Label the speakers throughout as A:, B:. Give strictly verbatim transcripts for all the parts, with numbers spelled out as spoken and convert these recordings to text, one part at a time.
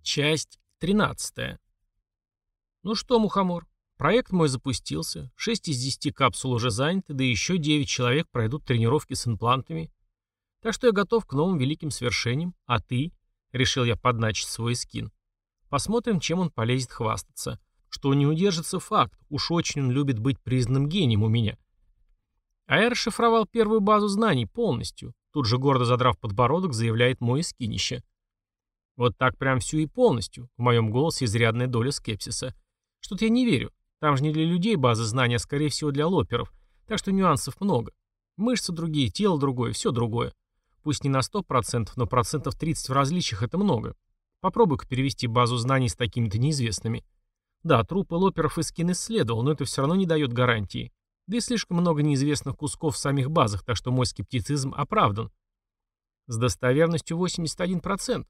A: Часть тринадцатая. Ну что, Мухомор, проект мой запустился, шесть из десяти капсул уже заняты, да еще девять человек пройдут тренировки с имплантами. Так что я готов к новым великим свершениям, а ты? Решил я подначить свой скин. Посмотрим, чем он полезет хвастаться. Что не удержится факт, уж очень он любит быть признанным гением у меня. А я расшифровал первую базу знаний полностью. Тут же гордо задрав подбородок, заявляет мой скинище. Вот так прям всю и полностью. В моем голосе изрядная доля скепсиса. Что-то я не верю. Там же не для людей база знаний, а скорее всего для лоперов. Так что нюансов много. Мышцы другие, тело другое, все другое. Пусть не на сто процентов, но процентов тридцать в различиях это много. Попробуй-ка перевести базу знаний с такими-то неизвестными. Да, трупы лоперов и скин исследовал, но это все равно не дает гарантии. Да и слишком много неизвестных кусков в самих базах, так что мой скептицизм оправдан. С достоверностью восемьдесят один процент.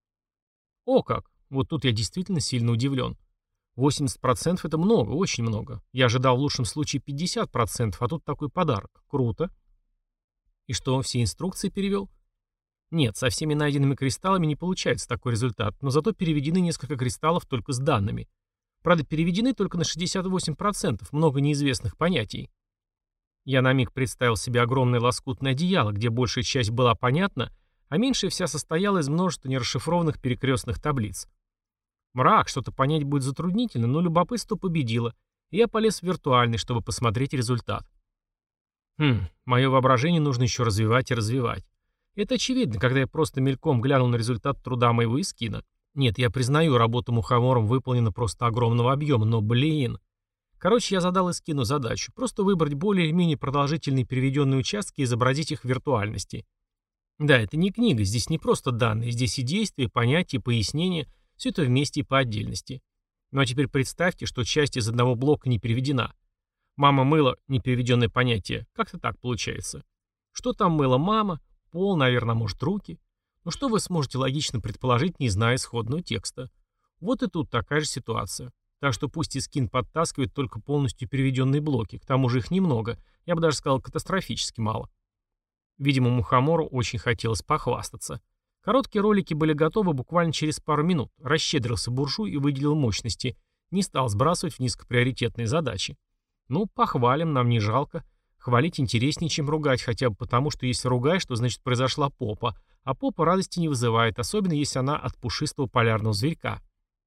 A: О как! Вот тут я действительно сильно удивлен. восемьдесят процентов это много, очень много. Я ожидал в лучшем случае пятьдесят процентов, а тут такой подарок. Круто. И что, он все инструкции перевел? Нет, со всеми найденными кристаллами не получается такой результат, но зато переведены несколько кристаллов только с данными. Правда, переведены только на шестьдесят восемь процентов, много неизвестных понятий. Я на миг представил себе огромное лоскутное одеяло, где большая часть была понятна, а меньшая вся состояла из множества нерасшифрованных перекрестных таблиц. Мрак, что-то понять будет затруднительно, но любопытство победило, и я полез в виртуальный, чтобы посмотреть результат. Хм, мое воображение нужно еще развивать и развивать. Это очевидно, когда я просто мельком глянул на результат труда моего эскина. Нет, я признаю, работа мухомором выполнена просто огромного объема, но блин. Короче, я задал эскину задачу, просто выбрать более или менее продолжительные переведенные участки и изобразить их в виртуальности. Да, это не книга, здесь не просто данные, здесь и действия, понятия, пояснения, все это вместе и по отдельности. Ну а теперь представьте, что часть из одного блока не переведена. Мама мыла, непереведенное понятие, как-то так получается. Что там мыла мама? Пол, наверное, может, руки. Ну что вы сможете логично предположить, не зная исходного текста? Вот и тут такая же ситуация. Так что пусть и скин подтаскивает только полностью переведенные блоки, к тому же их немного, я бы даже сказал катастрофически мало. Видимо, Мухомору очень хотелось похвастаться. Короткие ролики были готовы буквально через пару минут. Расщедрился буржуй и выделил мощности. Не стал сбрасывать в низкоприоритетные задачи. Ну, похвалим, нам не жалко. Хвалить интереснее, чем ругать, хотя бы потому, что если ругаешь, то значит произошла попа. А попа радости не вызывает, особенно если она от пушистого полярного зверька.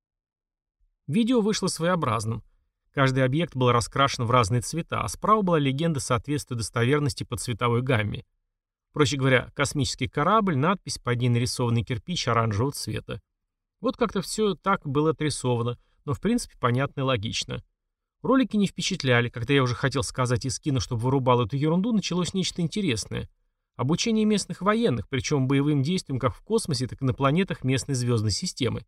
A: Видео вышло своеобразным. Каждый объект был раскрашен в разные цвета, а справа была легенда соответствия достоверности по цветовой гамме. Проще говоря, космический корабль, надпись, под ней нарисованный кирпич оранжевого цвета. Вот как-то все так было отрисовано, но в принципе понятно и логично. Ролики не впечатляли, когда я уже хотел сказать Искину, чтобы вырубал эту ерунду, началось нечто интересное. Обучение местных военных, причем боевым действиям как в космосе, так и на планетах местной звездной системы.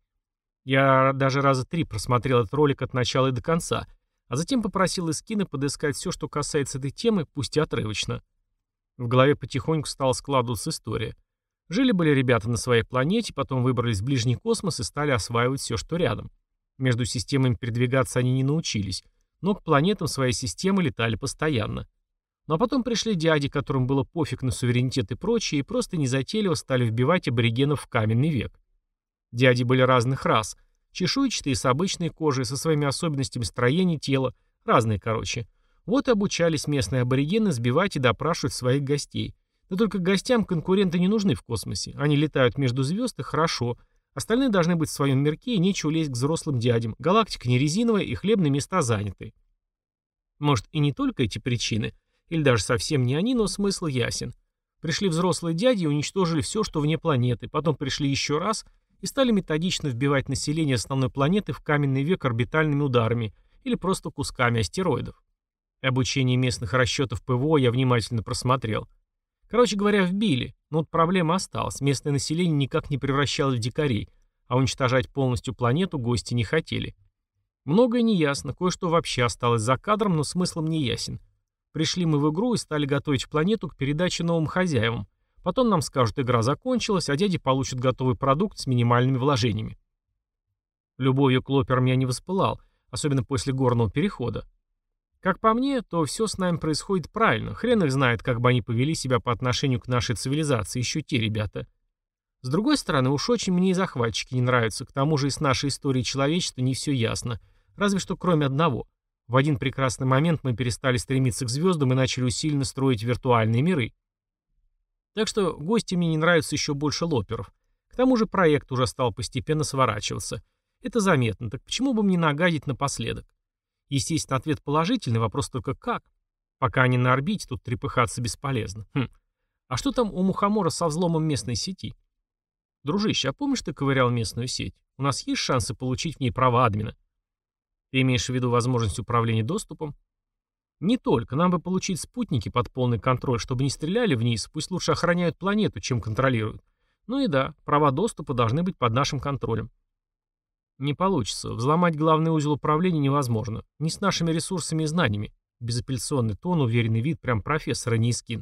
A: Я даже раза три просмотрел этот ролик от начала и до конца, а затем попросил Искина подыскать все, что касается этой темы, пусть и отрывочно. В голове потихоньку стала складываться история. Жили-были ребята на своей планете, потом выбрались в ближний космос и стали осваивать все, что рядом. Между системами передвигаться они не научились, но к планетам своей системы летали постоянно. Ну а потом пришли дяди, которым было пофиг на суверенитет и прочее, и просто незатейливо стали вбивать аборигенов в каменный век. Дяди были разных рас, чешуйчатые с обычной кожей, со своими особенностями строения тела, разные короче. Вот и обучались местные аборигены сбивать и допрашивать своих гостей. Но только гостям конкуренты не нужны в космосе. Они летают между звезд и хорошо. Остальные должны быть в своем мирке и нечего лезть к взрослым дядям. Галактика не резиновая и хлебные места заняты. Может и не только эти причины, или даже совсем не они, но смысл ясен. Пришли взрослые дяди и уничтожили все, что вне планеты. Потом пришли еще раз и стали методично вбивать население основной планеты в каменный век орбитальными ударами или просто кусками астероидов. Обучение местных расчетов ПВО я внимательно просмотрел. Короче говоря, вбили, но вот проблема осталась. Местное население никак не превращалось в дикарей, а уничтожать полностью планету гости не хотели. Многое неясно, кое-что вообще осталось за кадром, но смыслом не ясен. Пришли мы в игру и стали готовить планету к передаче новым хозяевам. Потом нам скажут, игра закончилась, а дяди получат готовый продукт с минимальными вложениями. Любовью к лоперам я не воспылал, особенно после горного перехода. Как по мне, то все с нами происходит правильно. Хрен их знает, как бы они повели себя по отношению к нашей цивилизации, еще те ребята. С другой стороны, уж очень мне и захватчики не нравятся, к тому же и с нашей историей человечества не все ясно. Разве что кроме одного. В один прекрасный момент мы перестали стремиться к звездам и начали усиленно строить виртуальные миры. Так что гости мне не нравятся еще больше лоперов. К тому же проект уже стал постепенно сворачиваться. Это заметно, так почему бы мне нагадить напоследок? Естественно, ответ положительный, вопрос только как? Пока они на орбите, тут трепыхаться бесполезно. Хм. А что там у мухомора со взломом местной сети? Дружище, а помнишь, ты ковырял местную сеть? У нас есть шансы получить в ней права админа? Ты имеешь в виду возможность управления доступом? Не только. Нам бы получить спутники под полный контроль, чтобы не стреляли вниз, пусть лучше охраняют планету, чем контролируют. Ну и да, права доступа должны быть под нашим контролем. Не получится. Взломать главный узел управления невозможно. Не с нашими ресурсами и знаниями. Безапелляционный тон, уверенный вид прям профессора Нискин.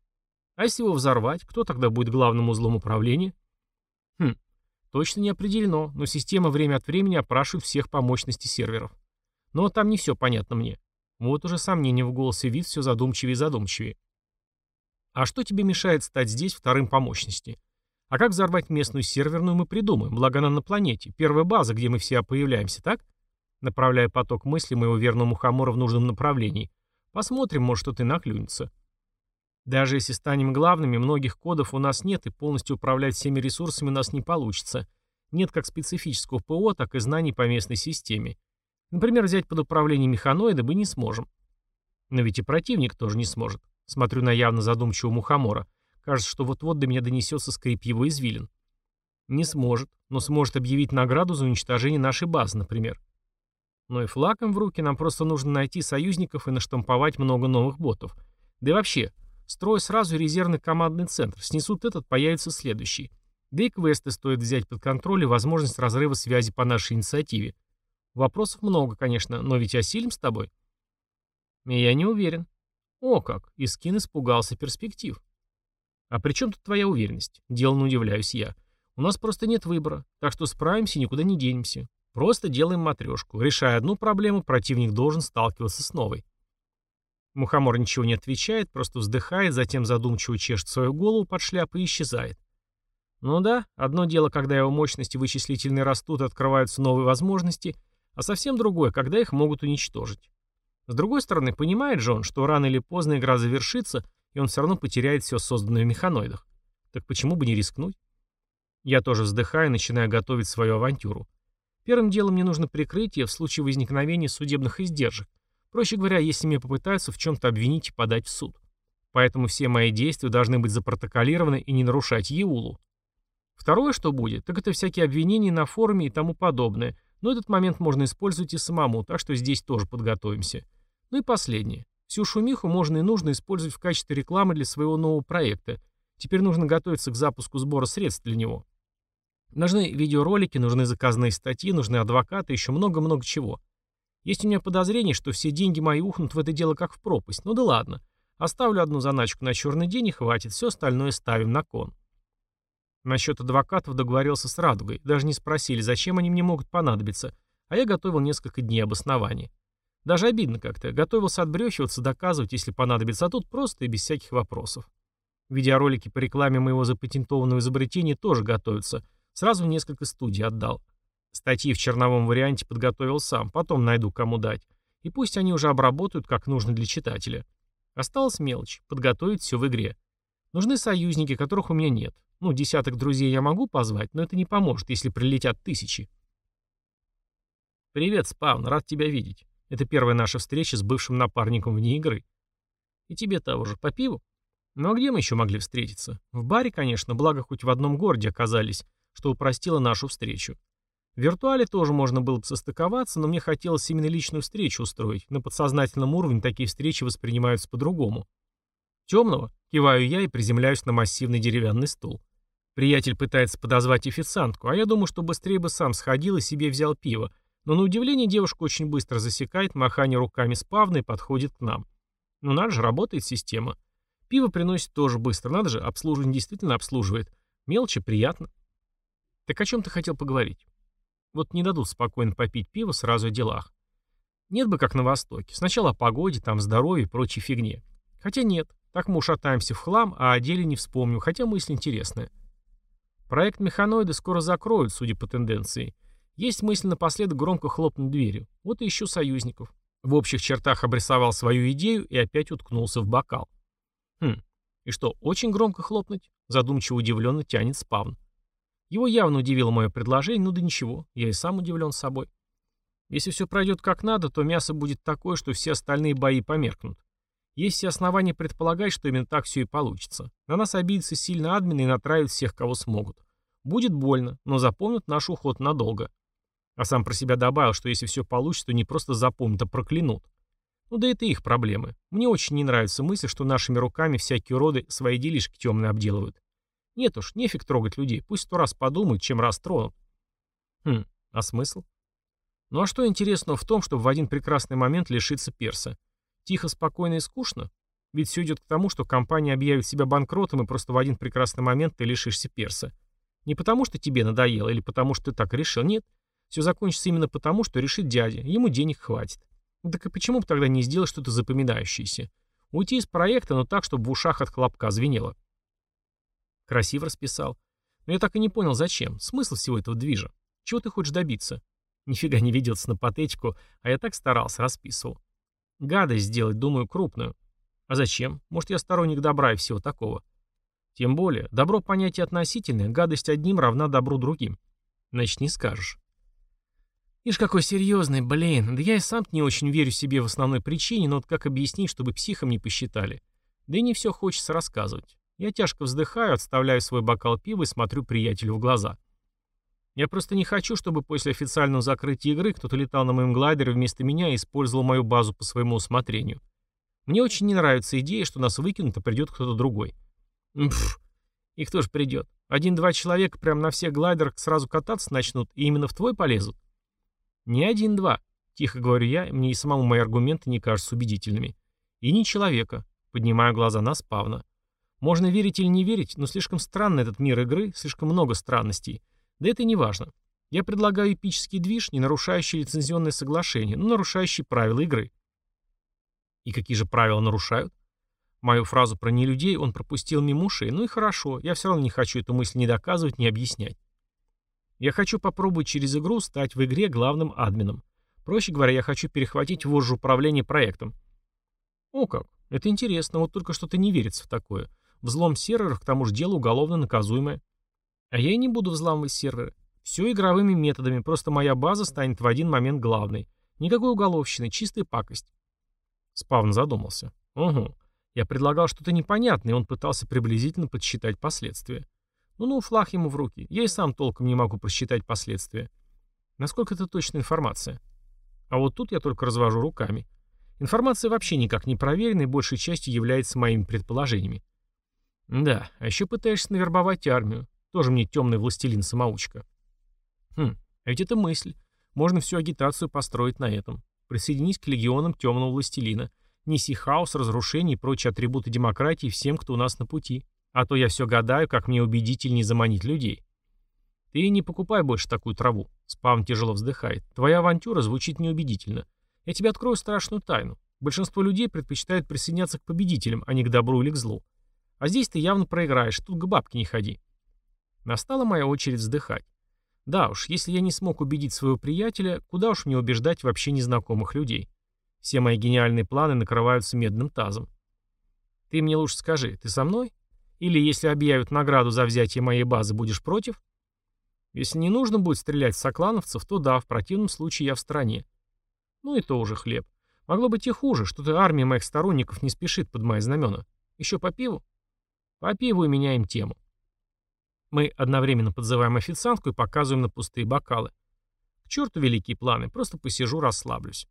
A: А если его взорвать, кто тогда будет главным узлом управления? Хм, точно не определено, но система время от времени опрашивает всех по мощности серверов. Но там не все понятно мне. Вот уже сомнение в голосе, вид все задумчивее и задумчивее. А что тебе мешает стать здесь вторым по мощности? А как взорвать местную серверную, мы придумаем, благо она на планете, первая база, где мы все появляемся, так? Направляя поток мысли моего верного мухомора в нужном направлении. Посмотрим, может, что-то и наклюнется. Даже если станем главными, многих кодов у нас нет, и полностью управлять всеми ресурсами у нас не получится. Нет как специфического ПО, так и знаний по местной системе. Например, взять под управление механоида мы не сможем. Но ведь и противник тоже не сможет. Смотрю на явно задумчивого мухомора. Кажется, что вот-вот до меня донесется скрип его извилин. Не сможет, но сможет объявить награду за уничтожение нашей базы, например. Но и флаг им в руки, нам просто нужно найти союзников и наштамповать много новых ботов. Да и вообще, строй сразу резервный командный центр. Снесут этот, появится следующий. Да и квесты стоит взять под контроль и возможность разрыва связи по нашей инициативе. Вопросов много, конечно, но ведь осилим с тобой? Я не уверен. О как, Искин испугался перспектив. А при чем тут твоя уверенность? Деланно удивляюсь я. У нас просто нет выбора, так что справимся и никуда не денемся. Просто делаем матрешку. Решая одну проблему, противник должен сталкиваться с новой. Мухомор ничего не отвечает, просто вздыхает, затем задумчиво чешет свою голову под шляпой и исчезает. Ну да, одно дело, когда его мощности вычислительные растут и открываются новые возможности, а совсем другое, когда их могут уничтожить. С другой стороны, понимает же он, что рано или поздно игра завершится, и он все равно потеряет все созданное в механоидах. Так почему бы не рискнуть? Я тоже вздыхаю и начинаю готовить свою авантюру. Первым делом мне нужно прикрытие в случае возникновения судебных издержек. Проще говоря, если меня попытаются в чем-то обвинить и подать в суд. Поэтому все мои действия должны быть запротоколированы и не нарушать Еулу. Второе, что будет, так это всякие обвинения на форуме и тому подобное. Но этот момент можно использовать и самому, так что здесь тоже подготовимся. Ну и последнее. Всю шумиху можно и нужно использовать в качестве рекламы для своего нового проекта. Теперь нужно готовиться к запуску сбора средств для него. Нужны видеоролики, нужны заказные статьи, нужны адвокаты, еще много-много чего. Есть у меня подозрение, что все деньги мои ухнут в это дело как в пропасть. Ну да ладно. Оставлю одну заначку на черный день и хватит, все остальное ставим на кон. Насчет адвокатов договорился с Радугой. Даже не спросили, зачем они мне могут понадобиться. А я готовил несколько дней обоснования. Даже обидно как-то. Готовился отбрехиваться, доказывать, если понадобится, а тут просто и без всяких вопросов. Видеоролики по рекламе моего запатентованного изобретения тоже готовятся. Сразу в несколько студий отдал. Статьи в черновом варианте подготовил сам, потом найду кому дать. И пусть они уже обработают, как нужно для читателя. Осталась мелочь — подготовить все в игре. Нужны союзники, которых у меня нет. Ну, десяток друзей я могу позвать, но это не поможет, если прилетят тысячи. Привет, Спавн, рад тебя видеть. Это первая наша встреча с бывшим напарником вне игры. И тебе того же, по пиву? Ну а где мы еще могли встретиться? В баре, конечно, благо хоть в одном городе оказались, что упростило нашу встречу. В виртуале тоже можно было бы состыковаться, но мне хотелось именно личную встречу устроить. На подсознательном уровне такие встречи воспринимаются по-другому. Темного? Киваю я и приземляюсь на массивный деревянный стул. Приятель пытается подозвать официантку, а я думаю, что быстрее бы сам сходил и себе взял пиво. Но на удивление девушка очень быстро засекает махание руками Спавна и подходит к нам. Ну надо же, работает система. Пиво приносит тоже быстро, надо же, обслуживание действительно обслуживает. Мелочи, приятно. Так о чем ты хотел поговорить? Вот не дадут спокойно попить пиво сразу о делах. Нет бы как на Востоке. Сначала о погоде, там здоровье и прочей фигне. Хотя нет, так мы ушатаемся в хлам, а о деле не вспомню, хотя мысль интересная. Проект механоида скоро закроют, судя по тенденции. Есть мысль напоследок громко хлопнуть дверью. Вот и ищу союзников. В общих чертах обрисовал свою идею и опять уткнулся в бокал. Хм, и что, очень громко хлопнуть? Задумчиво удивленно тянет Спавн. Его явно удивило мое предложение, ну да ничего, я и сам удивлен собой. Если все пройдет как надо, то мясо будет такое, что все остальные бои померкнут. Есть все основания предполагать, что именно так все и получится. На нас обидятся сильно админы и натравят всех, кого смогут. Будет больно, но запомнят наш уход надолго. А сам про себя добавил, что если все получится, то не просто запомнят, а проклянут. Ну да это их проблемы. Мне очень не нравится мысль, что нашими руками всякие уроды свои делишки темные обделывают. Нет уж, нефиг трогать людей, пусть сто раз подумают, чем раз тронут. Хм, а смысл? Ну а что интересного в том, чтобы в один прекрасный момент лишиться перса? Тихо, спокойно и скучно? Ведь все идет к тому, что компания объявит себя банкротом, и просто в один прекрасный момент ты лишишься перса. Не потому, что тебе надоело, или потому, что ты так решил, нет. Все закончится именно потому, что решит дядя, ему денег хватит. Ну так и почему бы тогда не сделать что-то запоминающееся? Уйти из проекта, но так, чтобы в ушах от хлопка звенело. Красиво расписал. Но я так и не понял, зачем. Смысл всего этого движа. Чего ты хочешь добиться? Нифига не ведется на патетику, а я так старался, расписывал. Гадость сделать, думаю, крупную. А зачем? Может, я сторонник добра и всего такого. Тем более, добро понятие относительное, гадость одним равна добру другим. Значит, не скажешь. Ишь, какой серьезный, блин. Да я и сам не очень верю себе в основной причине, но вот как объяснить, чтобы психом не посчитали? Да и не все хочется рассказывать. Я тяжко вздыхаю, отставляю свой бокал пива и смотрю приятелю в глаза. Я просто не хочу, чтобы после официального закрытия игры кто-то летал на моем глайдере вместо меня и использовал мою базу по своему усмотрению. Мне очень не нравится идея, что нас выкинут, а придет кто-то другой. Пф, и кто же придет? Один-два человека прямо на всех глайдерах сразу кататься начнут и именно в твой полезут? Не один-два, тихо говорю я, мне и самому мои аргументы не кажутся убедительными. И не человека, поднимаю глаза на Спавна. Можно верить или не верить, но слишком странный этот мир игры, слишком много странностей. Да это и не важно. Я предлагаю эпический движ, не нарушающий лицензионное соглашение, но нарушающий правила игры. И какие же правила нарушают? Мою фразу про нелюдей он пропустил мимо ушей, ну и хорошо, я все равно не хочу эту мысль ни доказывать, ни объяснять. Я хочу попробовать через игру стать в игре главным админом. Проще говоря, я хочу перехватить вожжу управления проектом. О как, это интересно, вот только что-то не верится в такое. Взлом серверов, к тому же дело уголовно наказуемое. А я и не буду взламывать серверы. Все игровыми методами, просто моя база станет в один момент главной. Никакой уголовщины, чистая пакость. Спавн задумался. Угу. Я предлагал что-то непонятное, и он пытался приблизительно подсчитать последствия. Ну-ну, флаг ему в руки. Я и сам толком не могу просчитать последствия. Насколько это точная информация? А вот тут я только развожу руками. Информация вообще никак не проверена и большей частью является моими предположениями. Да, а еще пытаешься навербовать армию. Тоже мне темный властелин-самоучка. Хм, а ведь это мысль. Можно всю агитацию построить на этом. Присоединись к легионам темного властелина. Неси хаос, разрушение и прочие атрибуты демократии всем, кто у нас на пути. А то я все гадаю, как мне убедительнее заманить людей. Ты не покупай больше такую траву. Спавн тяжело вздыхает. Твоя авантюра звучит неубедительно. Я тебе открою страшную тайну. Большинство людей предпочитают присоединяться к победителям, а не к добру или к злу. А здесь ты явно проиграешь, тут к бабке не ходи. Настала моя очередь вздыхать. Да уж, если я не смог убедить своего приятеля, куда уж мне убеждать вообще незнакомых людей. Все мои гениальные планы накрываются медным тазом. Ты мне лучше скажи, ты со мной? Или если объявят награду за взятие моей базы, будешь против? Если не нужно будет стрелять в соклановцев, то да, в противном случае я в стороне. Ну и то уже хлеб. Могло быть и хуже, что-то армия моих сторонников не спешит под мои знамена. Еще по пиву? По пиву и меняем тему. Мы одновременно подзываем официантку и показываем на пустые бокалы. К черту великие планы, просто посижу, расслаблюсь.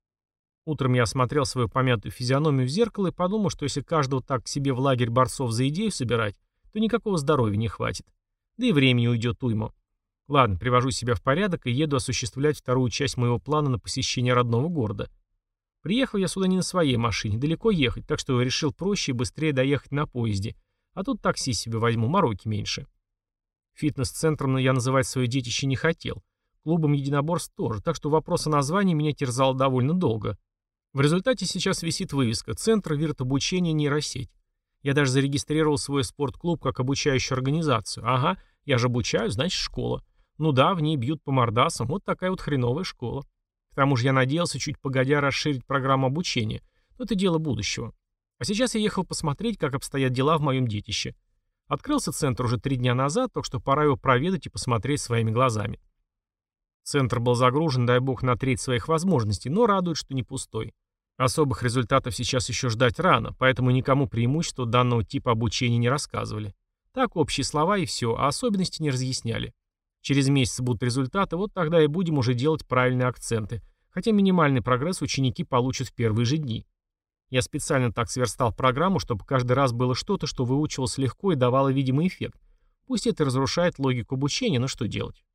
A: Утром я осмотрел свою помятую физиономию в зеркало и подумал, что если каждого так к себе в лагерь борцов за идею собирать, то никакого здоровья не хватит. Да и времени уйдет уйма. Ладно, привожу себя в порядок и еду осуществлять вторую часть моего плана на посещение родного города. Приехал я сюда не на своей машине, далеко ехать, так что решил проще и быстрее доехать на поезде. А тут такси себе возьму, мороки меньше. Фитнес-центром я называть свое детище не хотел. Клубом единоборств тоже, так что вопрос о названии меня терзал довольно долго. В результате сейчас висит вывеска «Центр вирт-обучения нейросеть». Я даже зарегистрировал свой спортклуб как обучающую организацию. Ага, Я же обучаю, значит школа. Ну да, в ней бьют по мордасам, вот такая вот хреновая школа. К тому же я надеялся чуть погодя расширить программу обучения, но это дело будущего. А сейчас я ехал посмотреть, как обстоят дела в моем детище. Открылся центр уже три дня назад, так что пора его проведать и посмотреть своими глазами. Центр был загружен, дай бог, на треть своих возможностей, но радует, что не пустой. Особых результатов сейчас еще ждать рано, поэтому никому преимущества данного типа обучения не рассказывали. Так, общие слова и все, а особенности не разъясняли. Через месяц будут результаты, вот тогда и будем уже делать правильные акценты, хотя минимальный прогресс ученики получат в первые же дни. Я специально так сверстал программу, чтобы каждый раз было что-то, что выучивалось легко и давало видимый эффект. Пусть это разрушает логику обучения, но что делать?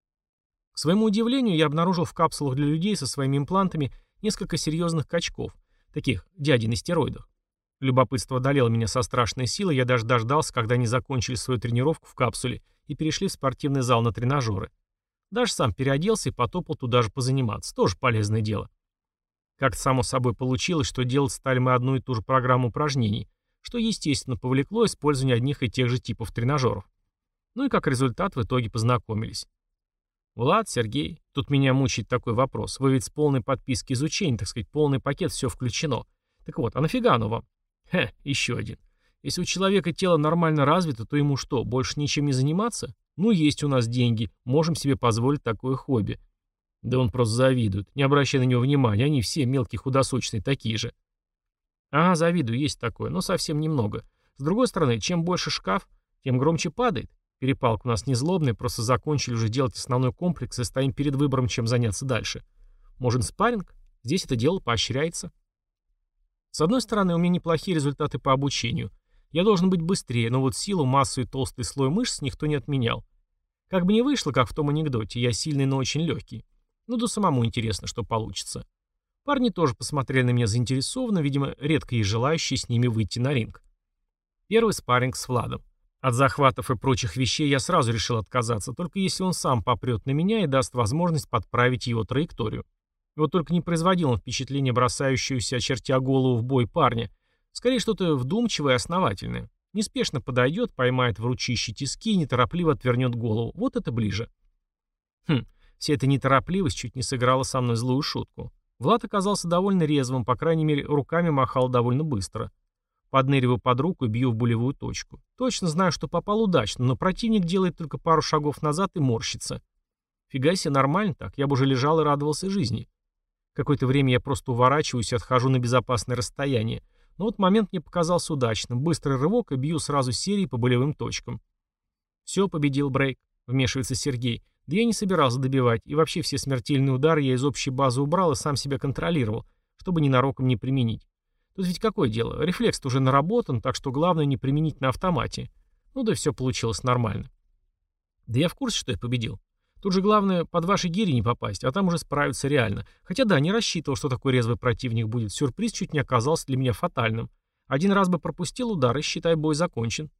A: К своему удивлению, я обнаружил в капсулах для людей со своими имплантами несколько серьезных качков, таких дядей на стероидах. Любопытство одолело меня со страшной силой, я даже дождался, когда они закончили свою тренировку в капсуле и перешли в спортивный зал на тренажеры. Даже сам переоделся и потопал туда же позаниматься, тоже полезное дело. Как-то само собой получилось, что делать стали мы одну и ту же программу упражнений, что, естественно, повлекло использование одних и тех же типов тренажеров. Ну и как результат в итоге познакомились. Влад, Сергей, тут меня мучает такой вопрос. Вы ведь с полной подписки изучения, так сказать, полный пакет, все включено. Так вот, а нафига оно вам? Хе, еще один. Если у человека тело нормально развито, то ему что, больше ничем не заниматься? Ну, есть у нас деньги, можем себе позволить такое хобби. Да он просто завидует. Не обращай на него внимания, они все мелкие худосочные такие же. Ага, завидую, есть такое, но совсем немного. С другой стороны, чем больше шкаф, тем громче падает. Перепалка у нас не злобная, просто закончили уже делать основной комплекс и стоим перед выбором, чем заняться дальше. Может, спарринг? Здесь это дело поощряется. С одной стороны, у меня неплохие результаты по обучению. Я должен быть быстрее, но вот силу, массу и толстый слой мышц никто не отменял. Как бы ни вышло, как в том анекдоте, я сильный, но очень легкий. Ну да самому интересно, что получится. Парни тоже посмотрели на меня заинтересованно, видимо, редко есть желающие с ними выйти на ринг. Первый спарринг с Владом. От захватов и прочих вещей я сразу решил отказаться, только если он сам попрет на меня и даст возможность подправить его траекторию. Вот только не производил он впечатление бросающегося, очертя голову в бой парня. Скорее что-то вдумчивое и основательное. Неспешно подойдет, поймает в ручище тиски и неторопливо отвернет голову. Вот это ближе. Хм, вся эта неторопливость чуть не сыграла со мной злую шутку. Влад оказался довольно резвым, по крайней мере, руками махал довольно быстро. Подныриваю под руку и бью в болевую точку. Точно знаю, что попал удачно, но противник делает только пару шагов назад и морщится. Фига себе, нормально так, я бы уже лежал и радовался жизни. Какое-то время я просто уворачиваюсь и отхожу на безопасное расстояние. Но вот момент мне показался удачным. Быстрый рывок и бью сразу серией по болевым точкам. Все, победил брейк, вмешивается Сергей. Да я не собирался добивать, и вообще все смертельные удары я из общей базы убрал и сам себя контролировал, чтобы ненароком не применить. Тут ведь какое дело, рефлекс-то уже наработан, так что главное не применить на автомате. Ну да все получилось нормально. Да я в курсе, что я победил. Тут же главное под ваши гири не попасть, а там уже справиться реально. Хотя да, не рассчитывал, что такой резвый противник будет. Сюрприз чуть не оказался для меня фатальным. Один раз бы пропустил удар и, считай, бой закончен.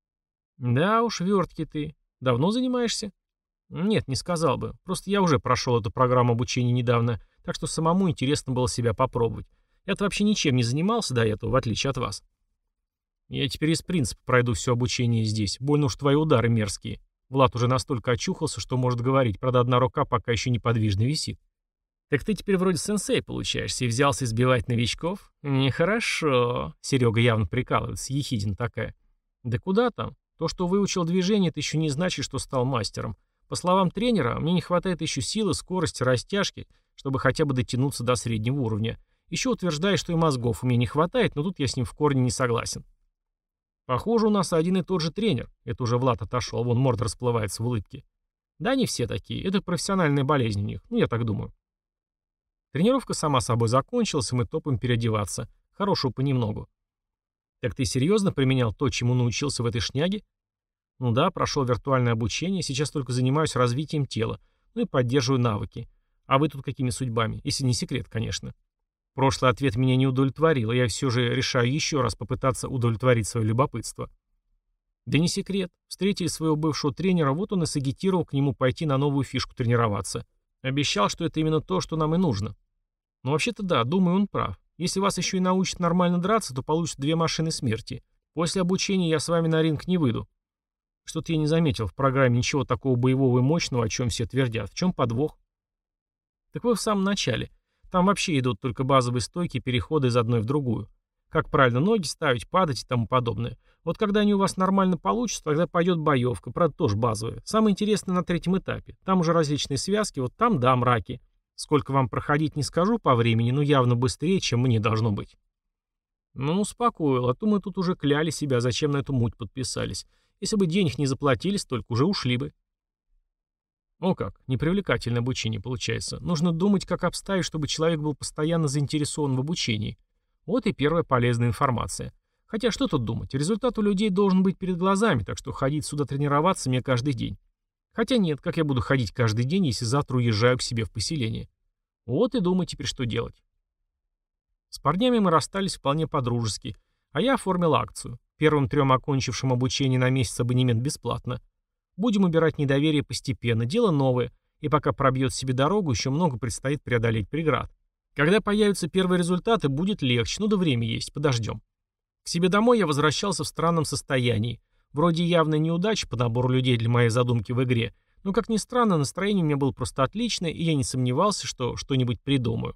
A: Да уж, вертки ты. Давно занимаешься? Нет, не сказал бы. Просто я уже прошел эту программу обучения недавно, так что самому интересно было себя попробовать. Я-то вообще ничем не занимался до этого, в отличие от вас. Я теперь из принципа пройду все обучение здесь. Больно уж твои удары мерзкие. Влад уже настолько очухался, что может говорить, правда, одна рука пока еще неподвижно висит. Так ты теперь вроде сенсей получаешься и взялся избивать новичков? Нехорошо. Серега явно прикалывается, ехидина такая. Да куда там? То, что выучил движение, это еще не значит, что стал мастером. По словам тренера, мне не хватает еще силы, скорости, растяжки, чтобы хотя бы дотянуться до среднего уровня. Еще утверждает, что и мозгов у меня не хватает, но тут я с ним в корне не согласен. Похоже, у нас один и тот же тренер. Это уже Влад отошел, вон морда расплывается в улыбке. Да, не все такие. Это профессиональная болезнь у них. Ну, я так думаю. Тренировка сама собой закончилась, и мы топаем переодеваться. Хорошего понемногу. Так ты серьезно применял то, чему научился в этой шняге? Ну да, прошел виртуальное обучение, сейчас только занимаюсь развитием тела. Ну и поддерживаю навыки. А вы тут какими судьбами? Если не секрет, конечно. Прошлый ответ меня не удовлетворил, и я все же решаю еще раз попытаться удовлетворить свое любопытство. Да не секрет. Встретили своего бывшего тренера, вот он и сагитировал к нему пойти на новую фишку тренироваться. Обещал, что это именно то, что нам и нужно. Но вообще-то да, думаю, он прав. Если вас еще и научат нормально драться, то получат две машины смерти. После обучения я с вами на ринг не выйду. Что-то я не заметил в программе ничего такого боевого и мощного, о чем все твердят. В чем подвох? Так вы в самом начале. Там вообще идут только базовые стойки, переходы из одной в другую. Как правильно ноги ставить, падать и тому подобное. Вот когда они у вас нормально получатся, тогда пойдет боевка, правда тоже базовая. Самое интересное на третьем этапе. Там уже различные связки, вот там да, мраки. Сколько вам проходить не скажу по времени, но явно быстрее, чем мне должно быть. Ну, успокоил, а то мы тут уже кляли себя, зачем на эту муть подписались. Если бы денег не заплатили столько, уже ушли бы. О как, непривлекательное обучение получается. Нужно думать, как обставить, чтобы человек был постоянно заинтересован в обучении. Вот и первая полезная информация. Хотя что тут думать, результат у людей должен быть перед глазами, так что ходить сюда тренироваться мне каждый день. Хотя нет, как я буду ходить каждый день, если завтра уезжаю к себе в поселение? Вот и думай теперь, что делать. С парнями мы расстались вполне по-дружески, а я оформил акцию. Первым трем окончившим обучение на месяц абонемент бесплатно. Будем убирать недоверие постепенно, дело новое, и пока пробьет себе дорогу, еще много предстоит преодолеть преград. Когда появятся первые результаты, будет легче, ну да время есть, подождем. К себе домой я возвращался в странном состоянии. Вроде явная неудача по набору людей для моей задумки в игре, но, как ни странно, настроение у меня было просто отличное, и я не сомневался, что что-нибудь придумаю.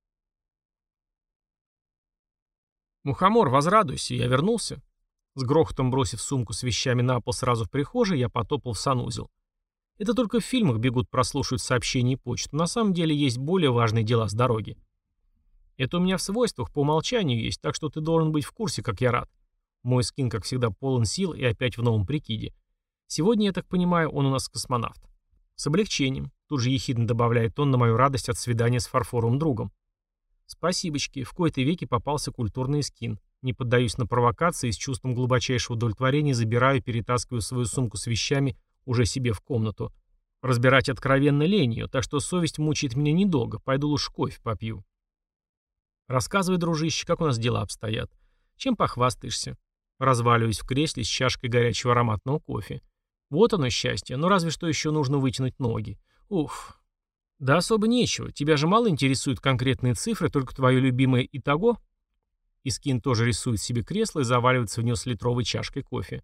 A: «Мухомор, возрадуйся, я вернулся». С грохотом бросив сумку с вещами на пол сразу в прихожей, я потопал в санузел. Это только в фильмах бегут прослушивать сообщения и почту. На самом деле есть более важные дела с дороги. Это у меня в свойствах по умолчанию есть, так что ты должен быть в курсе, как я рад. Мой скин, как всегда, полон сил и опять в новом прикиде. Сегодня, я так понимаю, он у нас космонавт. С облегчением. Тут же ехидно добавляет он на мою радость от свидания с фарфоровым другом. Спасибочки, в кои-то веки попался культурный скин. Не поддаюсь на провокации и с чувством глубочайшего удовлетворения забираю и перетаскиваю свою сумку с вещами уже себе в комнату. Разбирать откровенно лень ее, так что совесть мучает меня недолго, пойду лучше кофе попью. Рассказывай, дружище, как у нас дела обстоят. Чем похвастаешься? Разваливаюсь в кресле с чашкой горячего ароматного кофе. Вот оно счастье, но разве что еще нужно вытянуть ноги. Уф. Да особо нечего, тебя же мало интересуют конкретные цифры, только твое любимое итого. Искин тоже рисует себе кресло и заваливается в него с литровой чашкой кофе.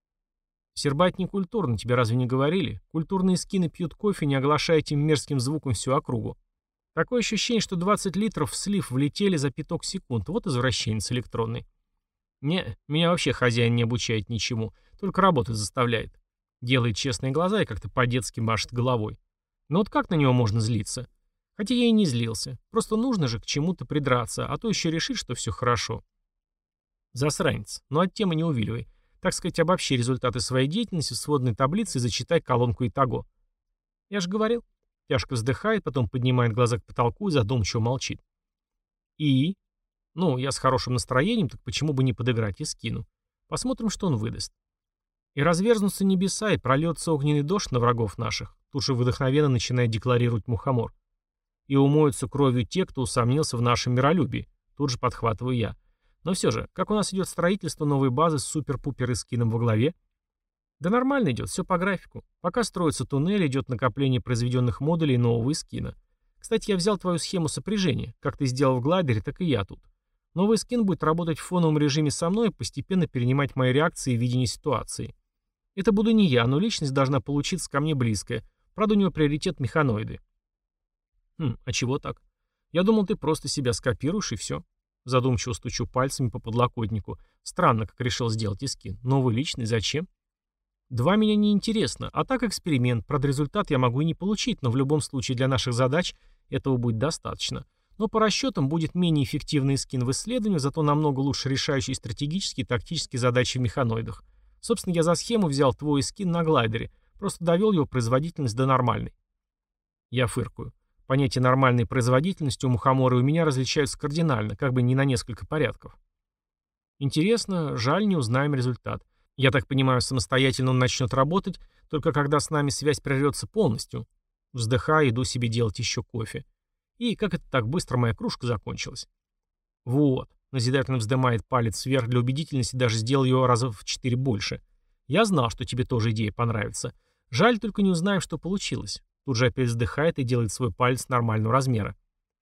A: Сербать не культурно, тебе разве не говорили? Культурные скины пьют кофе, не оглашая этим мерзким звуком всю округу. Такое ощущение, что двадцать литров в слив влетели за пяток секунд. Вот извращенец электронный. Не, меня вообще хозяин не обучает ничему, только работать заставляет. Делает честные глаза и как-то по-детски машет головой. Но вот как на него можно злиться? Хотя я и не злился. Просто нужно же к чему-то придраться, а то еще решит, что все хорошо. Засранец. Но от темы не увиливай. Так сказать, обобщи результаты своей деятельности в сводной таблице и зачитай колонку итого. Я же говорил. Тяжко вздыхает, потом поднимает глаза к потолку и задумчиво молчит. И? Ну, я с хорошим настроением, так почему бы не подыграть и скину. Посмотрим, что он выдаст. И разверзнутся небеса, и прольется огненный дождь на врагов наших. Тут же вдохновенно начинает декларировать Мухомор. И умоются кровью те, кто усомнился в нашем миролюбии. Тут же подхватываю я. Но все же, как у нас идет строительство новой базы с супер-пупер и скином во главе? Да нормально идет, все по графику. Пока строится туннель, идет накопление произведенных модулей нового скина. Кстати, я взял твою схему сопряжения. Как ты сделал в глайдере, так и я тут. Новый скин будет работать в фоновом режиме со мной и постепенно перенимать мои реакции и видение ситуации. Это буду не я, но личность должна получиться ко мне близкая. Правда, у него приоритет механоиды. Хм, а чего так? Я думал, ты просто себя скопируешь и все. Задумчиво стучу пальцами по подлокотнику. Странно, как решил сделать Искин. Новый личный, зачем? Два меня не интересно, а так эксперимент. Правда, результат я могу и не получить, но в любом случае для наших задач этого будет достаточно. Но по расчетам будет менее эффективный скин в исследовании, зато намного лучше решающий стратегические и тактические задачи в механоидах. Собственно, я за схему взял твой скин на глайдере, просто довел его производительность до нормальной. Я фыркаю. Понятие нормальной производительности у Мухомора и у меня различаются кардинально, как бы не на несколько порядков. Интересно, жаль, не узнаем результат. Я так понимаю, самостоятельно он начнет работать, только когда с нами связь прервется полностью. Вздыхаю, иду себе делать еще кофе. И как это так быстро моя кружка закончилась? Вот. Назидательно вздымает палец вверх для убедительности, даже сделал ее раза в четыре больше. Я знал, что тебе тоже идея понравится. Жаль, только не узнаем, что получилось. Тут же опять вздыхает и делает свой палец нормального размера.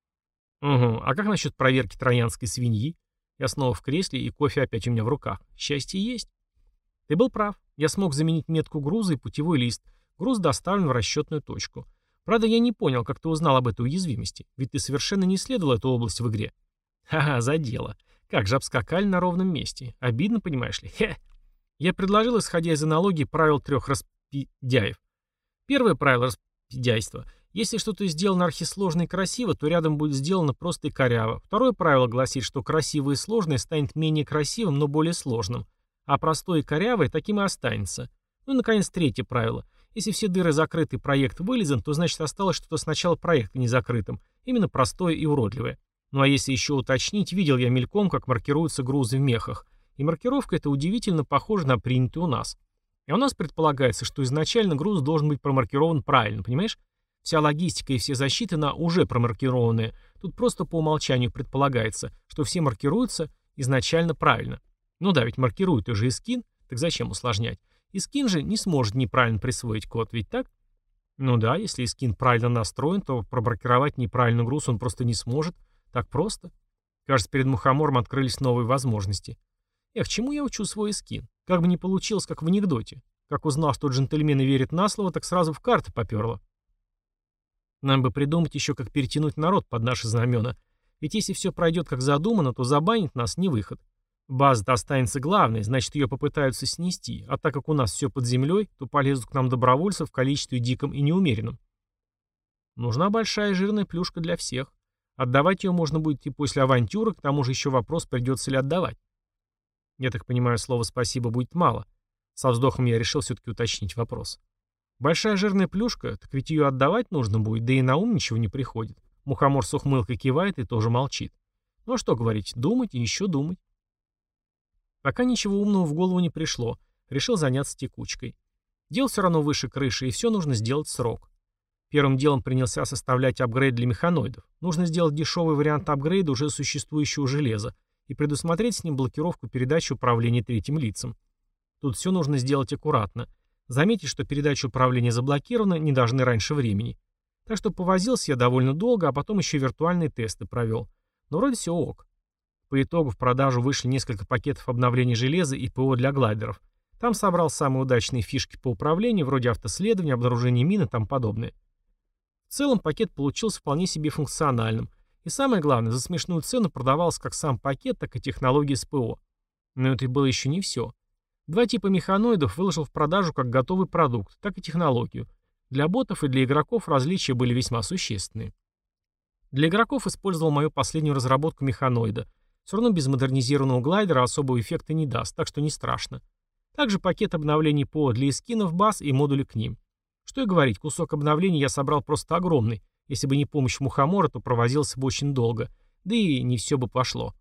A: Угу, а как насчет проверки троянской свиньи? Я снова в кресле, и кофе опять у меня в руках. Счастье есть. Ты был прав. Я смог заменить метку груза и путевой лист. Груз доставлен в расчетную точку. Правда, я не понял, как ты узнал об этой уязвимости. Ведь ты совершенно не исследовал эту область в игре. Ха-ха, задело. Как же обскакали на ровном месте. Обидно, понимаешь ли? Хе. Я предложил, исходя из аналогии правил трех распидяев. Первое правило распидяйства. Если что-то сделано архисложно и красиво, то рядом будет сделано просто и коряво. Второе правило гласит, что красивое и сложное станет менее красивым, но более сложным. А простое и корявое таким и останется. Ну и, наконец, третье правило. Если все дыры закрыты и проект вылезан, то значит осталось что-то с начала проекта не закрытым. Именно простое и уродливое. Ну а если еще уточнить, видел я мельком, как маркируются грузы в мехах. И маркировка эта удивительно похожа на принятую у нас. А у нас предполагается, что изначально груз должен быть промаркирован правильно, понимаешь? Вся логистика и все защиты на уже промаркированные. Тут просто по умолчанию предполагается, что все маркируются изначально правильно. Ну да, ведь маркирует уже и скин, так зачем усложнять? И скин же не сможет неправильно присвоить код, ведь так? Ну да, если скин правильно настроен, то промаркировать неправильный груз он просто не сможет. Так просто. Кажется, перед Мухомором открылись новые возможности. Эх, чему я учу свой скин? Как бы не получилось, как в анекдоте. Как узнал, что джентльмены верят на слово, так сразу в карты поперло. Нам бы придумать еще, как перетянуть народ под наши знамена. Ведь если все пройдет как задумано, то забанить нас не выход. База-то останется главной, значит ее попытаются снести. А так как у нас все под землей, то полезут к нам добровольцы в количестве диком и неумеренном. Нужна большая жирная плюшка для всех. Отдавать ее можно будет и после авантюры, к тому же еще вопрос, придется ли отдавать. Я так понимаю, слова «спасибо» будет мало. Со вздохом я решил все-таки уточнить вопрос. Большая жирная плюшка, так ведь ее отдавать нужно будет, да и на ум ничего не приходит. Мухомор с ухмылкой кивает и тоже молчит. Ну а что говорить, думать и еще думать. Пока ничего умного в голову не пришло, решил заняться текучкой. Дел все равно выше крыши, и все нужно сделать в срок. Первым делом принялся составлять апгрейд для механоидов. Нужно сделать дешевый вариант апгрейда уже существующего железа и предусмотреть с ним блокировку передачи управления третьим лицам. Тут все нужно сделать аккуратно. Заметить, что передача управления заблокирована, не должны раньше времени. Так что повозился я довольно долго, а потом еще виртуальные тесты провел. Но вроде все ок. По итогу в продажу вышли несколько пакетов обновления железа и ПО для глайдеров. Там собрал самые удачные фишки по управлению, вроде автоследования, обнаружения мин и тому подобное. В целом пакет получился вполне себе функциональным. И самое главное, за смешную цену продавался как сам пакет, так и технологии с ПО. Но это было еще не все. Два типа механоидов выложил в продажу как готовый продукт, так и технологию. Для ботов и для игроков различия были весьма существенные. Для игроков использовал мою последнюю разработку механоида. Все равно без модернизированного глайдера особого эффекта не даст, так что не страшно. Также пакет обновлений ПО для эскинов баз и модули к ним. Что и говорить, кусок обновлений я собрал просто огромный. Если бы не помощь Мухомора, то провозился бы очень долго. Да и не все бы пошло.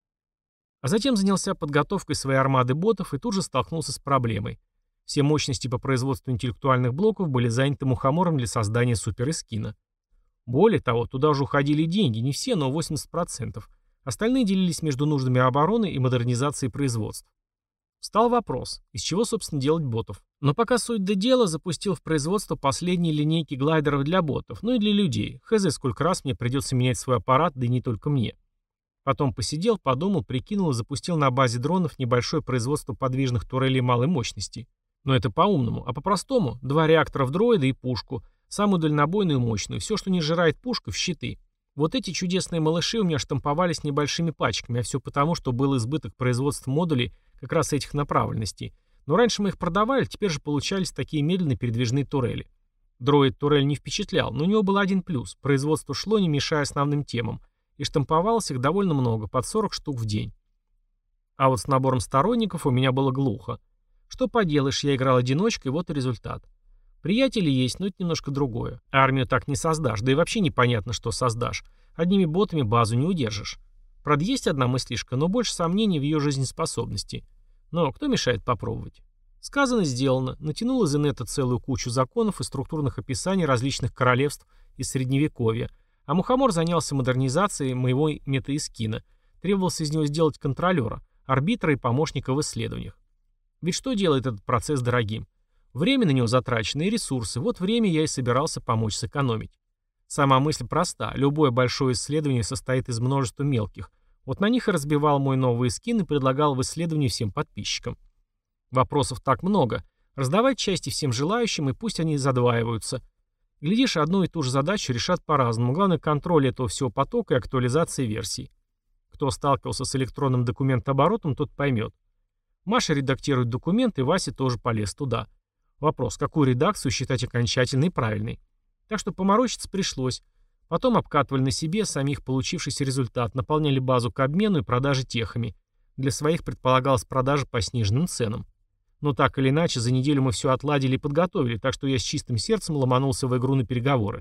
A: А затем занялся подготовкой своей армады ботов и тут же столкнулся с проблемой. Все мощности по производству интеллектуальных блоков были заняты Мухомором для создания суперэскина. Более того, туда уже уходили деньги, не все, но восемьдесят процентов. Остальные делились между нуждами обороны и модернизацией производств. Встал вопрос, из чего, собственно, делать ботов. Но пока суть до дела, запустил в производство последние линейки глайдеров для ботов, ну и для людей. Хз, сколько раз мне придется менять свой аппарат, да и не только мне. Потом посидел, подумал, прикинул и запустил на базе дронов небольшое производство подвижных турелей малой мощности. Но это по-умному, а по-простому два реактора в дроида и пушку, самую дальнобойную и мощную, все, что не сжирает пушка, в щиты. Вот эти чудесные малыши у меня штамповались небольшими пачками, а все потому, что был избыток производства модулей как раз этих направленностей. Но раньше мы их продавали, теперь же получались такие медленные передвижные турели. Дроид-турель не впечатлял, но у него был один плюс. Производство шло, не мешая основным темам. И штамповалось их довольно много, под сорок штук в день. А вот с набором сторонников у меня было глухо. Что поделаешь, я играл одиночкой, вот и результат. Приятели есть, но это немножко другое. Армию так не создашь, да и вообще непонятно, что создашь. Одними ботами базу не удержишь. Правда, есть одна мыслишка, но больше сомнений в ее жизнеспособности. Но кто мешает попробовать? Сказано, сделано. Натянул из инета целую кучу законов и структурных описаний различных королевств из Средневековья, а Мухомор занялся модернизацией моего метаэскина. Требовалось из него сделать контролера, арбитра и помощника в исследованиях. Ведь что делает этот процесс дорогим? Время на него затрачено и ресурсы. Вот время я и собирался помочь сэкономить. Сама мысль проста. Любое большое исследование состоит из множества мелких. Вот на них и разбивал мой новый скин и предлагал в исследовании всем подписчикам. Вопросов так много. Раздавать части всем желающим, и пусть они задваиваются. Глядишь, одну и ту же задачу решат по-разному. Главное, контроль этого всего потока и актуализация версий. Кто сталкивался с электронным документооборотом, тот поймет. Маша редактирует документы, Вася тоже полез туда. Вопрос, какую редакцию считать окончательной и правильной. Так что поморочиться пришлось. Потом обкатывали на себе самих получившийся результат, наполняли базу к обмену и продаже техами. Для своих предполагалась продажа по сниженным ценам. Но так или иначе, за неделю мы все отладили и подготовили, так что я с чистым сердцем ломанулся в игру на переговоры.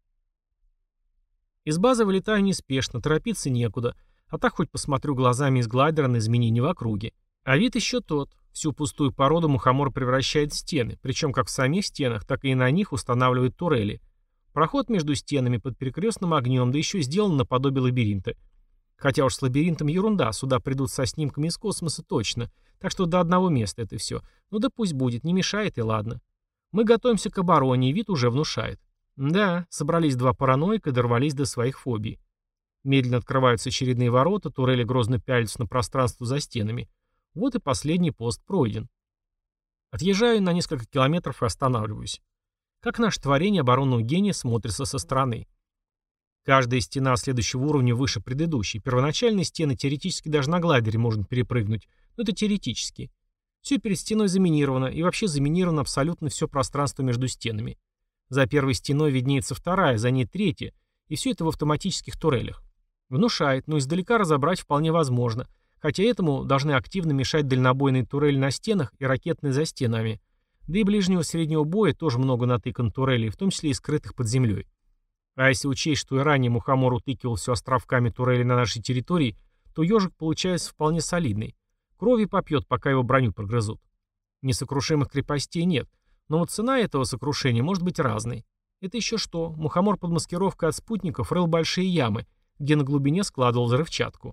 A: Из базы вылетаю неспешно, торопиться некуда, а так хоть посмотрю глазами из глайдера на изменения в округе. А вид еще тот. Всю пустую породу мухомор превращает в стены, причем как в самих стенах, так и на них устанавливают турели. Проход между стенами под перекрестным огнем, да еще сделан наподобие лабиринта. Хотя уж с лабиринтом ерунда, сюда придут со снимками из космоса точно, так что до одного места это все. Ну да пусть будет, не мешает и ладно. Мы готовимся к обороне, и вид уже внушает. Да, собрались два параноика и дорвались до своих фобий. Медленно открываются очередные ворота, турели грозно пялятся на пространство за стенами. Вот и последний пост пройден. Отъезжаю на несколько километров и останавливаюсь. Как наше творение оборонного гения смотрится со стороны. Каждая стена следующего уровня выше предыдущей. Первоначальные стены теоретически даже на глайдере можно перепрыгнуть, но это теоретически. Все перед стеной заминировано, и вообще заминировано абсолютно все пространство между стенами. За первой стеной виднеется вторая, за ней третья, и все это в автоматических турелях. Внушает, но издалека разобрать вполне возможно, хотя этому должны активно мешать дальнобойные турели на стенах и ракетные за стенами. Да и ближнего среднего боя тоже много натыкан турелей, в том числе и скрытых под землей. А если учесть, что и ранее мухомор утыкивал все островками турели на нашей территории, то ежик получается вполне солидный. Крови попьет, пока его броню прогрызут. Несокрушимых крепостей нет, но вот цена этого сокрушения может быть разной. Это еще что? Мухомор под маскировкой от спутников рыл большие ямы, где на глубине складывал взрывчатку.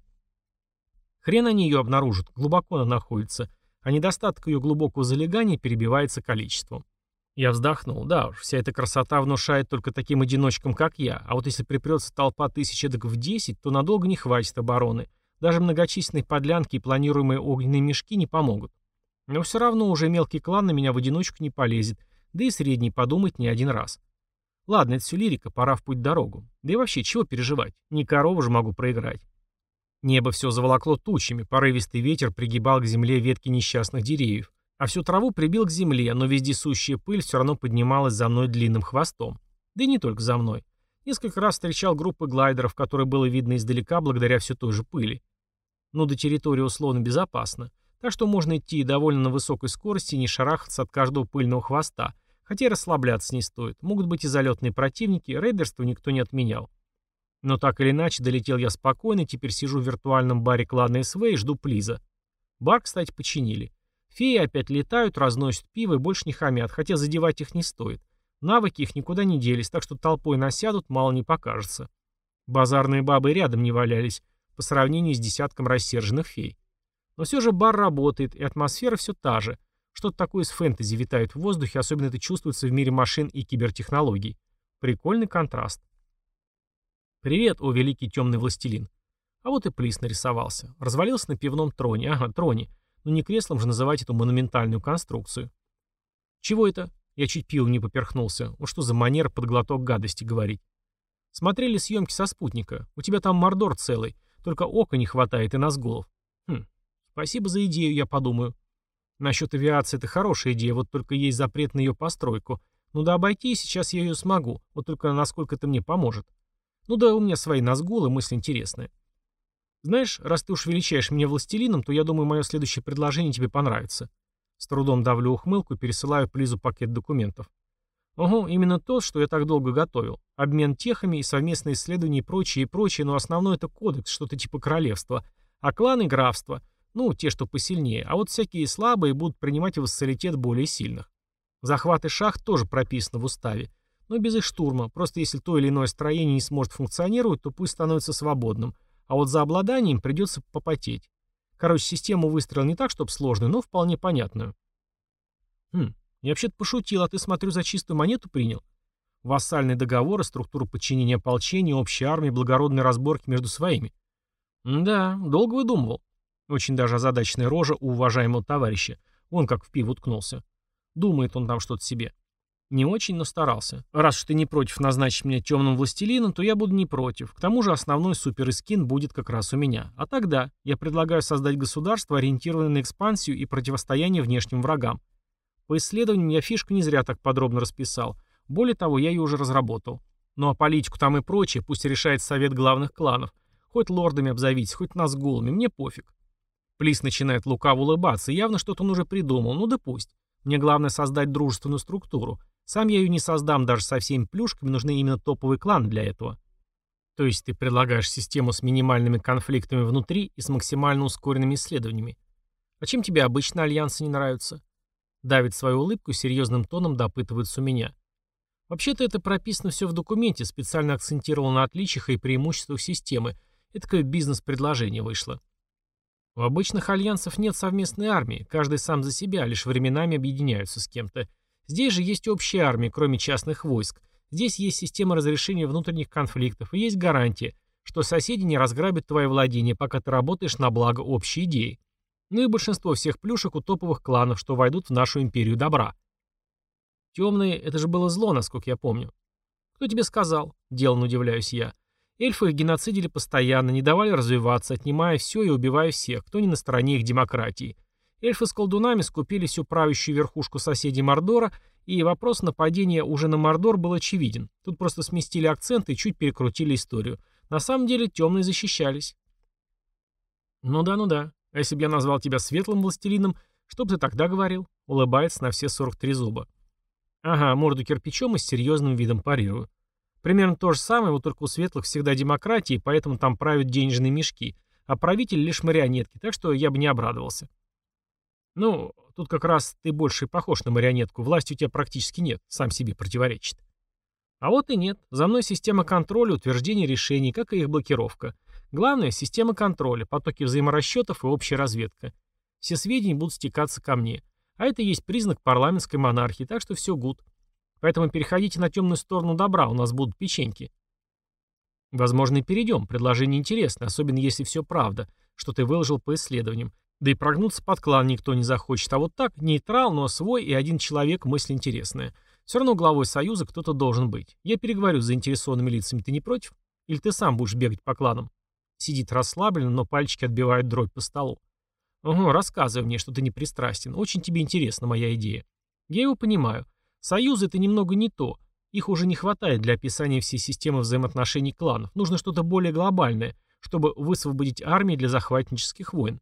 A: Хрен они ее обнаружат, глубоко она находится, а недостаток ее глубокого залегания перебивается количеством. Я вздохнул. Да уж, вся эта красота внушает только таким одиночкам, как я, а вот если припрется толпа тысяч эдак в десять, то надолго не хватит обороны. Даже многочисленные подлянки и планируемые огненные мешки не помогут. Но все равно уже мелкий клан на меня в одиночку не полезет, да и средний подумать не один раз. Ладно, это все лирика, пора в путь-дорогу. Да и вообще, чего переживать? Не корову же могу проиграть. Небо все заволокло тучами, порывистый ветер пригибал к земле ветки несчастных деревьев, а всю траву прибил к земле, но вездесущая пыль все равно поднималась за мной длинным хвостом. Да и не только за мной. Несколько раз встречал группы глайдеров, которые было видно издалека благодаря все той же пыли. Но до территории условно безопасно, так что можно идти довольно на высокой скорости и не шарахаться от каждого пыльного хвоста, хотя и расслабляться не стоит. Могут быть и залетные противники, рейдерство никто не отменял. Но так или иначе, долетел я спокойно, теперь сижу в виртуальном баре клана СВ и жду Плиза. Бар, кстати, починили. Феи опять летают, разносят пиво и больше не хамят, хотя задевать их не стоит. Навыки их никуда не делись, так что толпой насядут, мало не покажется. Базарные бабы рядом не валялись, по сравнению с десятком рассерженных фей. Но все же бар работает, и атмосфера все та же. Что-то такое из фэнтези витает в воздухе, особенно это чувствуется в мире машин и кибертехнологий. Прикольный контраст. «Привет, о великий темный властелин». А вот и Плиз нарисовался. Развалился на пивном троне. Ага, троне. Ну не креслом же называть эту монументальную конструкцию. «Чего это?» Я чуть пивом не поперхнулся. Вот что за манера под глоток гадости говорить. «Смотрели съемки со спутника. У тебя там мордор целый. Только ока не хватает и назголов». «Хм, спасибо за идею, я подумаю». «Насчет авиации это хорошая идея, вот только есть запрет на ее постройку. Ну да обойти сейчас я ее смогу, вот только насколько это мне поможет. Ну да, у меня свои назгулы, мысль интересная. Знаешь, раз ты уж величаешь меня властелином, то я думаю, мое следующее предложение тебе понравится». С трудом давлю ухмылку и пересылаю Плизу пакет документов. Ого, именно то, что я так долго готовил. Обмен техами и совместные исследования и прочее, и прочее, но основное это кодекс, что-то типа королевства. А кланы — графства. Ну, те, что посильнее. А вот всякие слабые будут принимать вассалитет более сильных. Захват и шахт тоже прописано в уставе. Но без их штурма. Просто если то или иное строение не сможет функционировать, то пусть становится свободным. А вот за обладанием придется попотеть. Короче, систему выстроил не так, чтобы сложную, но вполне понятную. Хм, я вообще-то пошутил, а ты, смотрю, за чистую монету принял. Вассальные договоры, структура подчинения ополчения, общей армии, благородные разборки между своими. М да, долго выдумывал. Очень даже озадаченная рожа у уважаемого товарища. Вон как в пиво уткнулся. Думает он там что-то себе. Не очень, но старался. Раз уж ты не против назначить меня темным властелином, то я буду не против. К тому же основной супер-скин будет как раз у меня. А тогда я предлагаю создать государство, ориентированное на экспансию и противостояние внешним врагам. По исследованиям я фишку не зря так подробно расписал. Более того, я ее уже разработал. Ну а политику там и прочее пусть решает совет главных кланов. Хоть лордами обзовитесь, хоть назгулами, мне пофиг. Плис начинает лукаво улыбаться, явно что-то он уже придумал, ну да пусть. Мне главное создать дружественную структуру. Сам я ее не создам даже со всеми плюшками, нужны именно топовые кланы для этого. То есть ты предлагаешь систему с минимальными конфликтами внутри и с максимально ускоренными исследованиями. А чем тебе обычно альянсы не нравятся? Давит свою улыбку и серьезным тоном допытывается у меня. Вообще-то это прописано все в документе, специально акцентировал на отличиях и преимуществах системы. Это такое бизнес-предложение вышло. У обычных альянсов нет совместной армии, каждый сам за себя, лишь временами объединяются с кем-то. Здесь же есть общая армия, кроме частных войск. Здесь есть система разрешения внутренних конфликтов и есть гарантия, что соседи не разграбят твои владения, пока ты работаешь на благо общей идеи. Ну и большинство всех плюшек у топовых кланов, что войдут в нашу империю добра. Темные — это же было зло, насколько я помню. Кто тебе сказал? Деланно удивляюсь я. Эльфы их геноцидили постоянно, не давали развиваться, отнимая все и убивая всех, кто не на стороне их демократии. Эльфы с колдунами скупили всю правящую верхушку соседей Мордора, и вопрос нападения уже на Мордор был очевиден. Тут просто сместили акцент и чуть перекрутили историю. На самом деле темные защищались. Ну да, ну да. А если бы я назвал тебя светлым властелином, что бы ты тогда говорил? Улыбается на все сорок три зуба. Ага, морду кирпичом и с серьезным видом парирую. Примерно то же самое, вот только у светлых всегда демократия, и поэтому там правят денежные мешки, а правители лишь марионетки, так что я бы не обрадовался. Ну, тут как раз ты больше похож на марионетку, власти у тебя практически нет, сам себе противоречит. А вот и нет, за мной система контроля, утверждения решений, как и их блокировка. Главное — система контроля, потоки взаиморасчетов и общая разведка. Все сведения будут стекаться ко мне. А это и есть признак парламентской монархии, так что все гуд. Поэтому переходите на темную сторону добра, у нас будут печеньки. Возможно, и перейдем, предложение интересное, особенно если все правда, что ты выложил по исследованиям. Да и прогнуться под клан никто не захочет, а вот так, нейтрал, но свой и один человек, мысль интересная. Все равно главой союза кто-то должен быть. Я переговорю с заинтересованными лицами, ты не против? Или ты сам будешь бегать по кланам? Сидит расслабленно, но пальчики отбивают дробь по столу. Ого, рассказывай мне, что ты не пристрастен. Очень тебе интересна моя идея. Я его понимаю. Союзы — это немного не то. Их уже не хватает для описания всей системы взаимоотношений кланов. Нужно что-то более глобальное, чтобы высвободить армии для захватнических войн.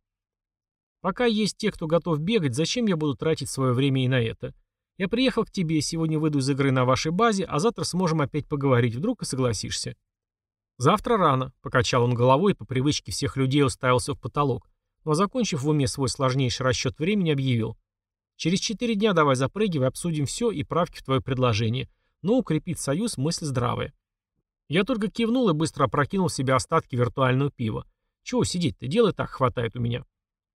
A: Пока есть те, кто готов бегать, зачем я буду тратить свое время и на это? Я приехал к тебе, сегодня выйду из игры на вашей базе, а завтра сможем опять поговорить, вдруг и согласишься. Завтра рано, покачал он головой и по привычке всех людей уставился в потолок, но, закончив в уме свой сложнейший расчет времени, объявил. Через четыре дня давай запрыгивай, обсудим все и правки в твое предложение. Но укрепить союз — мысль здравая. Я только кивнул и быстро опрокинул в себя остатки виртуального пива. Чего сидеть-то, дела и так хватает у меня.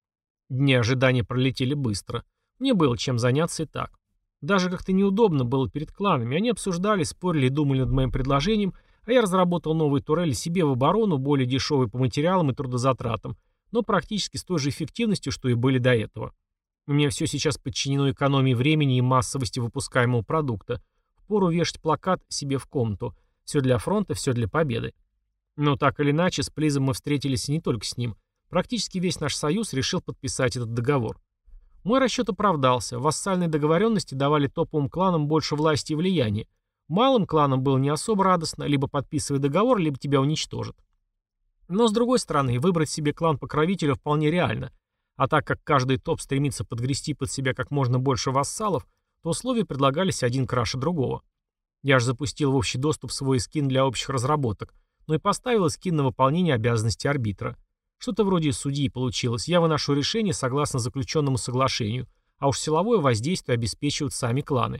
A: Дни ожидания пролетели быстро. Мне было чем заняться и так. Даже как-то неудобно было перед кланами. Они обсуждали, спорили и думали над моим предложением, а я разработал новые турели себе в оборону, более дешевые по материалам и трудозатратам, но практически с той же эффективностью, что и были до этого. У меня все сейчас подчинено экономии времени и массовости выпускаемого продукта. Впору вешать плакат себе в комнату. Все для фронта, все для победы. Но так или иначе, с Плизом мы встретились и не только с ним. Практически весь наш союз решил подписать этот договор. Мой расчет оправдался. Вассальные договоренности давали топовым кланам больше власти и влияния. Малым кланам было не особо радостно, либо подписывай договор, либо тебя уничтожат. Но с другой стороны, выбрать себе клан-покровителя вполне реально. А так как каждый топ стремится подгрести под себя как можно больше вассалов, то условия предлагались один краше другого. Я же запустил в общий доступ свой скин для общих разработок, но и поставил скин на выполнение обязанностей арбитра. Что-то вроде судьи получилось. Я выношу решение согласно заключенному соглашению, а уж силовое воздействие обеспечивают сами кланы.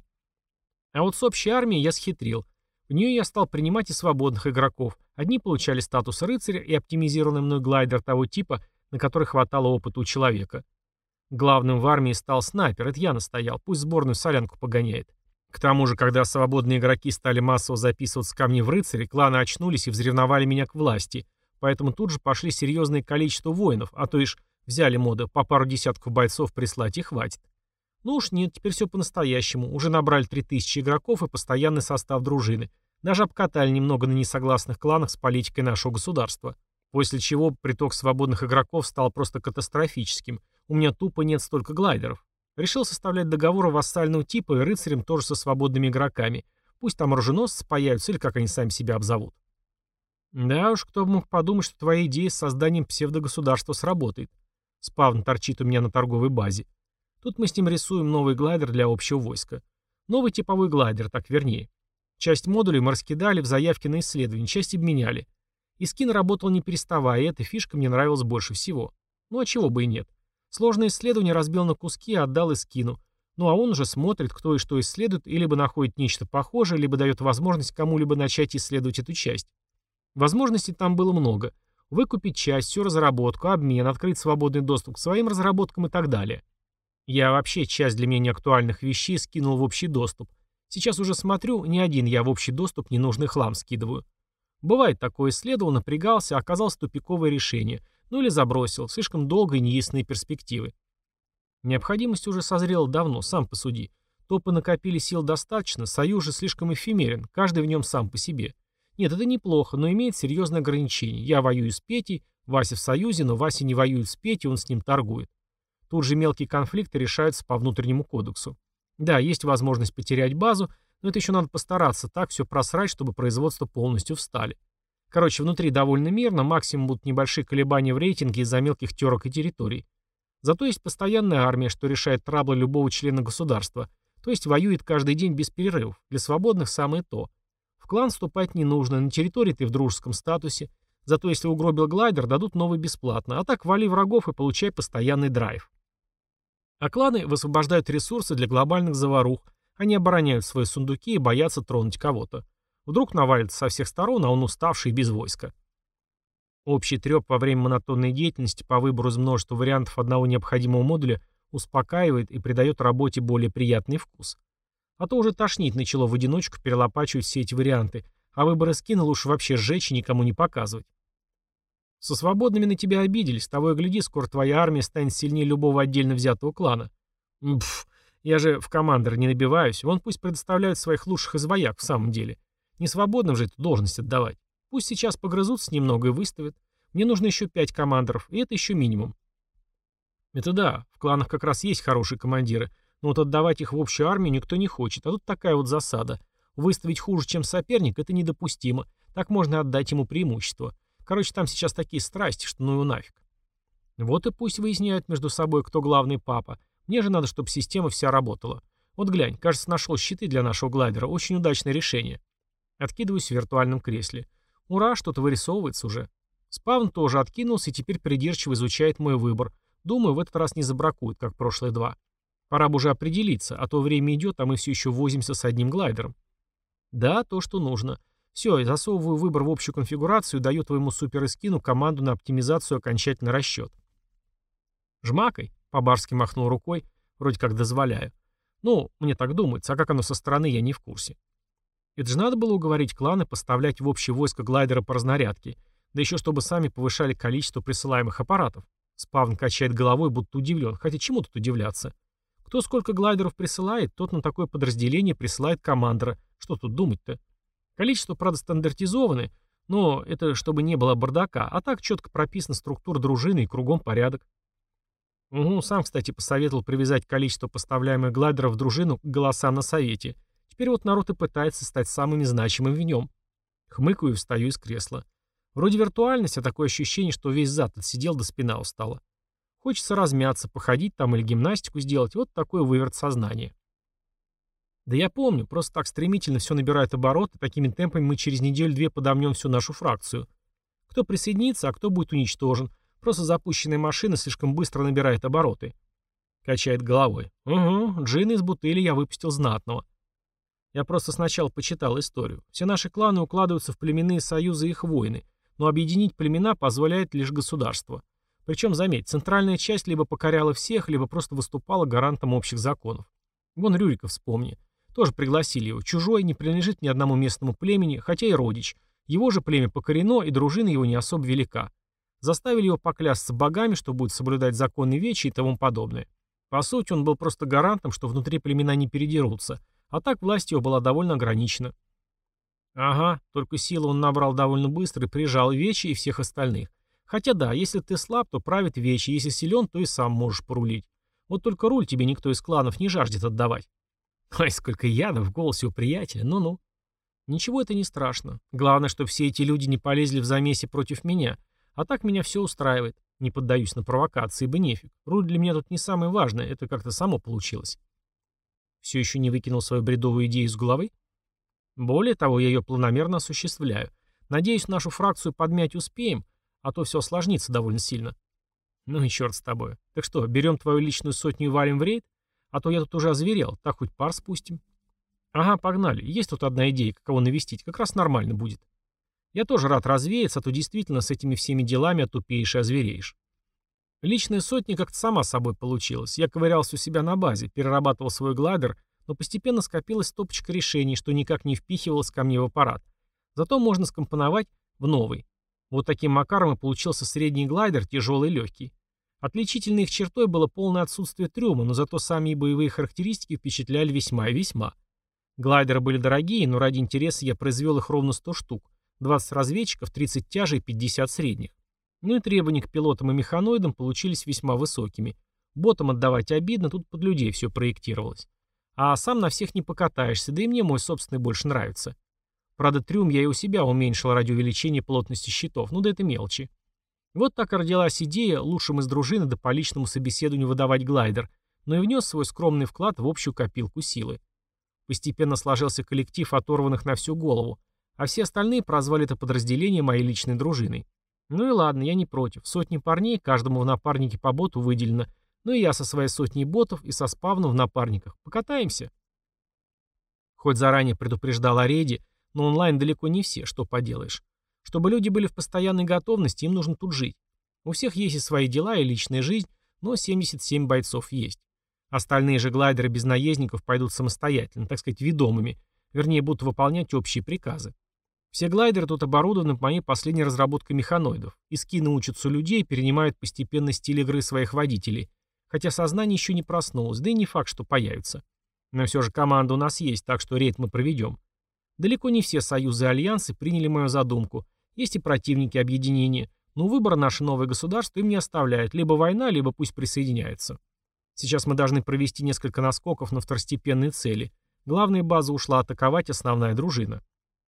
A: А вот с общей армией я схитрил. В нее я стал принимать и свободных игроков. Одни получали статус рыцаря и оптимизированный мной глайдер того типа, на который хватало опыта у человека. Главным в армии стал снайпер, это я настоял, пусть сборную солянку погоняет. К тому же, когда свободные игроки стали массово записываться ко мне в рыцари, кланы очнулись и взревновали меня к власти, поэтому тут же пошли серьезное количество воинов, а то ишь взяли моды по пару десятков бойцов прислать и хватит. Ну уж нет, теперь все по-настоящему. Уже набрали три тысячи игроков и постоянный состав дружины. Даже обкатали немного на несогласных кланах с политикой нашего государства. После чего приток свободных игроков стал просто катастрофическим. У меня тупо нет столько глайдеров. Решил составлять договоры вассального типа и рыцарям тоже со свободными игроками. Пусть там оруженосцы появятся или как они сами себя обзовут. Да уж, кто бы мог подумать, что твоя идея с созданием псевдогосударства сработает. Спавн торчит у меня на торговой базе. Тут мы с ним рисуем новый глайдер для общего войска. Новый типовой глайдер, так вернее. Часть модулей мы раскидали в заявке на исследование, часть обменяли. И скин работал не переставая, и эта фишка мне нравилась больше всего. Ну а чего бы и нет. Сложное исследование разбил на куски и отдал Искину. Ну а он уже смотрит, кто и что исследует, и либо находит нечто похожее, либо дает возможность кому-либо начать исследовать эту часть. Возможностей там было много. Выкупить часть, всю разработку, обмен, открыть свободный доступ к своим разработкам и так далее. Я вообще часть для меня неактуальных вещей скинул в общий доступ. Сейчас уже смотрю, ни один я в общий доступ ненужный хлам скидываю. Бывает такое, исследовал, напрягался, а оказалось тупиковое решение. Ну или забросил, слишком долго и неясные перспективы. Необходимость уже созрела давно, сам посуди. Топы накопили сил достаточно, союз же слишком эфемерен, каждый в нем сам по себе. Нет, это неплохо, но имеет серьезные ограничения. Я воюю с Петей, Вася в союзе, но Вася не воюет с Петей, он с ним торгует. Тут же мелкие конфликты решаются по внутреннему кодексу. Да, есть возможность потерять базу, но это еще надо постараться так все просрать, чтобы производство полностью встали. Короче, внутри довольно мирно, максимум будут небольшие колебания в рейтинге из-за мелких терок и территорий. Зато есть постоянная армия, что решает траблы любого члена государства, то есть воюет каждый день без перерывов, для свободных самое то. В клан вступать не нужно, на территории ты в дружеском статусе, зато если угробил глайдер, дадут новый бесплатно, а так вали врагов и получай постоянный драйв. А кланы высвобождают ресурсы для глобальных заварух, они обороняют свои сундуки и боятся тронуть кого-то. Вдруг навалится со всех сторон, а он уставший и без войска. Общий треп во время монотонной деятельности по выбору из множества вариантов одного необходимого модуля успокаивает и придает работе более приятный вкус. А то уже тошнить начало в одиночку перелопачивать все эти варианты, а выборы скина лучше вообще сжечь и никому не показывать. Со свободными на тебя обиделись, того и гляди, скоро твоя армия станет сильнее любого отдельно взятого клана. Пф, я же в командир не набиваюсь, вон пусть предоставляют своих лучших из вояк в самом деле. Не свободным же эту должность отдавать. Пусть сейчас погрызутся немного и выставят. Мне нужно еще пять командиров, и это еще минимум. Это да, в кланах как раз есть хорошие командиры, но вот отдавать их в общую армию никто не хочет, а тут такая вот засада. Выставить хуже, чем соперник, это недопустимо. Так можно отдать ему преимущество. Короче, там сейчас такие страсти, что ну его нафиг. Вот и пусть выясняют между собой, кто главный папа. Мне же надо, чтобы система вся работала. Вот глянь, кажется, нашел щиты для нашего глайдера. Очень удачное решение. Откидываюсь в виртуальном кресле. Ура, что-то вырисовывается уже. Спавн тоже откинулся и теперь придирчиво изучает мой выбор. Думаю, в этот раз не забракует, как прошлые два. Пора бы уже определиться, а то время идет, а мы все еще возимся с одним глайдером. Да, то, что нужно. Все, я засовываю выбор в общую конфигурацию и даю твоему суперэскину команду на оптимизацию окончательный расчет. Жмакай, по-барски махнул рукой, вроде как дозволяю. Ну, мне так думается, а как оно со стороны, я не в курсе. Это же надо было уговорить кланы поставлять в общее войско глайдера по разнарядке, да еще чтобы сами повышали количество присылаемых аппаратов. Спавн качает головой, будто удивлен, хотя чему тут удивляться? Кто сколько глайдеров присылает, тот на такое подразделение присылает командора. Что тут думать-то? Количество, правда, стандартизованы, но это чтобы не было бардака, а так четко прописана структура дружины и кругом порядок. Угу, сам, кстати, посоветовал привязать количество поставляемых глайдеров в дружину к голосам на совете. Теперь вот народ и пытается стать самыми значимыми в нем. Хмыкаю и встаю из кресла. Вроде виртуальность, а такое ощущение, что весь зад отсидел, до спина устала. Хочется размяться, походить там или гимнастику сделать, вот такой выверт сознания. Да я помню, просто так стремительно все набирает обороты, такими темпами мы через неделю-две подомнем всю нашу фракцию. Кто присоединится, а кто будет уничтожен. Просто запущенная машина слишком быстро набирает обороты. Качает головой. Угу, джина из бутыли я выпустил знатного. Я просто сначала почитал историю. Все наши кланы укладываются в племенные союзы и их войны, но объединить племена позволяет лишь государство. Причем, заметь, центральная часть либо покоряла всех, либо просто выступала гарантом общих законов. Вон Рюрика вспомни. Тоже пригласили его. Чужой, не принадлежит ни одному местному племени, хотя и родич. Его же племя покорено, и дружина его не особо велика. Заставили его поклясться богами, что будет соблюдать законы вечи и тому подобное. По сути, он был просто гарантом, что внутри племена не передерутся, а так власть его была довольно ограничена. Ага, только силы он набрал довольно быстро и прижал и Вечи, и всех остальных. Хотя да, если ты слаб, то правит Вечи, если силен, то и сам можешь порулить. Вот только руль тебе никто из кланов не жаждет отдавать. Ой, сколько яда в голосе у приятеля, ну-ну. Ничего это не страшно. Главное, что все эти люди не полезли в замесе против меня. А так меня все устраивает. Не поддаюсь на провокации, ибо нефиг. Руль для меня тут не самое важное, это как-то само получилось. Все еще не выкинул свою бредовую идею из головы? Более того, я ее планомерно осуществляю. Надеюсь, нашу фракцию подмять успеем, а то все осложнится довольно сильно. Ну и черт с тобой. Так что, берем твою личную сотню и валим в рейд? А то я тут уже озверел, так хоть пар спустим. Ага, погнали. Есть тут одна идея, кого навестить, как раз нормально будет. Я тоже рад развеяться, а то действительно с этими всеми делами отупеешь и озвереешь. Личная сотня как-то сама собой получилась. Я ковырялся у себя на базе, перерабатывал свой глайдер, но постепенно скопилась стопочка решений, что никак не впихивалось ко мне в аппарат. Зато можно скомпоновать в новый. Вот таким макаром и получился средний глайдер, тяжелый и легкий. Отличительной их чертой было полное отсутствие трюма, но зато сами боевые характеристики впечатляли весьма и весьма. Глайдеры были дорогие, но ради интереса я произвел их ровно сто штук. двадцать разведчиков, тридцать тяжей и пятьдесят средних. Ну и требования к пилотам и механоидам получились весьма высокими. Ботам отдавать обидно, тут под людей все проектировалось. А сам на всех не покатаешься, да и мне мой собственный больше нравится. Правда, трюм я и у себя уменьшил ради увеличения плотности щитов, ну да это мелочи. Вот так и родилась идея лучшим из дружины до по личному собеседованию выдавать глайдер, но и внес свой скромный вклад в общую копилку силы. Постепенно сложился коллектив оторванных на всю голову, а все остальные прозвали это подразделение моей личной дружиной. Ну и ладно, я не против. Сотни парней, каждому в напарнике по боту выделено, ну и я со своей сотней ботов и со спавном в напарниках. Покатаемся. Хоть заранее предупреждал о рейде, но онлайн далеко не все, что поделаешь. Чтобы люди были в постоянной готовности, им нужно тут жить. У всех есть и свои дела, и личная жизнь, но семьдесят семь бойцов есть. Остальные же глайдеры без наездников пойдут самостоятельно, так сказать, ведомыми, вернее, будут выполнять общие приказы. Все глайдеры тут оборудованы по моей последней разработкой механоидов, и скины учатся у людей и перенимают постепенно стиль игры своих водителей, хотя сознание еще не проснулось, да и не факт, что появится. Но все же команда у нас есть, так что рейд мы проведем. Далеко не все союзы и альянсы приняли мою задумку, есть и противники объединения, но выбора наше новое государство им не оставляет, либо война, либо пусть присоединяются. Сейчас мы должны провести несколько наскоков на второстепенные цели. Главная база ушла атаковать основная дружина.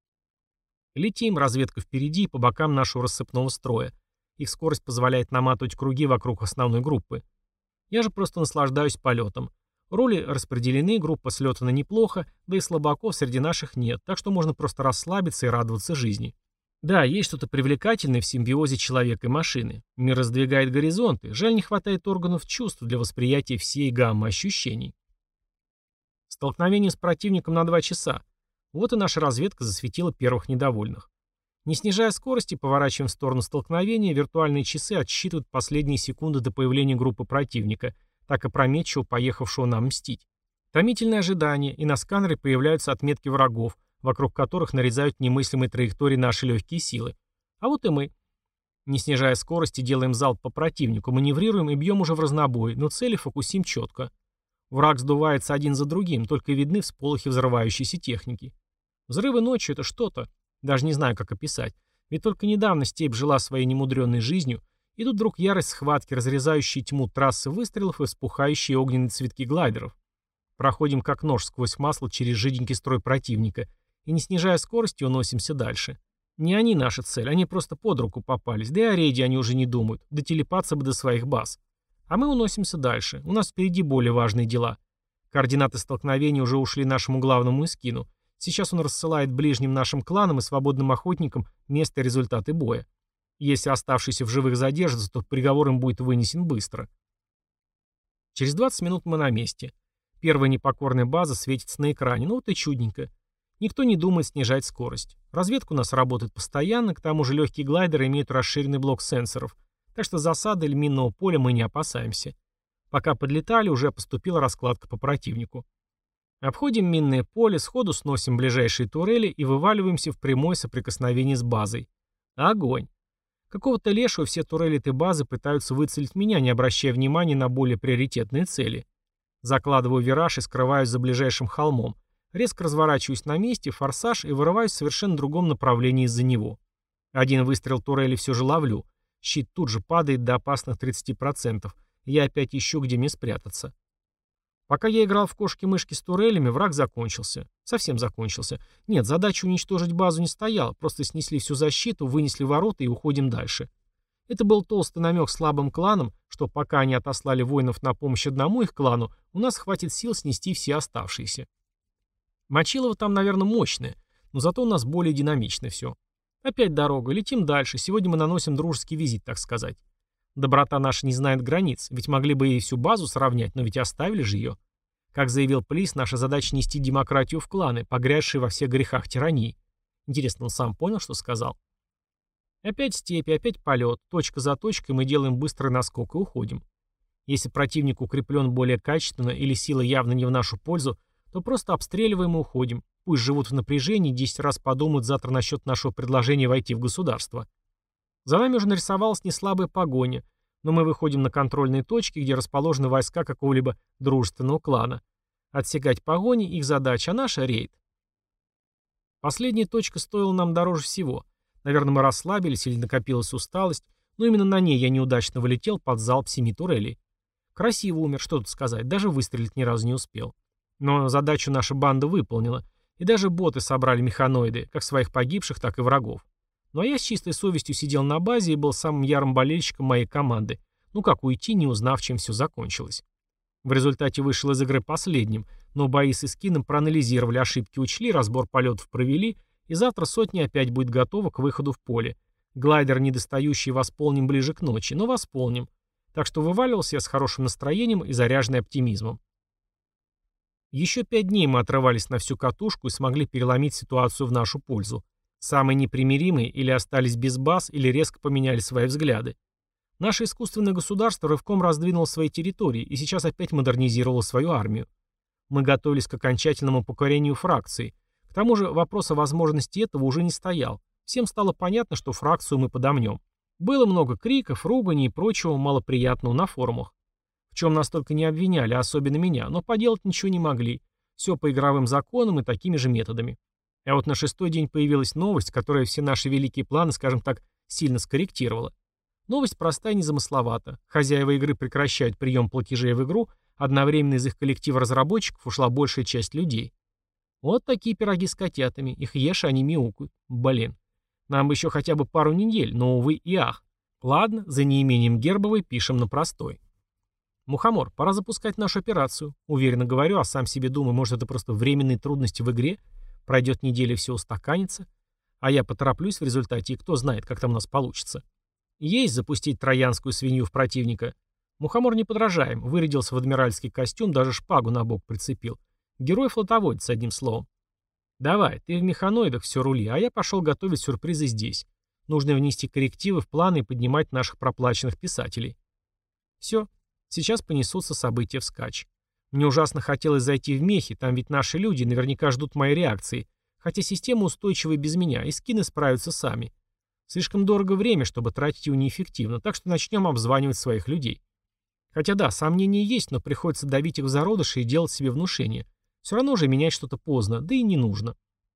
A: Летим, разведка впереди и по бокам нашего рассыпного строя. Их скорость позволяет наматывать круги вокруг основной группы. Я же просто наслаждаюсь полетом. Роли распределены, группа слетана неплохо, да и слабаков среди наших нет, так что можно просто расслабиться и радоваться жизни. Да, есть что-то привлекательное в симбиозе человека и машины. Мир раздвигает горизонты, жаль, не хватает органов чувств для восприятия всей гаммы ощущений. Столкновение с противником на два часа. Вот и наша разведка засветила первых недовольных. Не снижая скорости, поворачиваем в сторону столкновения, виртуальные часы отсчитывают последние секунды до появления группы противника, так опрометчиво поехавшего нам мстить. Томительное ожидание, и на сканере появляются отметки врагов, вокруг которых нарезают немыслимые траектории наши легкие силы. А вот и мы. Не снижая скорости, делаем залп по противнику, маневрируем и бьем уже в разнобой, но цели фокусим четко. Враг сдувается один за другим, только видны всполохи взрывающейся техники. Взрывы ночью — это что-то. Даже не знаю, как описать. Ведь только недавно степь жила своей немудренной жизнью, и тут вдруг ярость схватки, разрезающие тьму трассы выстрелов и вспухающие огненные цветки глайдеров. Проходим как нож сквозь масло через жиденький строй противника, и, не снижая скорости, уносимся дальше. Не они наша цель, они просто под руку попались, да и о рейде они уже не думают, дотелепаться бы до своих баз. А мы уносимся дальше, у нас впереди более важные дела. Координаты столкновения уже ушли нашему главному эскину. Сейчас он рассылает ближним нашим кланам и свободным охотникам место и результаты боя. Если оставшиеся в живых задержатся, то приговор им будет вынесен быстро. Через двадцать минут мы на месте. Первая непокорная база светится на экране, ну вот и чудненько. Никто не думает снижать скорость. Разведка у нас работает постоянно, к тому же легкие глайдеры имеют расширенный блок сенсоров, так что засады или минного поля мы не опасаемся. Пока подлетали, уже поступила раскладка по противнику. Обходим минное поле, сходу сносим ближайшие турели и вываливаемся в прямое соприкосновение с базой. Огонь. Какого-то лешего все турели и базы пытаются выцелить меня, не обращая внимания на более приоритетные цели. Закладываю вираж и скрываюсь за ближайшим холмом. Резко разворачиваюсь на месте, форсаж и вырываюсь в совершенно другом направлении из-за него. Один выстрел турели все же ловлю. Щит тут же падает до опасных тридцати процентов. Я опять ищу, где мне спрятаться. Пока я играл в кошки-мышки с турелями, враг закончился. Совсем закончился. Нет, задача уничтожить базу не стояла, просто снесли всю защиту, вынесли ворота и уходим дальше. Это был толстый намек слабым кланам, что пока они отослали воинов на помощь одному их клану, у нас хватит сил снести все оставшиеся. Мочилово там, наверное, мощное, но зато у нас более динамично все. Опять дорога, летим дальше, сегодня мы наносим дружеский визит, так сказать. Доброта наша не знает границ, ведь могли бы и всю базу сравнять, но ведь оставили же ее. Как заявил Плис, наша задача нести демократию в кланы, погрязшие во всех грехах тирании. Интересно, он сам понял, что сказал? Опять степи, опять полет, точка за точкой мы делаем быстрый наскок и уходим. Если противник укреплен более качественно или сила явно не в нашу пользу, то просто обстреливаем и уходим. Пусть живут в напряжении, десять раз подумают завтра насчет нашего предложения войти в государство. За нами уже нарисовалась неслабая погоня, но мы выходим на контрольные точки, где расположены войска какого-либо дружественного клана. Отсекать погони — их задача, а наша — рейд. Последняя точка стоила нам дороже всего. Наверное, мы расслабились или накопилась усталость, но именно на ней я неудачно вылетел под залп семи турелей. Красиво умер, что тут сказать, даже выстрелить ни разу не успел. Но задачу наша банда выполнила, и даже боты собрали механоиды, как своих погибших, так и врагов. Ну а я с чистой совестью сидел на базе и был самым ярым болельщиком моей команды. Ну как уйти, не узнав, чем все закончилось. В результате вышел из игры последним, но бои с Искином проанализировали, ошибки учли, разбор полетов провели, и завтра сотня опять будет готова к выходу в поле. Глайдер недостающий восполним ближе к ночи, но восполним. Так что вываливался я с хорошим настроением и заряженный оптимизмом. Еще пять дней мы отрывались на всю катушку и смогли переломить ситуацию в нашу пользу. Самые непримиримые или остались без баз, или резко поменяли свои взгляды. Наше искусственное государство рывком раздвинуло свои территории и сейчас опять модернизировало свою армию. Мы готовились к окончательному покорению фракции. К тому же вопрос о возможности этого уже не стоял. Всем стало понятно, что фракцию мы подомнем. Было много криков, руганий и прочего малоприятного на форумах. В чем нас только не обвиняли, особенно меня, но поделать ничего не могли. Все по игровым законам и такими же методами. А вот на шестой день появилась новость, которая все наши великие планы, скажем так, сильно скорректировала. Новость простая и незамысловата. Хозяева игры прекращают прием платежей в игру, одновременно из их коллектива разработчиков ушла большая часть людей. Вот такие пироги с котятами. Их ешь, они мяукают. Блин. Нам бы еще хотя бы пару недель, но, увы и ах. Ладно, за неимением гербовой пишем на простой. Мухомор, пора запускать нашу операцию. Уверенно говорю, а сам себе думаю, может это просто временные трудности в игре? Пройдет неделя и все устаканится. А я потороплюсь в результате, и кто знает, как там у нас получится. Есть запустить троянскую свинью в противника. Мухомор не подражаем, вырядился в адмиральский костюм, даже шпагу на бок прицепил. Герой-флотоводец, одним словом. Давай, ты в механоидах все рули, а я пошел готовить сюрпризы здесь. Нужно внести коррективы в планы и поднимать наших проплаченных писателей. Все, сейчас понесутся события вскачь. Мне ужасно хотелось зайти в мехи, там ведь наши люди наверняка ждут моей реакции, хотя система устойчива и без меня, и скины справятся сами. Слишком дорого время, чтобы тратить его неэффективно, так что начнем обзванивать своих людей. Хотя да, сомнения есть, но приходится давить их в зародыши и делать себе внушение. Все равно же менять что-то поздно, да и не нужно.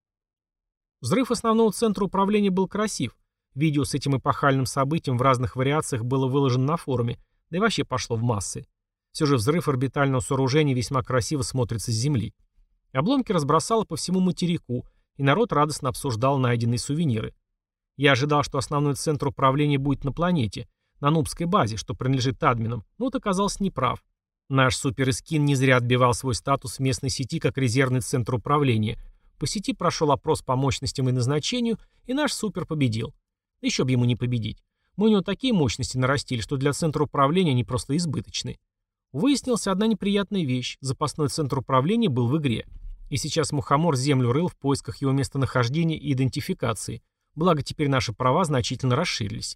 A: Взрыв основного центра управления был красив. Видео с этим эпохальным событием в разных вариациях было выложено на форуме, да и вообще пошло в массы. Все же взрыв орбитального сооружения весьма красиво смотрится с Земли. Обломки разбросало по всему материку, и народ радостно обсуждал найденные сувениры. Я ожидал, что основной центр управления будет на планете, на нубской базе, что принадлежит админам, но вот оказался неправ. Наш суперэскин не зря отбивал свой статус в местной сети как резервный центр управления. По сети прошел опрос по мощностям и назначению, и наш супер победил. Еще бы ему не победить. Мы у него такие мощности нарастили, что для центра управления они просто избыточны. Выяснилась одна неприятная вещь. Запасной центр управления был в игре. И сейчас Мухомор землю рыл в поисках его местонахождения и идентификации. Благо теперь наши права значительно расширились.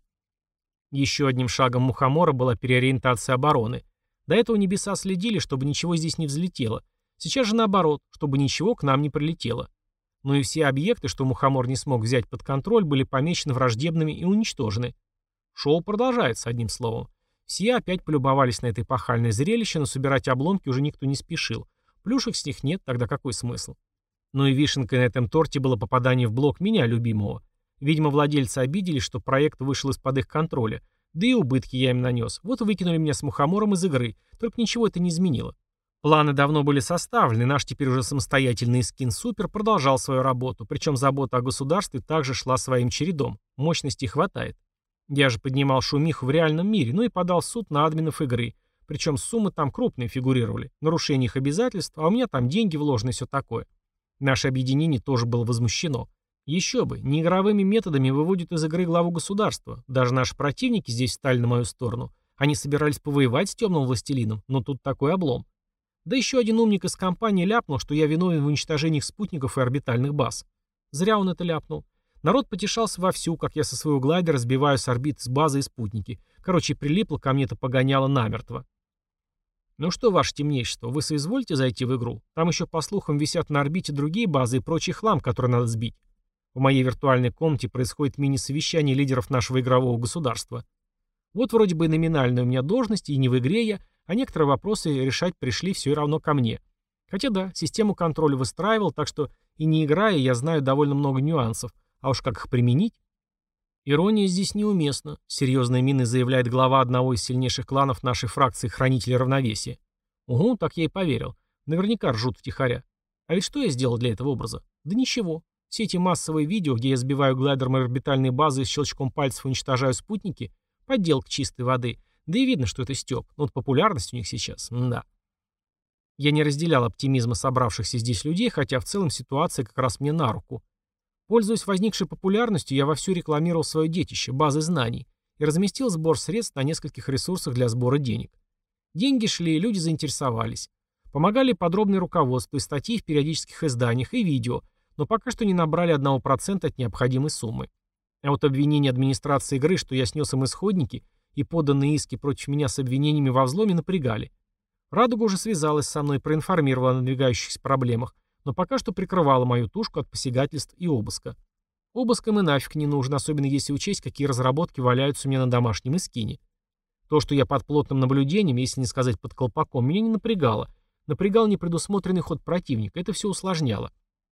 A: Еще одним шагом Мухомора была переориентация обороны. До этого небеса следили, чтобы ничего здесь не взлетело. Сейчас же наоборот, чтобы ничего к нам не прилетело. Но и все объекты, что Мухомор не смог взять под контроль, были помечены враждебными и уничтожены. Шоу продолжается, одним словом. Все опять полюбовались на это эпохальное зрелище, но собирать обломки уже никто не спешил. Плюшек с них нет, тогда какой смысл? Ну и вишенкой на этом торте было попадание в блог меня, любимого. Видимо, владельцы обиделись, что проект вышел из-под их контроля. Да и убытки я им нанес. Вот выкинули меня с мухомором из игры. Только ничего это не изменило. Планы давно были составлены, наш теперь уже самостоятельный скин Супер продолжал свою работу, причем забота о государстве также шла своим чередом. Мощности хватает. Я же поднимал шумиху в реальном мире, ну и подал в суд на админов игры. Причем суммы там крупные фигурировали. Нарушение их обязательств, а у меня там деньги вложены и все такое. Наше объединение тоже было возмущено. Еще бы, неигровыми методами выводят из игры главу государства. Даже наши противники здесь стали на мою сторону. Они собирались повоевать с темным властелином, но тут такой облом. Да еще один умник из компании ляпнул, что я виновен в уничтожении их спутников и орбитальных баз. Зря он это ляпнул. Народ потешался вовсю, как я со своего глайдера сбиваю с орбит с базы и спутники. Короче, прилипло ко мне это погоняло намертво. Ну что, ваше темнейшество, вы соизволите зайти в игру? Там еще, по слухам, висят на орбите другие базы и прочий хлам, который надо сбить. В моей виртуальной комнате происходит мини-совещание лидеров нашего игрового государства. Вот вроде бы номинальная у меня должность, и не в игре я, а некоторые вопросы решать пришли все равно ко мне. Хотя да, систему контроля выстраивал, так что и не играя, я знаю довольно много нюансов. А уж как их применить? Ирония здесь неуместна, серьезной миной заявляет глава одного из сильнейших кланов нашей фракции Хранители Равновесия. Угу, так я и поверил. Наверняка ржут втихаря. А ведь что я сделал для этого образа? Да ничего. Все эти массовые видео, где я сбиваю глайдером орбитальные базы и щелчком пальцев уничтожаю спутники, подделка чистой воды. Да и видно, что это стёб. Но вот популярность у них сейчас, да. Я не разделял оптимизма собравшихся здесь людей, хотя в целом ситуация как раз мне на руку. Пользуясь возникшей популярностью, я вовсю рекламировал свое детище, базы знаний, и разместил сбор средств на нескольких ресурсах для сбора денег. Деньги шли, люди заинтересовались. Помогали подробные руководства и статьи в периодических изданиях и видео, но пока что не набрали одного процента от необходимой суммы. А вот обвинение администрации игры, что я снес им исходники, и поданные иски против меня с обвинениями во взломе напрягали. Радуга уже связалась со мной и проинформировала о надвигающихся проблемах, но пока что прикрывала мою тушку от посягательств и обыска. Обыск им и нафиг не нужен, особенно если учесть, какие разработки валяются у меня на домашнем эскине. То, что я под плотным наблюдением, если не сказать под колпаком, меня не напрягало. Напрягал непредусмотренный ход противника, это все усложняло.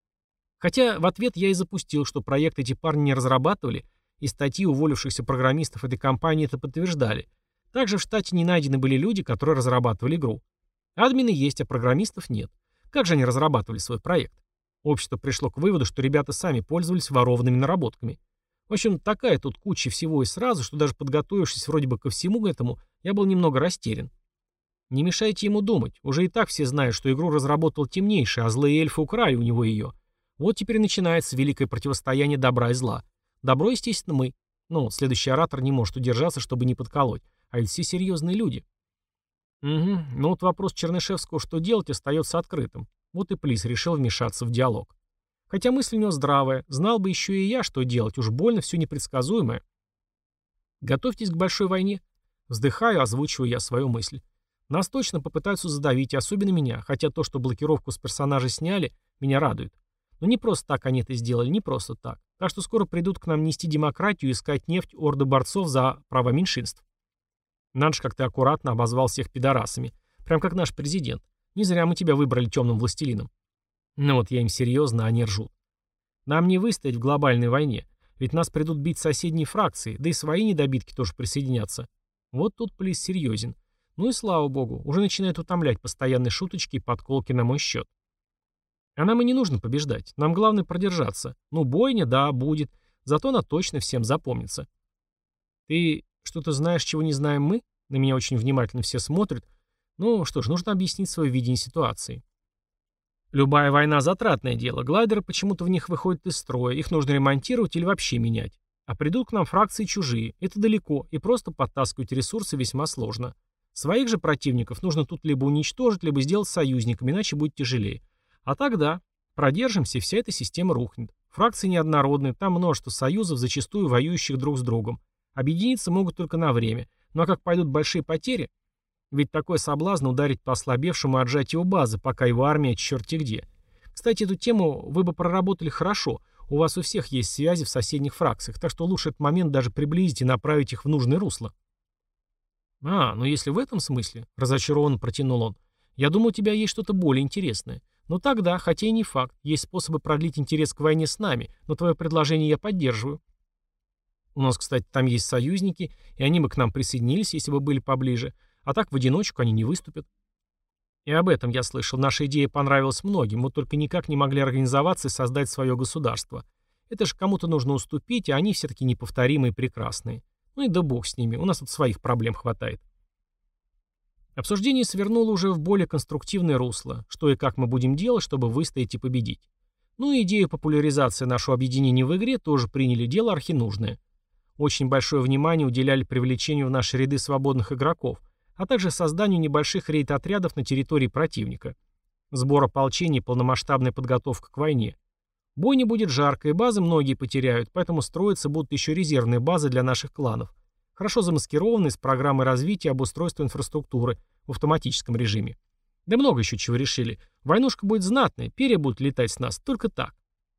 A: Хотя в ответ я и запустил, что проект эти парни не разрабатывали, и статьи уволившихся программистов этой компании это подтверждали. Также в штате не найдены были люди, которые разрабатывали игру. Админы есть, а программистов нет. Как же они разрабатывали свой проект? Общество пришло к выводу, что ребята сами пользовались ворованными наработками. В общем, такая тут куча всего и сразу, что даже подготовившись вроде бы ко всему этому, я был немного растерян. Не мешайте ему думать. Уже и так все знают, что игру разработал темнейший, а злые эльфы украли у него ее. Вот теперь начинается великое противостояние добра и зла. Добро, естественно, мы. Ну, следующий оратор не может удержаться, чтобы не подколоть. А ведь все серьезные люди. Угу. Ну вот вопрос Чернышевского, что делать, остается открытым. Вот и Плис решил вмешаться в диалог. Хотя мысль у него здравая. Знал бы еще и я, что делать. Уж больно все непредсказуемое. Готовьтесь к большой войне. Вздыхаю, озвучиваю я свою мысль. Нас точно попытаются задавить, особенно меня. Хотя то, что блокировку с персонажа сняли, меня радует. Но не просто так они это сделали, не просто так. Так что скоро придут к нам нести демократию и искать нефть орды борцов за права меньшинств. Надо же, как ты аккуратно обозвал всех пидорасами. Прям как наш президент. Не зря мы тебя выбрали темным властелином. Ну вот я им серьезно, а они ржут. Нам не выстоять в глобальной войне. Ведь нас придут бить соседние фракции, да и свои недобитки тоже присоединятся. Вот тут Плис серьезен. Ну и слава богу, уже начинает утомлять постоянные шуточки и подколки на мой счет. А нам и не нужно побеждать. Нам главное продержаться. Ну, бойня, да, будет. Зато она точно всем запомнится. Ты что-то знаешь, чего не знаем мы? На меня очень внимательно все смотрят. Ну что ж, нужно объяснить свое видение ситуации. Любая война — затратное дело. Глайдеры почему-то в них выходят из строя. Их нужно ремонтировать или вообще менять. А придут к нам фракции чужие. Это далеко, и просто подтаскивать ресурсы весьма сложно. Своих же противников нужно тут либо уничтожить, либо сделать союзниками, иначе будет тяжелее. А тогда продержимся, и вся эта система рухнет. Фракции неоднородные, там множество союзов, зачастую воюющих друг с другом. Объединиться могут только на время. Ну а как пойдут большие потери? Ведь такой соблазн ударить по ослабевшему и отжать его базы, пока его армия черти где. Кстати, эту тему вы бы проработали хорошо. У вас у всех есть связи в соседних фракциях, так что лучше этот момент даже приблизить и направить их в нужное русло». «А, ну если в этом смысле», — разочарованно протянул он, — «я думал, у тебя есть что-то более интересное. Ну тогда, хотя и не факт, есть способы продлить интерес к войне с нами, но твое предложение я поддерживаю. У нас, кстати, там есть союзники, и они бы к нам присоединились, если бы были поближе, а так в одиночку они не выступят». «И об этом я слышал. Наша идея понравилась многим, мы только никак не могли организоваться и создать свое государство. Это же кому-то нужно уступить, а они все-таки неповторимые и прекрасные. Ну и да бог с ними, у нас тут своих проблем хватает». Обсуждение свернуло уже в более конструктивное русло, что и как мы будем делать, чтобы выстоять и победить. Ну и идею популяризации нашего объединения в игре тоже приняли, дело архинужное. Очень большое внимание уделяли привлечению в наши ряды свободных игроков, а также созданию небольших рейд-отрядов на территории противника. Сбор ополчений и полномасштабная подготовка к войне. Бойня будет жарко, и базы многие потеряют, поэтому строиться будут еще резервные базы для наших кланов, хорошо замаскированные с программой развития и обустройства инфраструктуры в автоматическом режиме. Да много еще чего решили. Войнушка будет знатная, перья будут летать с нас, только так.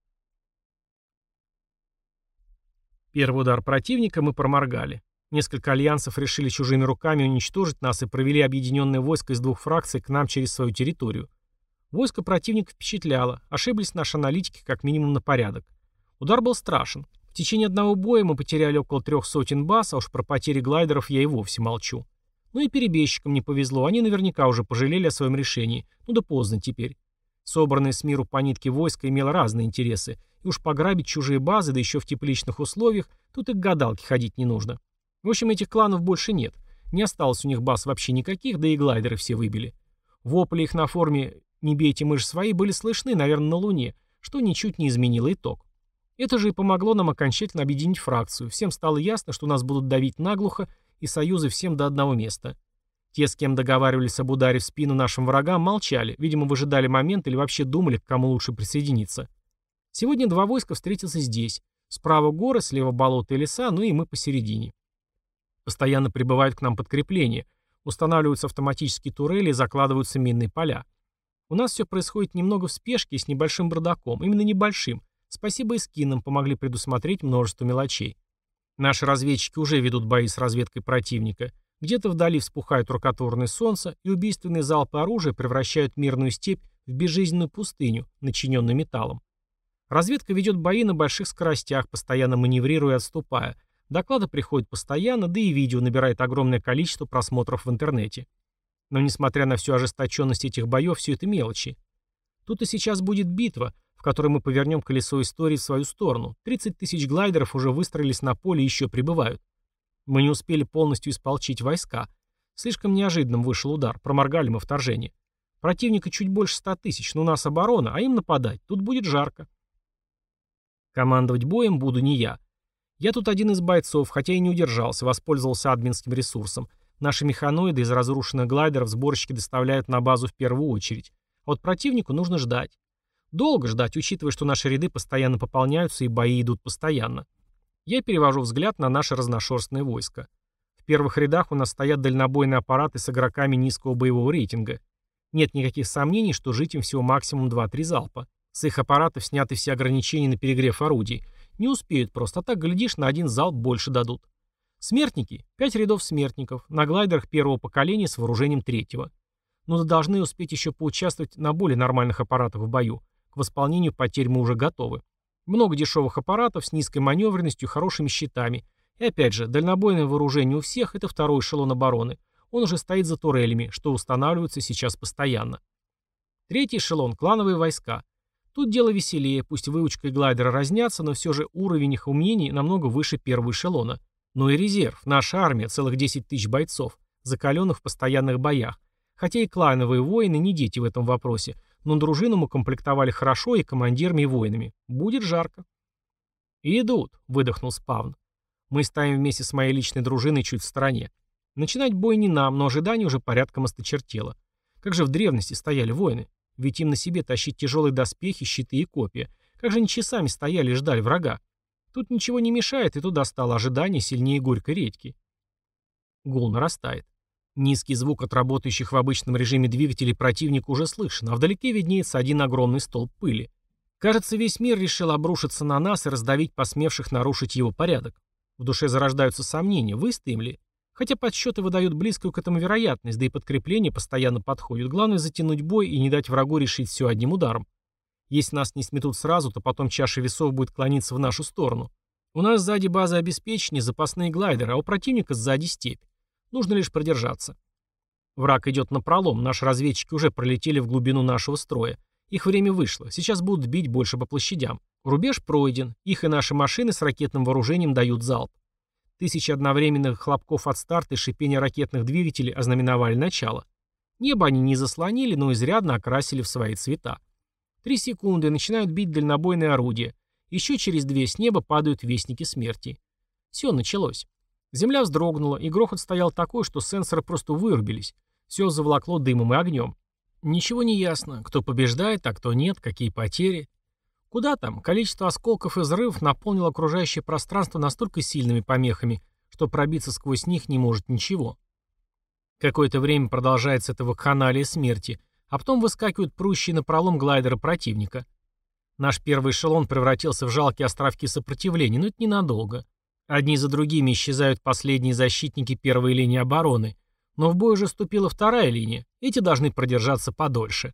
A: Первый удар противника мы проморгали. Несколько альянсов решили чужими руками уничтожить нас и провели объединенное войско из двух фракций к нам через свою территорию. Войско противника впечатляло, ошиблись наши аналитики как минимум на порядок. Удар был страшен. В течение одного боя мы потеряли около трех сотен баз, а уж про потери глайдеров я и вовсе молчу. Ну и перебежчикам не повезло, они наверняка уже пожалели о своем решении, ну да поздно теперь. Собранное с миру по нитке войско имело разные интересы, и уж пограбить чужие базы, да еще в тепличных условиях, тут и к гадалке ходить не нужно. В общем, этих кланов больше нет. Не осталось у них баз вообще никаких, да и глайдеры все выбили. Вопли их на форуме «Не бейте, мы же свои» были слышны, наверное, на Луне, что ничуть не изменило итог. Это же и помогло нам окончательно объединить фракцию. Всем стало ясно, что нас будут давить наглухо, и союзы всем до одного места. Те, с кем договаривались об ударе в спину нашим врагам, молчали, видимо, выжидали момент или вообще думали, к кому лучше присоединиться. Сегодня два войска встретятся здесь. Справа горы, слева болото и леса, ну и мы посередине. Постоянно прибывают к нам подкрепления, устанавливаются автоматические турели и закладываются минные поля. У нас все происходит немного в спешке и с небольшим бардаком, именно небольшим. Спасибо и скинам, помогли предусмотреть множество мелочей. Наши разведчики уже ведут бои с разведкой противника. Где-то вдали вспухает рукотворное солнце, и убийственные залпы оружия превращают мирную степь в безжизненную пустыню, начиненную металлом. Разведка ведет бои на больших скоростях, постоянно маневрируя и отступая. Доклады приходят постоянно, да и видео набирает огромное количество просмотров в интернете. Но несмотря на всю ожесточенность этих боев, все это мелочи. Тут и сейчас будет битва, в которой мы повернем колесо истории в свою сторону. тридцать тысяч глайдеров уже выстроились на поле и еще прибывают. Мы не успели полностью исполчить войска. Слишком неожиданным вышел удар, проморгали мы вторжение. Противника чуть больше ста тысяч, но у нас оборона, а им нападать. Тут будет жарко. Командовать боем буду не я. Я тут один из бойцов, хотя и не удержался, воспользовался админским ресурсом. Наши механоиды из разрушенных глайдеров сборщики доставляют на базу в первую очередь. А вот противнику нужно ждать. Долго ждать, учитывая, что наши ряды постоянно пополняются и бои идут постоянно. Я перевожу взгляд на наше разношерстное войско. В первых рядах у нас стоят дальнобойные аппараты с игроками низкого боевого рейтинга. Нет никаких сомнений, что жить им всего максимум два-три залпа. С их аппаратов сняты все ограничения на перегрев орудий. Не успеют просто, а так, глядишь, на один залп больше дадут. Смертники — пять рядов смертников, на глайдерах первого поколения с вооружением третьего. Но должны успеть еще поучаствовать на более нормальных аппаратах в бою. К восполнению потерь мы уже готовы. Много дешевых аппаратов с низкой маневренностью, хорошими щитами. И опять же, дальнобойное вооружение у всех — это второй эшелон обороны. Он уже стоит за турелями, что устанавливается сейчас постоянно. Третий эшелон — клановые войска. Тут дело веселее, пусть выучка и глайдера разнятся, но все же уровень их умений намного выше первого эшелона. Но и резерв, наша армия, целых десять тысяч бойцов, закаленных в постоянных боях. Хотя и клановые воины не дети в этом вопросе, но дружину мы комплектовали хорошо и командирами, и воинами. Будет жарко. «Идут», — выдохнул Спавн. Мы стоим вместе с моей личной дружиной чуть в стороне. Начинать бой не нам, но ожидание уже порядком осточертело. Как же в древности стояли воины? Ведь им на себе тащить тяжелые доспехи, щиты и копья. Как же они часами стояли и ждали врага? Тут ничего не мешает, и туда стало ожидание сильнее горькой редьки. Гул нарастает. Низкий звук от работающих в обычном режиме двигателей противника уже слышен, а вдалеке виднеется один огромный столб пыли. Кажется, весь мир решил обрушиться на нас и раздавить посмевших нарушить его порядок. В душе зарождаются сомнения, выстоим ли. Хотя подсчеты выдают близкую к этому вероятность, да и подкрепление постоянно подходит. Главное затянуть бой и не дать врагу решить все одним ударом. Если нас не сметут сразу, то потом чаша весов будет клониться в нашу сторону. У нас сзади база обеспечения, запасные глайдеры, а у противника сзади степь. Нужно лишь продержаться. Враг идет напролом, наши разведчики уже пролетели в глубину нашего строя. Их время вышло, сейчас будут бить больше по площадям. Рубеж пройден, их и наши машины с ракетным вооружением дают залп. Тысячи одновременных хлопков от старта и шипения ракетных двигателей ознаменовали начало. Небо они не заслонили, но изрядно окрасили в свои цвета. Три секунды, и начинают бить дальнобойные орудия. Еще через две с неба падают вестники смерти. Все, началось. Земля вздрогнула, и грохот стоял такой, что сенсоры просто вырубились. Все заволокло дымом и огнем. Ничего не ясно, кто побеждает, а кто нет, какие потери. Куда там? Количество осколков и взрывов наполнило окружающее пространство настолько сильными помехами, что пробиться сквозь них не может ничего. Какое-то время продолжается эта вакханалия смерти, а потом выскакивают прущие напролом глайдеры противника. Наш первый эшелон превратился в жалкие островки сопротивления, но это ненадолго. Одни за другими исчезают последние защитники первой линии обороны, но в бой уже вступила вторая линия, эти должны продержаться подольше.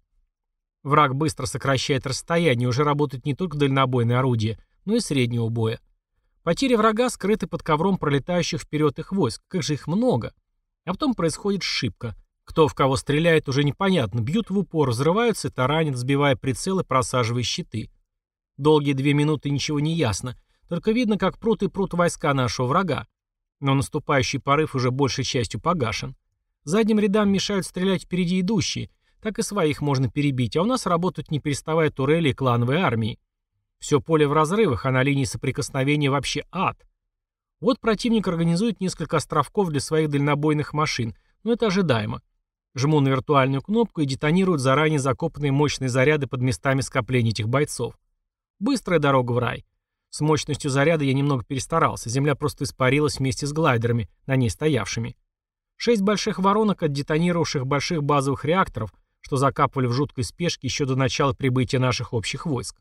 A: Враг быстро сокращает расстояние, уже работают не только дальнобойные орудия, но и среднего боя. Потери врага скрыты под ковром пролетающих вперед их войск, как же их много. А потом происходит сшибка. Кто в кого стреляет, уже непонятно, бьют в упор, взрываются и таранят, сбивая прицелы, просаживая щиты. Долгие две минуты ничего не ясно, только видно, как прут и прут войска нашего врага. Но наступающий порыв уже большей частью погашен. Задним рядам мешают стрелять впереди идущие, так и своих можно перебить, а у нас работают не переставая турели и клановые армии. Все поле в разрывах, а на линии соприкосновения вообще ад. Вот противник организует несколько островков для своих дальнобойных машин, но это ожидаемо. Жму на виртуальную кнопку и детонируют заранее закопанные мощные заряды под местами скопления этих бойцов. Быстрая дорога в рай. С мощностью заряда я немного перестарался, земля просто испарилась вместе с глайдерами, на ней стоявшими. Шесть больших воронок от детонировавших больших базовых реакторов, что закапывали в жуткой спешке еще до начала прибытия наших общих войск.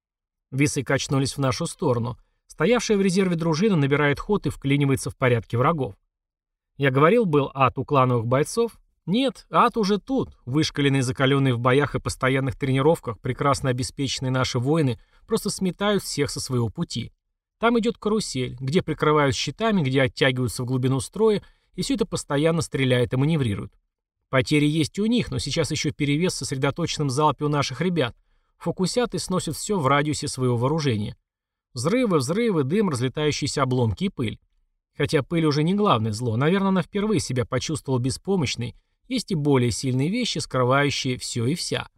A: Весы качнулись в нашу сторону. Стоявшая в резерве дружина набирает ход и вклинивается в порядке врагов. Я говорил, был ад у клановых бойцов. Нет, ад уже тут. Вышкаленные, закаленные в боях и постоянных тренировках, прекрасно обеспеченные наши воины просто сметают всех со своего пути. Там идет карусель, где прикрывают щитами, где оттягиваются в глубину строя, и все это постоянно стреляет и маневрирует. Потери есть у них, но сейчас еще перевес в сосредоточенном залпе у наших ребят. Фокусят и сносят все в радиусе своего вооружения. Взрывы, взрывы, дым, разлетающиеся обломки и пыль. Хотя пыль уже не главное зло, наверное, она впервые себя почувствовала беспомощной. Есть и более сильные вещи, скрывающие все и вся.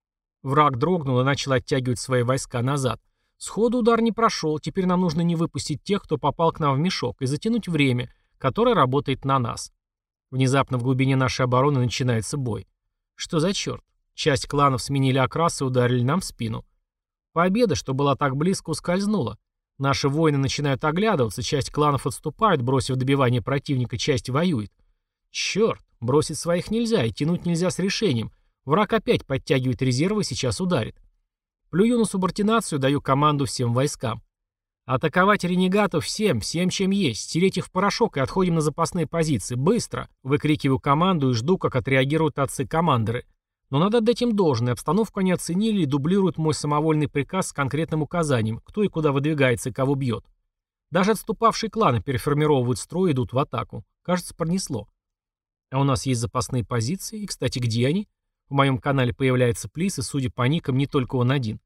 A: Враг дрогнул и начал оттягивать свои войска назад. Сходу удар не прошел, теперь нам нужно не выпустить тех, кто попал к нам в мешок, и затянуть время, которое работает на нас. Внезапно в глубине нашей обороны начинается бой. Что за черт? Часть кланов сменили окрас и ударили нам в спину. Победа, что была так близко, ускользнула. Наши воины начинают оглядываться, часть кланов отступает, бросив добивание противника, часть воюет. Черт, бросить своих нельзя и тянуть нельзя с решением. Враг опять подтягивает резервы и сейчас ударит. Плюю на субординацию, даю команду всем войскам. Атаковать ренегатов всем, всем чем есть, стереть их в порошок и отходим на запасные позиции. Быстро! Выкрикиваю команду и жду, как отреагируют отцы-командеры. Но надо отдать им должное, обстановку они оценили и дублируют мой самовольный приказ с конкретным указанием, кто и куда выдвигается и кого бьет. Даже отступавшие кланы переформировывают строй и идут в атаку. Кажется, пронесло. А у нас есть запасные позиции, и, кстати, где они? В моем канале появляется плиз, и, судя по никам, не только он один.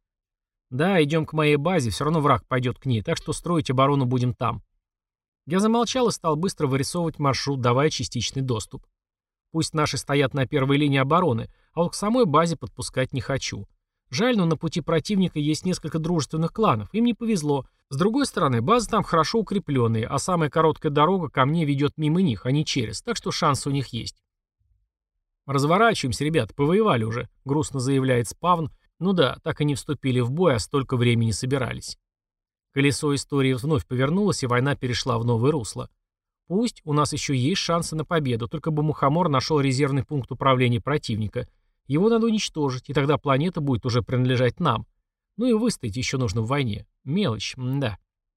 A: Да, идем к моей базе, все равно враг пойдет к ней, так что строить оборону будем там. Я замолчал и стал быстро вырисовывать маршрут, давая частичный доступ. Пусть наши стоят на первой линии обороны, а вот к самой базе подпускать не хочу. Жаль, но на пути противника есть несколько дружественных кланов, им не повезло. С другой стороны, базы там хорошо укрепленные, а самая короткая дорога ко мне ведет мимо них, а не через, так что шансы у них есть. «Разворачиваемся, ребят, повоевали уже», — грустно заявляет Спавн. Ну да, так и не вступили в бой, а столько времени собирались. Колесо истории вновь повернулось, и война перешла в новое русло. Пусть, у нас еще есть шансы на победу, только бы Мухомор нашел резервный пункт управления противника. Его надо уничтожить, и тогда планета будет уже принадлежать нам. Ну и выстоять еще нужно в войне. Мелочь, да.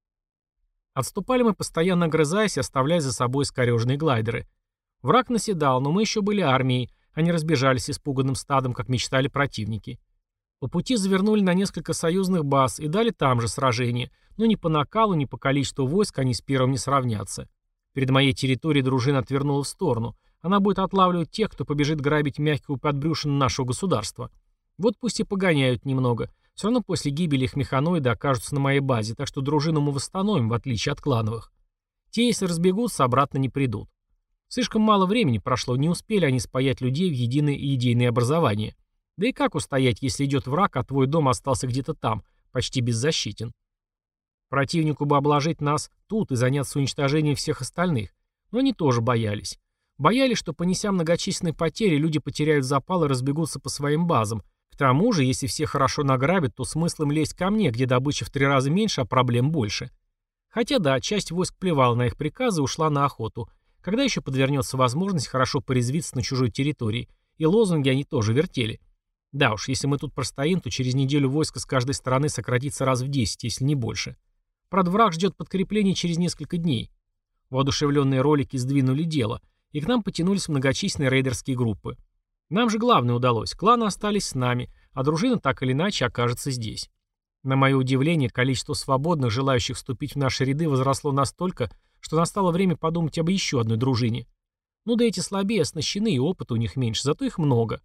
A: Отступали мы, постоянно огрызаясь и оставляя за собой искореженные глайдеры. Враг наседал, но мы еще были армией, а не разбежались испуганным стадом, как мечтали противники. По пути завернули на несколько союзных баз и дали там же сражение, но ни по накалу, ни по количеству войск они с первым не сравнятся. Перед моей территорией дружина отвернула в сторону. Она будет отлавливать тех, кто побежит грабить мягкую подбрюшину нашего государства. Вот пусть и погоняют немного. Все равно после гибели их механоиды окажутся на моей базе, так что дружину мы восстановим, в отличие от клановых. Те, если разбегутся, обратно не придут. Слишком мало времени прошло, не успели они спаять людей в единое идейное образование. Да и как устоять, если идет враг, а твой дом остался где-то там, почти беззащитен? Противнику бы обложить нас тут и заняться уничтожением всех остальных. Но они тоже боялись. Боялись, что, понеся многочисленные потери, люди потеряют запал и разбегутся по своим базам. К тому же, если все хорошо награбят, то смыслом лезть ко мне, где добыча в три раза меньше, а проблем больше. Хотя да, часть войск плевала на их приказы и ушла на охоту. Когда еще подвернется возможность хорошо порезвиться на чужой территории? И лозунги они тоже вертели. Да уж, если мы тут простоим, то через неделю войско с каждой стороны сократится раз в десять, если не больше. Правда, враг ждет подкрепление через несколько дней. Воодушевленные ролики сдвинули дело, и к нам потянулись многочисленные рейдерские группы. Нам же главное удалось, кланы остались с нами, а дружина так или иначе окажется здесь. На мое удивление, количество свободных, желающих вступить в наши ряды, возросло настолько, что настало время подумать об еще одной дружине. Ну да эти слабее оснащены, и опыта у них меньше, зато их много.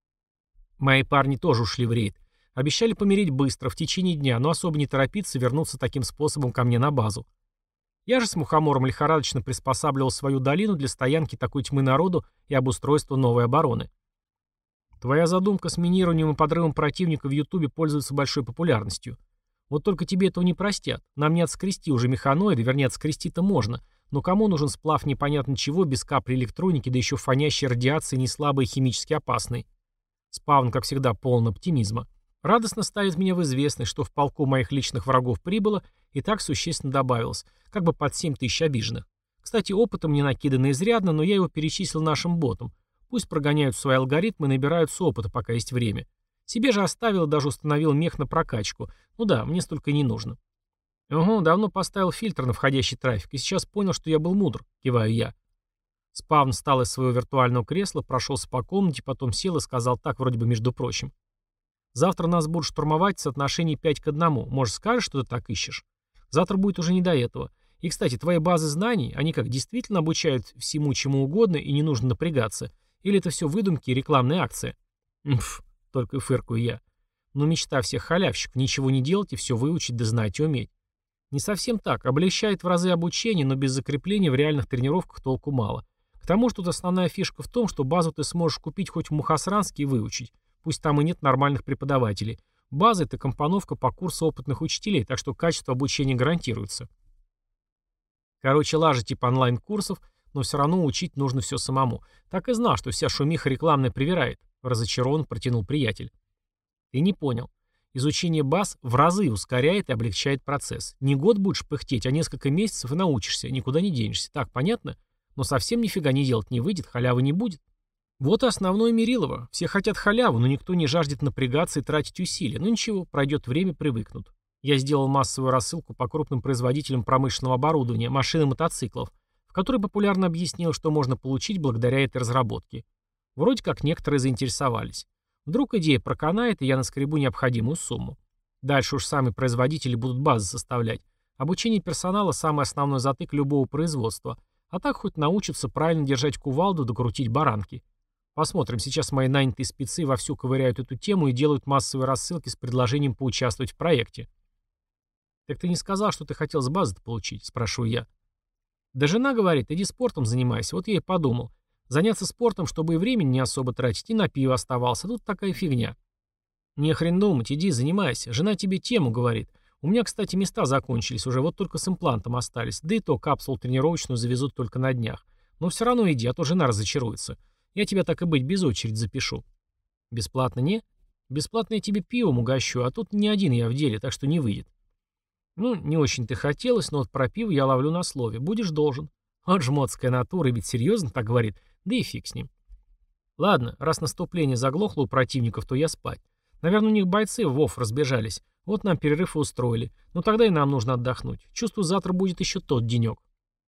A: Мои парни тоже ушли в рейд. Обещали помереть быстро, в течение дня, но особо не торопиться вернуться таким способом ко мне на базу. Я же с Мухомором лихорадочно приспосабливал свою долину для стоянки такой тьмы народу и обустройства новой обороны. Твоя задумка с минированием и подрывом противника в Ютубе пользуется большой популярностью. Вот только тебе этого не простят. Нам не отскрести уже механоиды, вернее, отскрести-то можно, но кому нужен сплав непонятно чего, без капли электроники, да еще фонящей радиации, не слабой и химически опасной. Спавн, как всегда, полон оптимизма. Радостно ставит меня в известность, что в полку моих личных врагов прибыло, и так существенно добавилось, как бы под семь тысяч обиженных. Кстати, опытом мне накидано изрядно, но я его перечислил нашим ботам. Пусть прогоняют свои алгоритмы и набирают с опыта, пока есть время. Себе же оставил и даже установил мех на прокачку. Ну да, мне столько не нужно. Угу, давно поставил фильтр на входящий трафик, и сейчас понял, что я был мудр, киваю я. Спавн встал из своего виртуального кресла, прошелся по комнате, потом сел и сказал так, вроде бы между прочим. Завтра нас будут штурмовать в соотношении пять к одному. Может, скажешь, что ты так ищешь? Завтра будет уже не до этого. И, кстати, твои базы знаний, они как, действительно обучают всему, чему угодно, и не нужно напрягаться? Или это все выдумки и рекламные акции? Мф, только фыркаю я. Но мечта всех халявщиков — ничего не делать и все выучить да знать и уметь. Не совсем так. Облегчает в разы обучение, но без закрепления в реальных тренировках толку мало. К тому же тут основная фишка в том, что базу ты сможешь купить хоть в Мухосранске и выучить. Пусть там и нет нормальных преподавателей. База — это компоновка по курсу опытных учителей, так что качество обучения гарантируется. Короче, лажа типа онлайн-курсов, но все равно учить нужно все самому. Так и знал, что вся шумиха рекламная привирает. Разочарован протянул приятель. Ты не понял. Изучение баз в разы ускоряет и облегчает процесс. Не год будешь пыхтеть, а несколько месяцев и научишься, никуда не денешься. Так, понятно? Но совсем нифига не делать не выйдет, халявы не будет. Вот и основное мерилово. Все хотят халяву, но никто не жаждет напрягаться и тратить усилия. Ну ничего, пройдет время, привыкнут. Я сделал массовую рассылку по крупным производителям промышленного оборудования, машин и мотоциклов, в которой популярно объяснил, что можно получить благодаря этой разработке. Вроде как некоторые заинтересовались. Вдруг идея проканает, и я наскребу необходимую сумму. Дальше уж сами производители будут базы составлять. Обучение персонала – самый основной затык любого производства. А так хоть научатся правильно держать кувалду да крутить баранки. Посмотрим, сейчас мои нанятые спецы вовсю ковыряют эту тему и делают массовые рассылки с предложением поучаствовать в проекте. «Так ты не сказал, что ты хотел с базы-то получить?» – спрашиваю я. «Да жена говорит, иди спортом занимайся». Вот я и подумал. Заняться спортом, чтобы и времени не особо тратить, и на пиво оставался. Тут такая фигня. «Не хрен думать, иди занимайся. Жена тебе тему говорит. У меня, кстати, места закончились уже, вот только с имплантом остались. Да и то капсулу тренировочную завезут только на днях. Но все равно иди, а то жена разочаруется. Я тебя, так и быть, без очереди запишу». «Бесплатно не?» «Бесплатно я тебе пивом угощу, а тут не один я в деле, так что не выйдет». «Ну, не очень-то хотелось, но вот про пиво я ловлю на слове. Будешь должен». Вот жмотская натура, ведь серьезно так говорит. Да и фиг с ним. Ладно, раз наступление заглохло у противников, то я спать. Наверное, у них бойцы в ВОВ разбежались. Вот нам перерыв и устроили. Но тогда и нам нужно отдохнуть. Чувствую, завтра будет еще тот денек.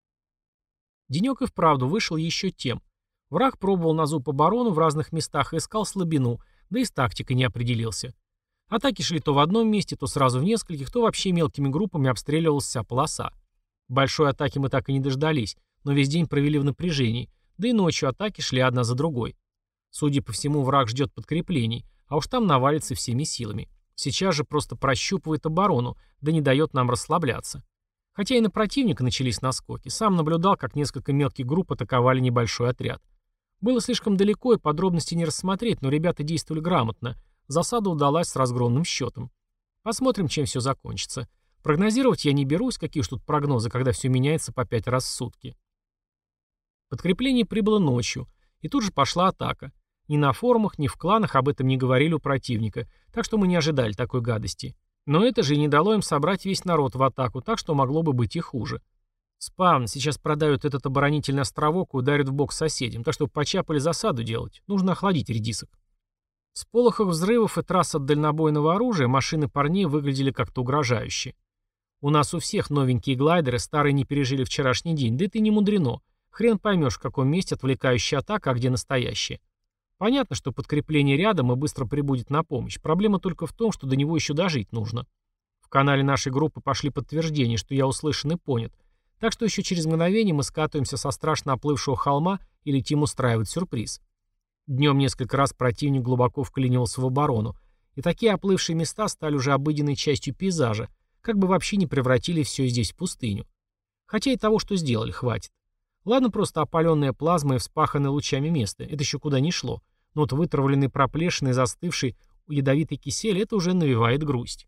A: Денек и вправду вышел еще тем. Враг пробовал на зуб оборону в разных местах и искал слабину, да и с тактикой не определился. Атаки шли то в одном месте, то сразу в нескольких, то вообще мелкими группами обстреливалась вся полоса. Большой атаки мы так и не дождались, но весь день провели в напряжении, да и ночью атаки шли одна за другой. Судя по всему, враг ждет подкреплений, а уж там навалится всеми силами. Сейчас же просто прощупывает оборону, да не дает нам расслабляться. Хотя и на противника начались наскоки. Сам наблюдал, как несколько мелких групп атаковали небольшой отряд. Было слишком далеко и подробности не рассмотреть, но ребята действовали грамотно. Засада удалась с разгромным счетом. Посмотрим, чем все закончится. Прогнозировать я не берусь, какие уж тут прогнозы, когда все меняется по пять раз в сутки. Подкрепление прибыло ночью, и тут же пошла атака. Ни на форумах, ни в кланах об этом не говорили у противника, так что мы не ожидали такой гадости. Но это же и не дало им собрать весь народ в атаку, так что могло бы быть и хуже. Спавн сейчас продают этот оборонительный островок и ударят в бок соседям, так что почапали засаду делать. Нужно охладить редисок. В сполохах взрывов и трасс от дальнобойного оружия машины парней выглядели как-то угрожающе. У нас у всех новенькие глайдеры, старые не пережили вчерашний день, да это и не мудрено. Хрен поймешь, в каком месте отвлекающая атака, а где настоящая. Понятно, что подкрепление рядом и быстро прибудет на помощь. Проблема только в том, что до него еще дожить нужно. В канале нашей группы пошли подтверждения, что я услышан и понят. Так что еще через мгновение мы скатываемся со страшно оплывшего холма и летим устраивать сюрприз. Днем несколько раз противник глубоко вклинивался в оборону, и такие оплывшие места стали уже обыденной частью пейзажа, как бы вообще не превратили все здесь в пустыню. Хотя и того, что сделали, хватит. Ладно, просто опаленная плазма и вспаханное лучами место, это еще куда ни шло, но вот вытравленный проплешиной застывший ядовитый кисель, это уже навевает грусть.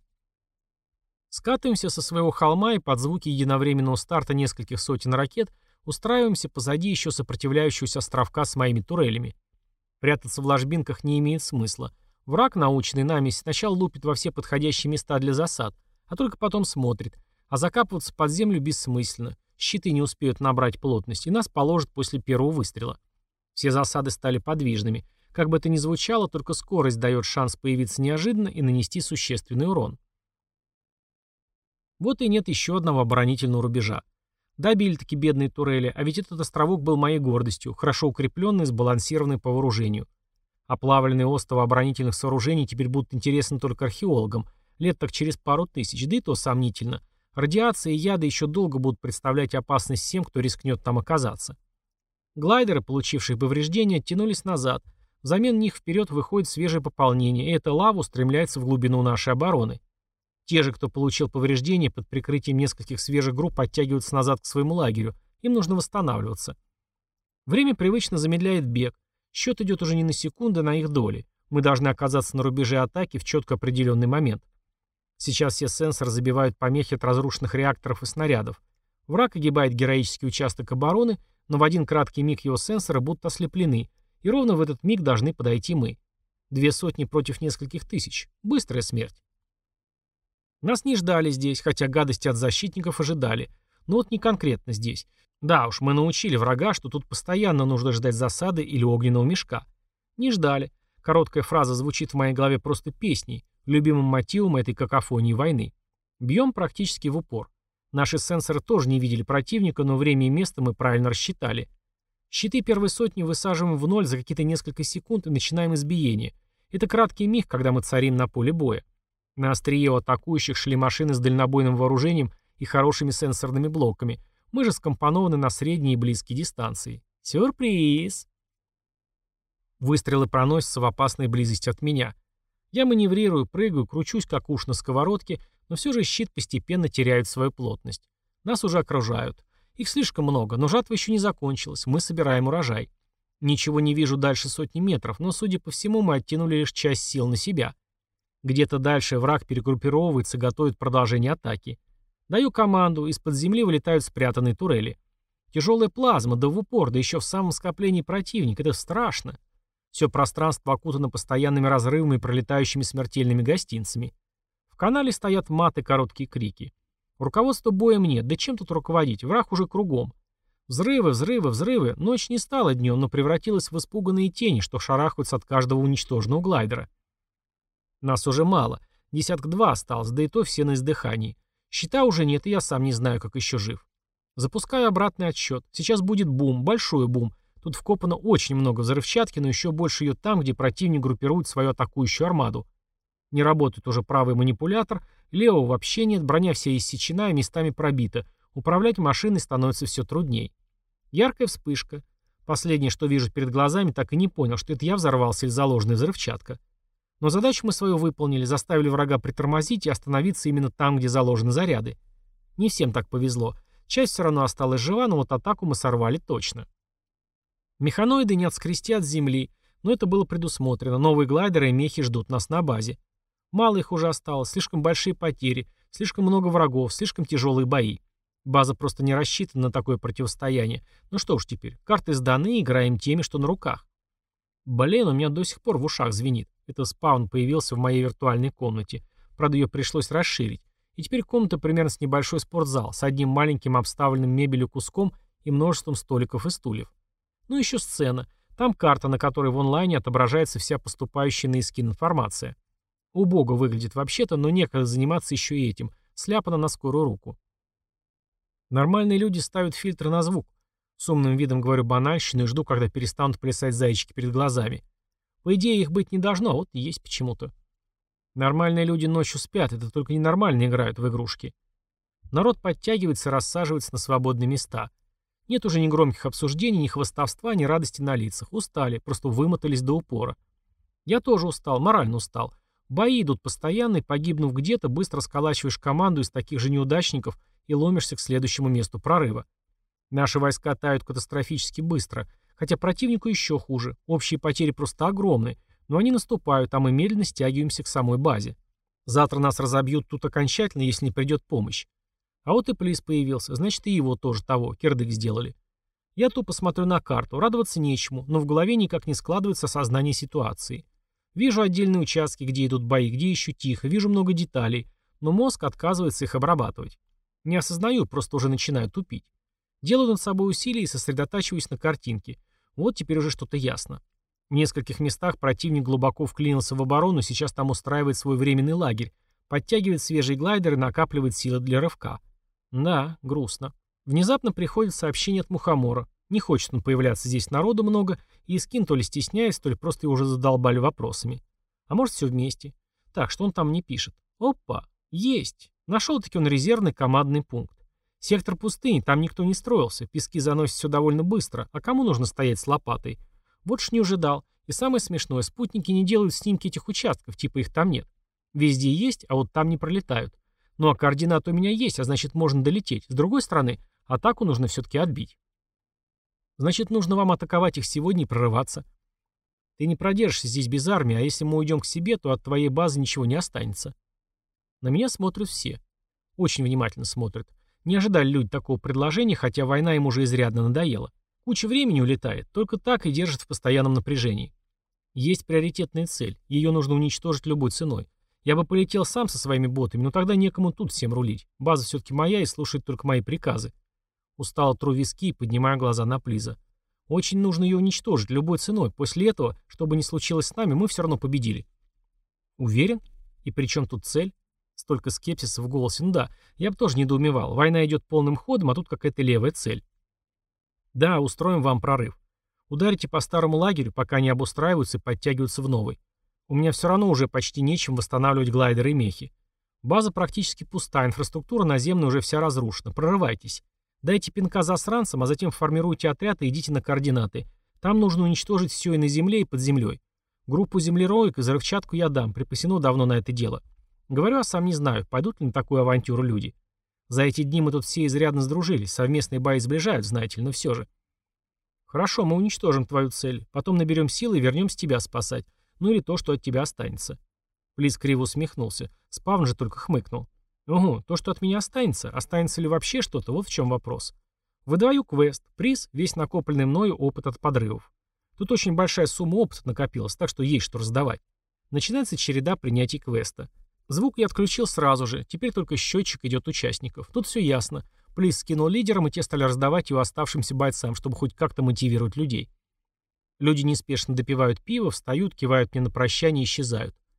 A: Скатываемся со своего холма и под звуки единовременного старта нескольких сотен ракет устраиваемся позади еще сопротивляющегося островка с моими турелями. Прятаться в ложбинках не имеет смысла. Враг, наученный нами, сначала лупит во все подходящие места для засад, а только потом смотрит, а закапываться под землю бессмысленно. Щиты не успеют набрать плотность, и нас положат после первого выстрела. Все засады стали подвижными. Как бы это ни звучало, только скорость дает шанс появиться неожиданно и нанести существенный урон. Вот и нет еще одного оборонительного рубежа. Добили-таки бедные турели, а ведь этот островок был моей гордостью, хорошо укрепленный и сбалансированный по вооружению. Оплавленные остовы оборонительных сооружений теперь будут интересны только археологам, лет так через пару тысяч, да и то сомнительно. Радиация и яды еще долго будут представлять опасность всем, кто рискнет там оказаться. Глайдеры, получившие повреждения, оттянулись назад. Взамен них вперед выходит свежее пополнение, и эта лава устремляется в глубину нашей обороны. Те же, кто получил повреждения, под прикрытием нескольких свежих групп оттягиваются назад к своему лагерю. Им нужно восстанавливаться. Время привычно замедляет бег. Счет идет уже не на секунды, а на их доли. Мы должны оказаться на рубеже атаки в четко определенный момент. Сейчас все сенсоры забивают помехи от разрушенных реакторов и снарядов. Враг огибает героический участок обороны, но в один краткий миг его сенсоры будут ослеплены, и ровно в этот миг должны подойти мы. Две сотни против нескольких тысяч. Быстрая смерть. Нас не ждали здесь, хотя гадости от защитников ожидали. Но вот не конкретно здесь. Да уж, мы научили врага, что тут постоянно нужно ждать засады или огненного мешка. Не ждали. Короткая фраза звучит в моей голове просто песней, любимым мотивом этой какофонии войны. Бьем практически в упор. Наши сенсоры тоже не видели противника, но время и место мы правильно рассчитали. Щиты первой сотни высаживаем в ноль за какие-то несколько секунд и начинаем избиение. Это краткий миг, когда мы царим на поле боя. На острие у атакующих шли машины с дальнобойным вооружением и хорошими сенсорными блоками. Мы же скомпонованы на средней и близкие дистанции. Сюрприз! Выстрелы проносятся в опасной близости от меня. Я маневрирую, прыгаю, кручусь, как уж на сковородке, но все же щит постепенно теряет свою плотность. Нас уже окружают. Их слишком много, но жатва еще не закончилась. Мы собираем урожай. Ничего не вижу дальше сотни метров, но, судя по всему, мы оттянули лишь часть сил на себя. Где-то дальше враг перегруппировывается, готовит продолжение атаки. Даю команду, из-под земли вылетают спрятанные турели. Тяжелая плазма, да в упор, да еще в самом скоплении противника. Это страшно. Все пространство окутано постоянными разрывами и пролетающими смертельными гостинцами. В канале стоят маты, короткие крики. Руководства боем нет, да чем тут руководить, враг уже кругом. Взрывы, взрывы, взрывы, ночь не стала днем, но превратилась в испуганные тени, что шарахаются от каждого уничтоженного глайдера. Нас уже мало, Десятка два осталось, да и то все на издыхании. Щита уже нет, и я сам не знаю, как еще жив. Запускаю обратный отсчет. Сейчас будет бум, большой бум. Тут вкопано очень много взрывчатки, но еще больше ее там, где противник группирует свою атакующую армаду. Не работает уже правый манипулятор, левого вообще нет, броня вся иссечена и местами пробита. Управлять машиной становится все трудней. Яркая вспышка. Последнее, что вижу перед глазами, так и не понял, что это я взорвался или заложенная взрывчатка. Но задачу мы свою выполнили, заставили врага притормозить и остановиться именно там, где заложены заряды. Не всем так повезло. Часть все равно осталась жива, но вот атаку мы сорвали точно. Механоиды не отскрести от земли, но это было предусмотрено. Новые глайдеры и мехи ждут нас на базе. Мало их уже осталось, слишком большие потери, слишком много врагов, слишком тяжелые бои. База просто не рассчитана на такое противостояние. Ну что уж теперь, карты сданы, играем теми, что на руках. Блин, у меня до сих пор в ушах звенит. Это спаун появился в моей виртуальной комнате. Правда, ее пришлось расширить. И теперь комната примерно с небольшой спортзал, с одним маленьким обставленным мебелью куском и множеством столиков и стульев. Ну еще сцена. Там карта, на которой в онлайне отображается вся поступающая на Искин информация. Убого выглядит вообще-то, но некогда заниматься еще и этим. Сляпано на скорую руку. Нормальные люди ставят фильтры на звук. С умным видом говорю банальщину и жду, когда перестанут плясать зайчики перед глазами. По идее, их быть не должно, а вот есть почему-то. Нормальные люди ночью спят, это только ненормальные играют в игрушки. Народ подтягивается, рассаживается на свободные места. Нет уже ни громких обсуждений, ни хвастовства, ни радости на лицах. Устали, просто вымотались до упора. Я тоже устал, морально устал. Бои идут постоянно, и погибнув где-то, быстро сколачиваешь команду из таких же неудачников и ломишься к следующему месту прорыва. Наши войска тают катастрофически быстро, хотя противнику еще хуже. Общие потери просто огромны, но они наступают, а мы медленно стягиваемся к самой базе. Завтра нас разобьют тут окончательно, если не придет помощь. А вот и Плис появился, значит и его тоже того, кирдык сделали. Я тупо смотрю на карту, радоваться нечему, но в голове никак не складывается осознание ситуации. Вижу отдельные участки, где идут бои, где еще тихо, вижу много деталей, но мозг отказывается их обрабатывать. Не осознаю, просто уже начинаю тупить. Делаю над собой усилия и сосредотачиваюсь на картинке. Вот теперь уже что-то ясно. В нескольких местах противник глубоко вклинился в оборону, сейчас там устраивает свой временный лагерь, подтягивает свежие глайдеры, накапливает силы для рывка. Да, грустно. Внезапно приходит сообщение от Мухомора. Не хочет он появляться, здесь народу много, и Искин то ли стесняется, то ли просто его уже задолбали вопросами. А может, все вместе. Так, что он там не пишет? Опа, есть. Нашел-таки он резервный командный пункт. Сектор пустыни, там никто не строился, пески заносят все довольно быстро, а кому нужно стоять с лопатой? Вот ж не ожидал. И самое смешное, спутники не делают снимки этих участков, типа их там нет. Везде есть, а вот там не пролетают. Ну а координаты у меня есть, а значит можно долететь. С другой стороны, атаку нужно все-таки отбить. Значит, нужно вам атаковать их сегодня и прорываться. Ты не продержишься здесь без армии, а если мы уйдем к себе, то от твоей базы ничего не останется. На меня смотрят все. Очень внимательно смотрят. Не ожидали люди такого предложения, хотя война им уже изрядно надоела. Куча времени улетает, только так и держит в постоянном напряжении. Есть приоритетная цель, ее нужно уничтожить любой ценой. Я бы полетел сам со своими ботами, но тогда некому тут всем рулить. База все-таки моя и слушает только мои приказы. Устало тру виски и поднимаю глаза на Плиза. Очень нужно ее уничтожить любой ценой. После этого, что бы ни случилось с нами, мы все равно победили. Уверен? И при чем тут цель? Столько скепсиса в голосе. Ну да, я бы тоже недоумевал. Война идет полным ходом, а тут какая-то левая цель. Да, устроим вам прорыв. Ударите по старому лагерю, пока они обустраиваются и подтягиваются в новый. У меня все равно уже почти нечем восстанавливать глайдеры и мехи. База практически пуста, инфраструктура наземная уже вся разрушена. Прорывайтесь. Дайте пинка засранцам, а затем формируйте отряд и идите на координаты. Там нужно уничтожить все и на земле, и под землей. Группу землероек и взрывчатку я дам, припасено давно на это дело. Говорю, а сам не знаю, пойдут ли на такую авантюру люди. За эти дни мы тут все изрядно сдружились, совместные бои сближают, знаете ли, но все же. Хорошо, мы уничтожим твою цель, потом наберем силы и вернемся тебя спасать. Ну или то, что от тебя останется. Плиз криво усмехнулся. Спавн же только хмыкнул. Угу, то, что от меня останется, останется ли вообще что-то, вот в чем вопрос. Выдаю квест, приз, весь накопленный мною опыт от подрывов. Тут очень большая сумма опыта накопилась, так что есть что раздавать. Начинается череда принятий квеста. Звук я отключил сразу же, теперь только счетчик идет участников. Тут все ясно. Плиз скинул лидерам, и те стали раздавать его оставшимся бойцам, чтобы хоть как-то мотивировать людей. Люди неспешно допивают пиво, встают, кивают мне на прощание и исчезают.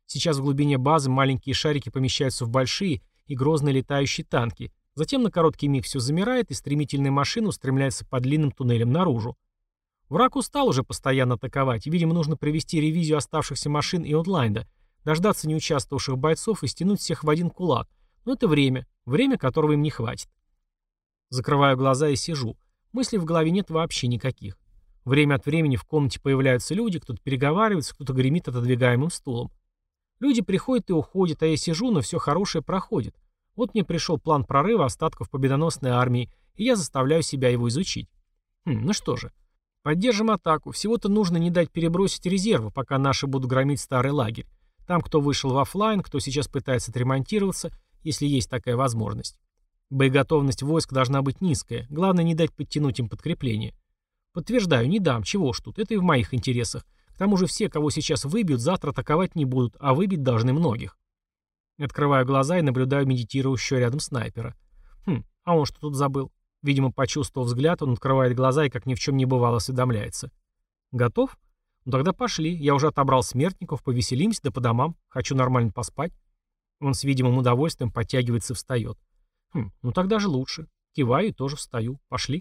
A: Сейчас в глубине базы маленькие шарики помещаются в большие и грозные летающие танки. Затем на короткий миг все замирает, и стремительная машина устремляется по длинным туннелям наружу. Враг устал уже постоянно атаковать, и, видимо, нужно провести ревизию оставшихся машин и онлайна, дождаться неучаствовавших бойцов и стянуть всех в один кулак. Но это время, время, которого им не хватит. Закрываю глаза и сижу. Мыслей в голове нет вообще никаких. Время от времени в комнате появляются люди, кто-то переговаривается, кто-то гремит отодвигаемым стулом. Люди приходят и уходят, а я сижу, но все хорошее проходит. Вот мне пришел план прорыва остатков победоносной армии, и я заставляю себя его изучить. Хм, ну что же. Поддержим атаку. Всего-то нужно не дать перебросить резервы, пока наши будут громить старый лагерь. Там, кто вышел в офлайн, кто сейчас пытается отремонтироваться, если есть такая возможность. Боеготовность войск должна быть низкая. Главное не дать подтянуть им подкрепление. Подтверждаю, не дам. Чего ж тут? Это и в моих интересах. К тому же все, кого сейчас выбьют, завтра атаковать не будут, а выбить должны многих. Открываю глаза и наблюдаю медитирующего рядом снайпера. Хм, а он что тут забыл? Видимо, почувствовав взгляд, он открывает глаза и, как ни в чем не бывало, осведомляется. Готов? Ну тогда пошли. Я уже отобрал смертников, повеселимся, да по домам. Хочу нормально поспать. Он с видимым удовольствием подтягивается и встает. Хм, ну тогда же лучше. Киваю и тоже встаю. Пошли.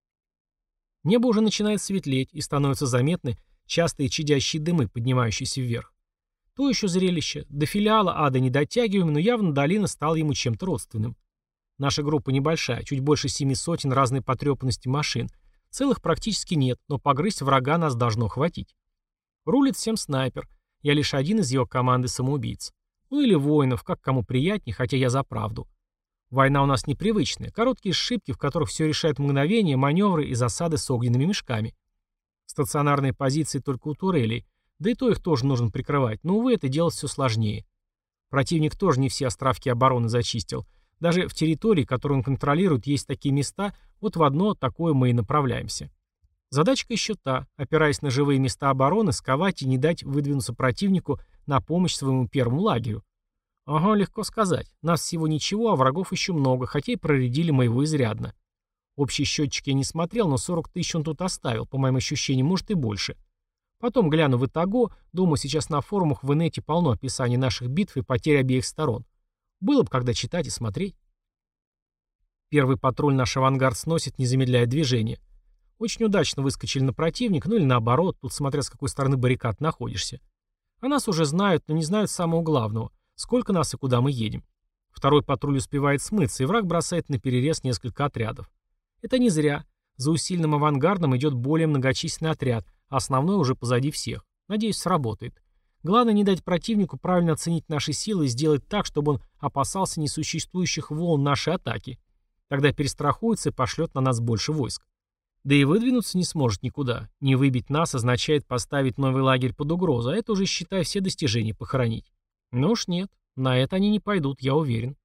A: Небо уже начинает светлеть, и становятся заметны частые чадящие дымы, поднимающиеся вверх. То еще зрелище. До филиала ада не дотягиваем, но явно долина стала ему чем-то родственным. Наша группа небольшая, чуть больше семи сотен разной потрепанности машин. Целых практически нет, но погрызть врага нас должно хватить. Рулит всем снайпер. Я лишь один из его команды самоубийц. Ну или воинов, как кому приятнее, хотя я за правду. Война у нас непривычная. Короткие сшибки, в которых все решает мгновение, маневры и засады с огненными мешками. Стационарные позиции только у турелей. Да и то их тоже нужно прикрывать, но, увы, это делать все сложнее. Противник тоже не все островки обороны зачистил. Даже в территории, которую он контролирует, есть такие места, вот в одно такое мы и направляемся. Задачка еще та, опираясь на живые места обороны, сковать и не дать выдвинуться противнику на помощь своему первому лагерю. Ага, легко сказать. Нас всего ничего, а врагов еще много, хотя и проредили моего изрядно. Общий счетчик я не смотрел, но сорок тысяч он тут оставил, по моим ощущениям, может и больше. Потом гляну в итого, думаю, сейчас на форумах в инете полно описаний наших битв и потерь обеих сторон. Было бы когда читать и смотреть. Первый патруль наш авангард сносит, не замедляя движение. Очень удачно выскочили на противника, ну или наоборот, тут смотря с какой стороны баррикад находишься. А нас уже знают, но не знают самого главного, сколько нас и куда мы едем. Второй патруль успевает смыться, и враг бросает на перерез несколько отрядов. Это не зря. За усиленным авангардом идет более многочисленный отряд, а основной уже позади всех. Надеюсь, сработает. Главное не дать противнику правильно оценить наши силы и сделать так, чтобы он опасался несуществующих волн нашей атаки. Тогда перестрахуется и пошлет на нас больше войск. Да и выдвинуться не сможет никуда. Не выбить нас означает поставить новый лагерь под угрозу, а это уже, считай, все достижения похоронить. Ну уж нет, на это они не пойдут, я уверен.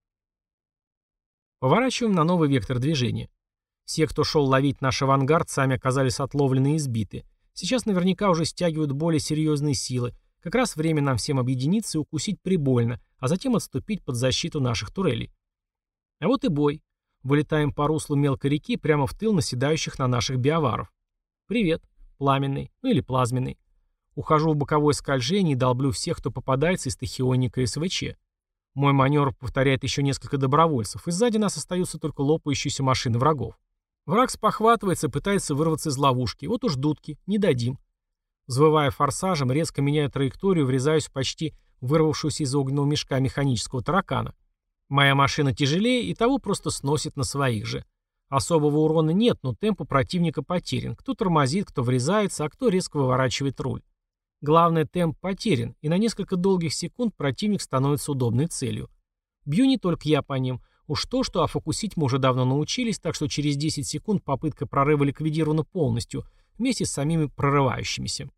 A: Поворачиваем на новый вектор движения. Все, кто шел ловить наш авангард, сами оказались отловлены и сбиты. Сейчас наверняка уже стягивают более серьезные силы. Как раз время нам всем объединиться и укусить прибольно, а затем отступить под защиту наших турелей. А вот и бой. Вылетаем по руслу мелкой реки прямо в тыл наседающих на наших биоваров. Привет, пламенный, ну или плазменный. Ухожу в боковое скольжение и долблю всех, кто попадается из тахионника и СВЧ. Мой маневр повторяет еще несколько добровольцев, и сзади нас остаются только лопающиеся машины врагов. Враг спохватывается и пытается вырваться из ловушки. Вот уж дудки, не дадим. Взвывая форсажем, резко меняю траекторию, врезаюсь в почти вырвавшуюся из огненного мешка механического таракана. Моя машина тяжелее и того просто сносит на своих же. Особого урона нет, но темп у противника потерян. Кто тормозит, кто врезается, а кто резко выворачивает руль. Главное, темп потерян, и на несколько долгих секунд противник становится удобной целью. Бью не только я по ним. Уж то, что, а фокусить мы уже давно научились, так что через десять секунд попытка прорыва ликвидирована полностью, вместе с самими прорывающимися.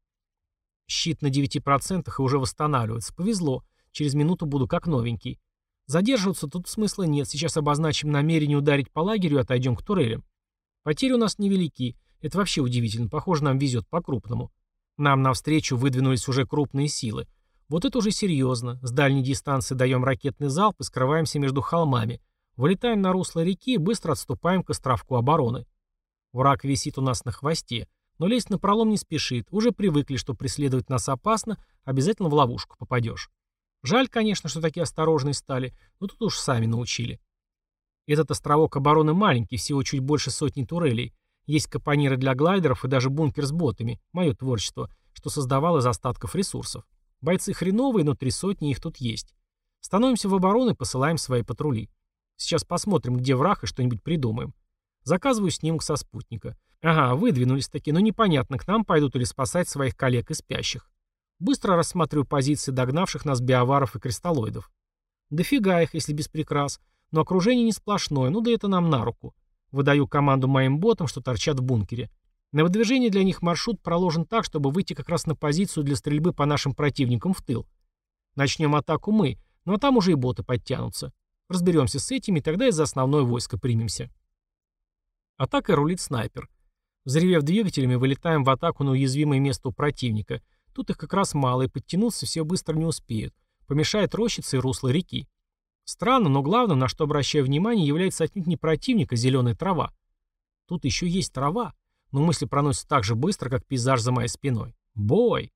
A: Щит на девяти процентах и уже восстанавливается. Повезло. Через минуту буду как новенький. Задерживаться тут смысла нет. Сейчас обозначим намерение ударить по лагерю и отойдем к турелям. Потери у нас невелики. Это вообще удивительно. Похоже, нам везет по-крупному. Нам навстречу выдвинулись уже крупные силы. Вот это уже серьезно. С дальней дистанции даем ракетный залп и скрываемся между холмами. Вылетаем на русло реки и быстро отступаем к островку обороны. Враг висит у нас на хвосте, но лезть на пролом не спешит. Уже привыкли, что преследовать нас опасно, обязательно в ловушку попадешь. Жаль, конечно, что такие осторожные стали, но тут уж сами научили. Этот островок обороны маленький, всего чуть больше сотни турелей. Есть капониры для глайдеров и даже бункер с ботами, мое творчество, что создавал из остатков ресурсов. Бойцы хреновые, но три сотни их тут есть. Становимся в оборону и посылаем свои патрули. Сейчас посмотрим, где враг, и что-нибудь придумаем. Заказываю снимок со спутника. Ага, выдвинулись таки, но непонятно, к нам пойдут или спасать своих коллег и спящих. Быстро рассматриваю позиции догнавших нас биоваров и кристаллоидов. Дофига их, если без прикрас. Но окружение не сплошное, ну да это нам на руку. Выдаю команду моим ботам, что торчат в бункере. На выдвижение для них маршрут проложен так, чтобы выйти как раз на позицию для стрельбы по нашим противникам в тыл. Начнем атаку мы, ну а там уже и боты подтянутся. Разберемся с этими, тогда и за основное войско примемся. Атакой рулит снайпер. Взревев двигателями, вылетаем в атаку на уязвимое место у противника. Тут их как раз мало, и подтянуться все быстро не успеют. Помешает рощица и русло реки. Странно, но главным, на что обращаю внимание, является отнюдь не противник, а зеленая трава. Тут еще есть трава, но мысли проносятся так же быстро, как пейзаж за моей спиной. Бой!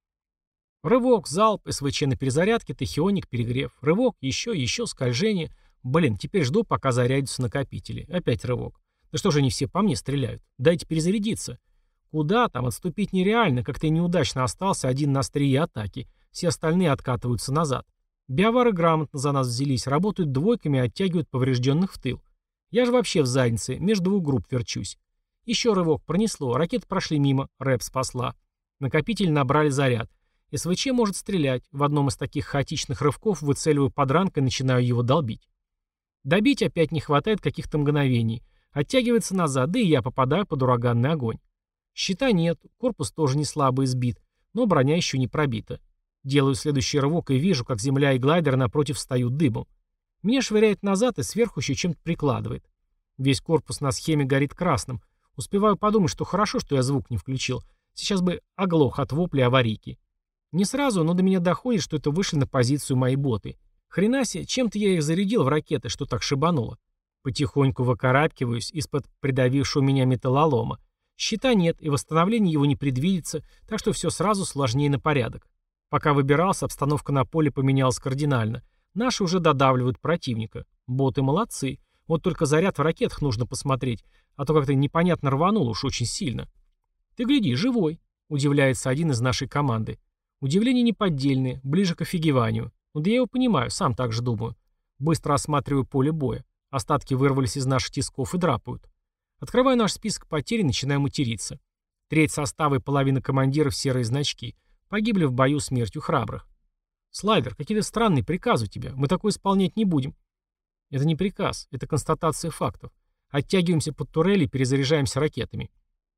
A: Рывок, залп, СВЧ на перезарядке, тахионик, перегрев. Рывок, еще, еще, скольжение. Блин, теперь жду, пока зарядятся накопители. Опять рывок. Да что же они все по мне стреляют? Дайте перезарядиться. Куда там? Отступить нереально, как-то неудачно остался один на острие атаки. Все остальные откатываются назад. Биовары грамотно за нас взялись, работают двойками и оттягивают поврежденных в тыл. Я же вообще в заднице, между двух групп верчусь. Еще рывок пронесло, ракеты прошли мимо, рэп спасла. Накопители набрали заряд. СВЧ может стрелять. В одном из таких хаотичных рывков выцеливаю подранка и начинаю его долбить. Добить опять не хватает каких-то мгновений. Оттягивается назад, да и я попадаю под ураганный огонь. Щита нет, корпус тоже не слабо избит, но броня еще не пробита. Делаю следующий рывок и вижу, как земля и глайдеры напротив встают дыбом. Меня швыряет назад и сверху еще чем-то прикладывает. Весь корпус на схеме горит красным. Успеваю подумать, что хорошо, что я звук не включил. Сейчас бы оглох от вопли аварийки. Не сразу, но до меня доходит, что это вышли на позицию мои боты. Хрена себе, чем-то я их зарядил в ракеты, что так шибануло. Потихоньку выкарабкиваюсь из-под придавившего меня металлолома. Щита нет, и восстановление его не предвидится, так что все сразу сложнее на порядок. Пока выбирался, обстановка на поле поменялась кардинально. Наши уже додавливают противника. Боты молодцы. Вот только заряд в ракетах нужно посмотреть, а то как-то непонятно рванул уж очень сильно. «Ты гляди, живой», — удивляется один из нашей команды. Удивление неподдельное, ближе к офигеванию. Ну да я его понимаю, сам так же думаю. Быстро осматриваю поле боя. Остатки вырвались из наших тисков и драпают. Открываю наш список потерь и начинаю материться. Треть состава и половина командиров серые значки. Погибли в бою смертью храбрых. Слайдер, какие-то странные приказы у тебя. Мы такое исполнять не будем. Это не приказ, это констатация фактов. Оттягиваемся под турели и перезаряжаемся ракетами.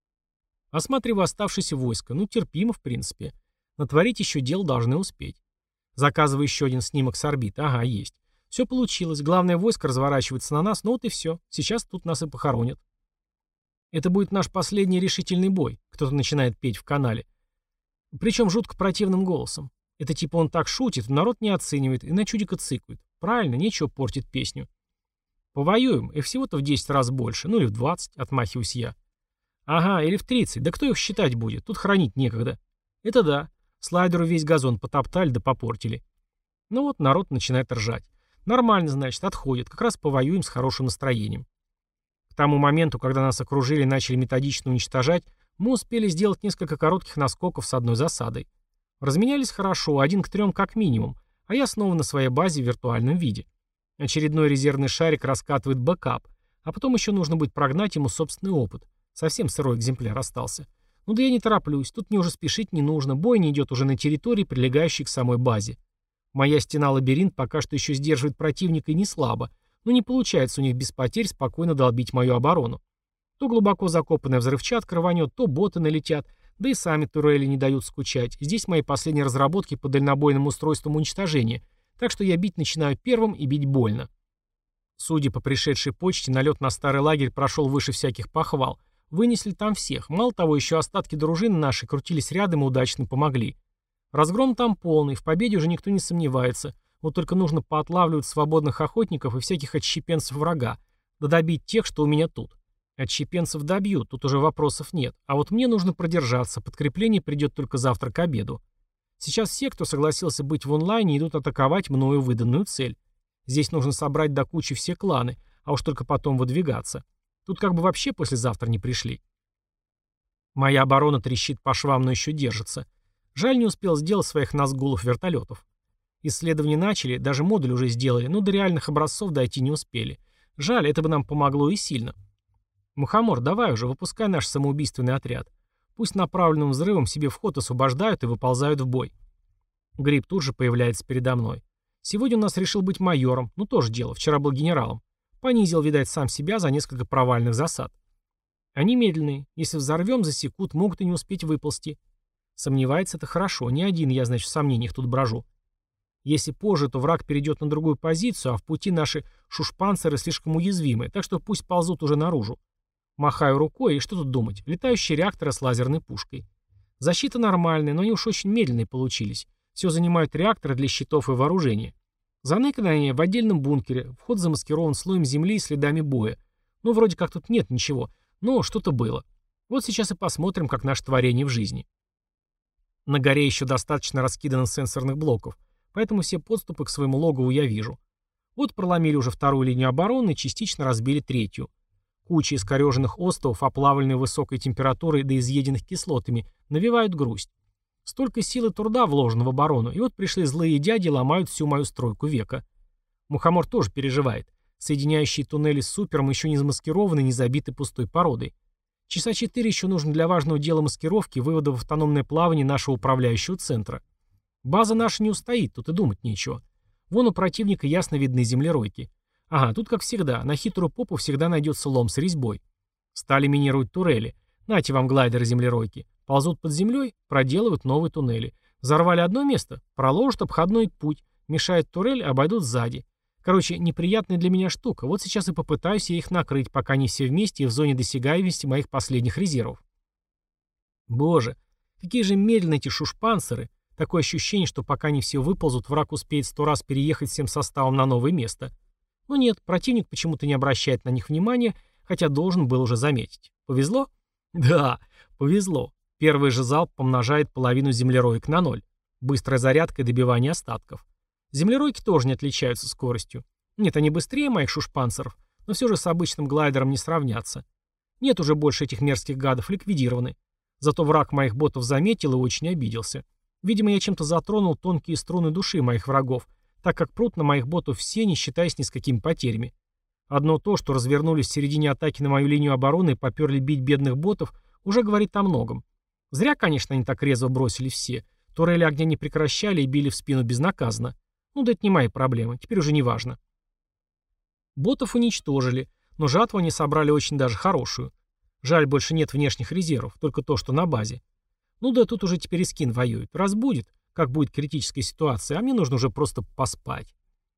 A: Осматриваю оставшееся войско. Ну, терпимо, в принципе. Натворить еще дел должны успеть. Заказываю еще один снимок с орбиты. Ага, есть. Все получилось. Главное войско разворачивается на нас, ну вот и все. Сейчас тут нас и похоронят. Это будет наш последний решительный бой. Кто-то начинает петь в канале. Причем жутко противным голосом. Это типа он так шутит, народ не оценивает и на чудика цыкают. Правильно, нечего портить песню. Повоюем, и всего-то в десять раз больше, ну или в двадцать, отмахиваюсь я. Ага, или в тридцать, да кто их считать будет, тут хранить некогда. Это да, слайдеру весь газон потоптали да попортили. Ну вот народ начинает ржать. Нормально, значит, отходит, как раз повоюем с хорошим настроением. К тому моменту, когда нас окружили и начали методично уничтожать, мы успели сделать несколько коротких наскоков с одной засадой. Разменялись хорошо, один к трем как минимум, а я снова на своей базе в виртуальном виде. Очередной резервный шарик раскатывает бэкап, а потом еще нужно будет прогнать ему собственный опыт. Совсем сырой экземпляр остался. Ну да я не тороплюсь, тут мне уже спешить не нужно, бой не идет уже на территории, прилегающей к самой базе. Моя стена-лабиринт пока что еще сдерживает противника и не слабо, но не получается у них без потерь спокойно долбить мою оборону. То глубоко закопанная взрывчатка рванет, то боты налетят, да и сами турели не дают скучать. Здесь мои последние разработки по дальнобойным устройствам уничтожения, так что я бить начинаю первым и бить больно. Судя по пришедшей почте, налет на старый лагерь прошел выше всяких похвал. Вынесли там всех. Мало того, еще остатки дружины наши крутились рядом и удачно помогли. Разгром там полный, в победе уже никто не сомневается. Вот только нужно поотлавливать свободных охотников и всяких отщепенцев врага, да добить тех, что у меня тут. Отщепенцев добьют, тут уже вопросов нет. А вот мне нужно продержаться, подкрепление придет только завтра к обеду. Сейчас все, кто согласился быть в онлайне, идут атаковать мною выданную цель. Здесь нужно собрать до кучи все кланы, а уж только потом выдвигаться. Тут как бы вообще послезавтра не пришли. Моя оборона трещит по швам, но еще держится. Жаль, не успел сделать своих назгулов вертолетов. Исследования начали, даже модуль уже сделали, но до реальных образцов дойти не успели. Жаль, это бы нам помогло и сильно. Мухомор, давай уже, выпускай наш самоубийственный отряд. Пусть направленным взрывом себе вход освобождают и выползают в бой. Гриб тут же появляется передо мной. Сегодня у нас решил быть майором, ну тоже дело, вчера был генералом. Понизил, видать, сам себя за несколько провальных засад. Они медленные, если взорвем, засекут, могут и не успеть выползти. Сомневается, это хорошо, не один я, значит, в сомнениях тут брожу. Если позже, то враг перейдет на другую позицию, а в пути наши шушпанцеры слишком уязвимы, так что пусть ползут уже наружу. Махаю рукой, и что тут думать, летающие реакторы с лазерной пушкой. Защита нормальная, но они уж очень медленные получились. Все занимают реакторы для щитов и вооружения. Заныканы они в отдельном бункере, вход замаскирован слоем земли и следами боя. Ну, вроде как тут нет ничего, но что-то было. Вот сейчас и посмотрим, как наше творение в жизни. На горе еще достаточно раскидано сенсорных блоков, поэтому все подступы к своему логову я вижу. Вот проломили уже вторую линию обороны и частично разбили третью. Куча искореженных остовов, оплавленные высокой температурой да изъеденных кислотами, навевают грусть. Столько сил и труда вложено в оборону, и вот пришли злые дяди и ломают всю мою стройку века. Мухомор тоже переживает. Соединяющие туннели с супером еще не замаскированы, не забиты пустой породой. Часа четыре еще нужно для важного дела маскировки, вывода в автономное плавание нашего управляющего центра. База наша не устоит, тут и думать нечего. Вон у противника ясно видны землеройки. Ага, тут как всегда, на хитрую попу всегда найдется лом с резьбой. Стали минировать турели. Нате вам глайдеры-землеройки. Ползут под землей, проделывают новые туннели. Взорвали одно место, проложат обходной путь. Мешает турель, обойдут сзади. Короче, неприятная для меня штука. Вот сейчас и попытаюсь я их накрыть, пока они все вместе и в зоне досягаемости моих последних резервов. Боже, какие же медленные эти шушпанцеры. Такое ощущение, что пока они все выползут, враг успеет сто раз переехать всем составом на новое место. Но нет, противник почему-то не обращает на них внимания, хотя должен был уже заметить. Повезло? Да, повезло. Первый же залп помножает половину землероек на ноль. Быстрая зарядка и добивание остатков. Землеройки тоже не отличаются скоростью. Нет, они быстрее моих шушпанцеров, но все же с обычным глайдером не сравнятся. Нет уже больше этих мерзких гадов, ликвидированы. Зато враг моих ботов заметил и очень обиделся. Видимо, я чем-то затронул тонкие струны души моих врагов, так как прут на моих ботов все, не считаясь ни с какими потерями. Одно то, что развернулись в середине атаки на мою линию обороны и поперли бить бедных ботов, уже говорит о многом. Зря, конечно, они так резво бросили все. Турели огня не прекращали и били в спину безнаказанно. Ну да это не мои проблемы, теперь уже не важно. Ботов уничтожили, но жатву они собрали очень даже хорошую. Жаль, больше нет внешних резервов, только то, что на базе. Ну да тут уже теперь и скин воюет. Разбудит, как будет критическая ситуация, а мне нужно уже просто поспать.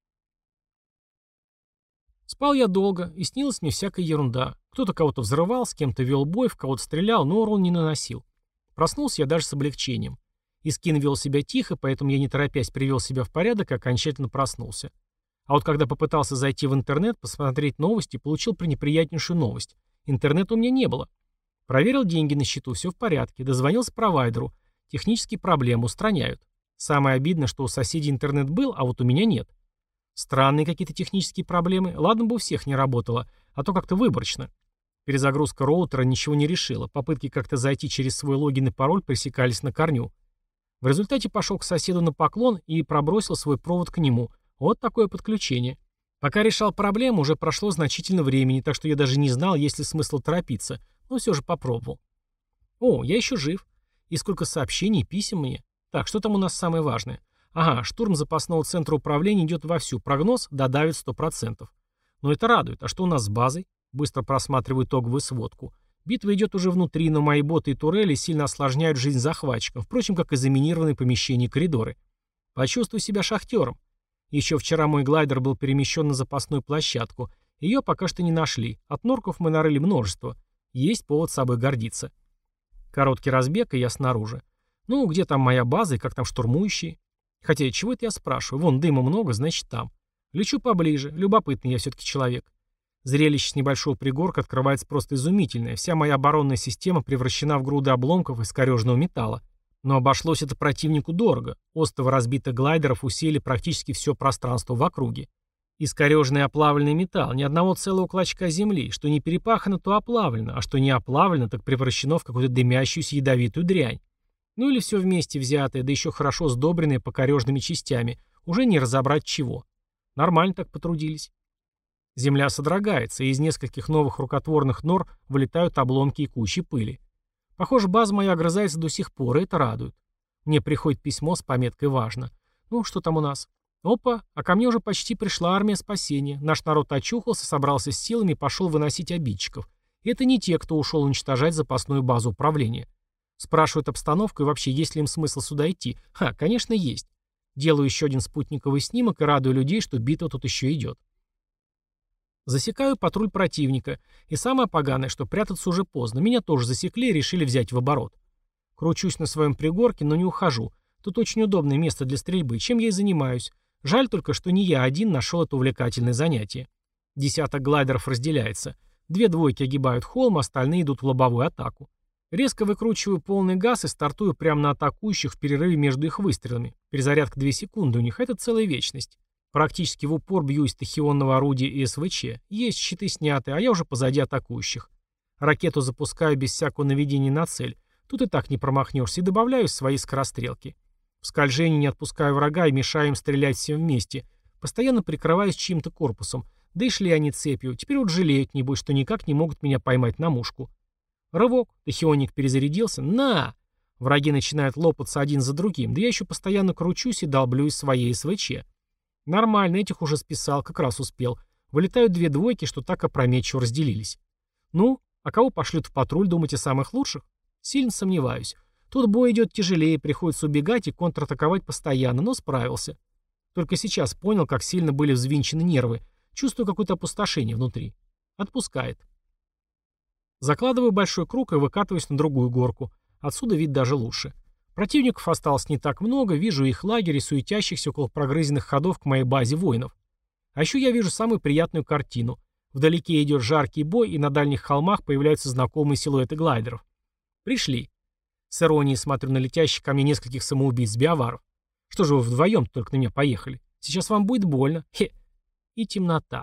A: Спал я долго, и снилась мне всякая ерунда. Кто-то кого-то взрывал, с кем-то вел бой, в кого-то стрелял, но урон не наносил. Проснулся я даже с облегчением. Искин вел себя тихо, поэтому я не торопясь привел себя в порядок и окончательно проснулся. А вот когда попытался зайти в интернет, посмотреть новости, получил пренеприятнейшую новость. Интернета у меня не было. Проверил деньги на счету, все в порядке. Дозвонился провайдеру. Технические проблемы устраняют. Самое обидное, что у соседей интернет был, а вот у меня нет. Странные какие-то технические проблемы. Ладно бы у всех не работало, а то как-то выборочно. Перезагрузка роутера ничего не решила. Попытки как-то зайти через свой логин и пароль пресекались на корню. В результате пошел к соседу на поклон и пробросил свой провод к нему. Вот такое подключение. Пока решал проблему, уже прошло значительно времени, так что я даже не знал, есть ли смысл торопиться, но все же попробовал. О, я еще жив. И сколько сообщений, писем мне. Так, что там у нас самое важное? Ага, штурм запасного центра управления идет вовсю. Прогноз додавит сто процентов. Но это радует. А что у нас с базой? Быстро просматриваю итоговую сводку. Битва идет уже внутри, но мои боты и турели сильно осложняют жизнь захватчикам, впрочем, как и заминированные помещения и коридоры. Почувствую себя шахтером. Еще вчера мой глайдер был перемещен на запасную площадку. Ее пока что не нашли. От норков мы нарыли множество. Есть повод собой гордиться. Короткий разбег, и я снаружи. Ну, где там моя база и как там штурмующие? Хотя, чего это я спрашиваю? Вон дыма много, значит там. Лечу поближе. Любопытный я все-таки человек. Зрелище с небольшого пригорка открывается просто изумительное. Вся моя оборонная система превращена в груды обломков искореженного металла. Но обошлось это противнику дорого. Остовы разбитых глайдеров усеяли практически все пространство в округе. Искореженный оплавленный металл, ни одного целого клочка земли, что не перепахано, то оплавлено, а что не оплавлено, так превращено в какую-то дымящуюся ядовитую дрянь. Ну или все вместе взятое, да еще хорошо сдобренное покорежными частями, уже не разобрать чего. Нормально так потрудились. Земля содрогается, и из нескольких новых рукотворных нор вылетают обломки и кучи пыли. Похоже, база моя огрызается до сих пор, и это радует. Мне приходит письмо с пометкой «Важно». Ну, что там у нас? Опа, а ко мне уже почти пришла армия спасения. Наш народ очухался, собрался с силами и пошел выносить обидчиков. И это не те, кто ушел уничтожать запасную базу управления. Спрашивают обстановку и вообще, есть ли им смысл сюда идти. Ха, конечно, есть. Делаю еще один спутниковый снимок и радую людей, что битва тут еще идет. Засекаю патруль противника. И самое поганое, что прятаться уже поздно. Меня тоже засекли и решили взять в оборот. Кручусь на своем пригорке, но не ухожу. Тут очень удобное место для стрельбы, чем я и занимаюсь. Жаль только, что не я один нашел это увлекательное занятие. Десяток глайдеров разделяется. Две двойки огибают холм, остальные идут в лобовую атаку. Резко выкручиваю полный газ и стартую прямо на атакующих в перерыве между их выстрелами. Перезарядка две секунды у них, это целая вечность. Практически в упор бью из тахионного орудия и СВЧ. Есть щиты сняты, а я уже позади атакующих. Ракету запускаю без всякого наведения на цель. Тут и так не промахнешься, и добавляю свои скорострелки. В скольжении не отпускаю врага и мешаю им стрелять всем вместе. Постоянно прикрываюсь чьим-то корпусом. Да и шли они цепью. Теперь вот жалеют, небось, что никак не могут меня поймать на мушку. Рывок. Тахионник перезарядился. На! Враги начинают лопаться один за другим. Да я еще постоянно кручусь и долблю из своей СВЧ. Нормально, этих уже списал, как раз успел. Вылетают две двойки, что так опрометчиво разделились. Ну, а кого пошлют в патруль, думаете, самых лучших? Сильно сомневаюсь. Тут бой идет тяжелее, приходится убегать и контратаковать постоянно, но справился. Только сейчас понял, как сильно были взвинчены нервы. Чувствую какое-то опустошение внутри. Отпускает. Закладываю большой круг и выкатываюсь на другую горку. Отсюда вид даже лучше. Противников осталось не так много, вижу их лагерь и суетящихся около прогрызенных ходов к моей базе воинов. А еще я вижу самую приятную картину. Вдалеке идет жаркий бой, и на дальних холмах появляются знакомые силуэты глайдеров. Пришли. С иронией смотрю на летящих ко мне нескольких самоубийц-биоваров. Что же вы вдвоем только на меня поехали? Сейчас вам будет больно. Хе. И темнота.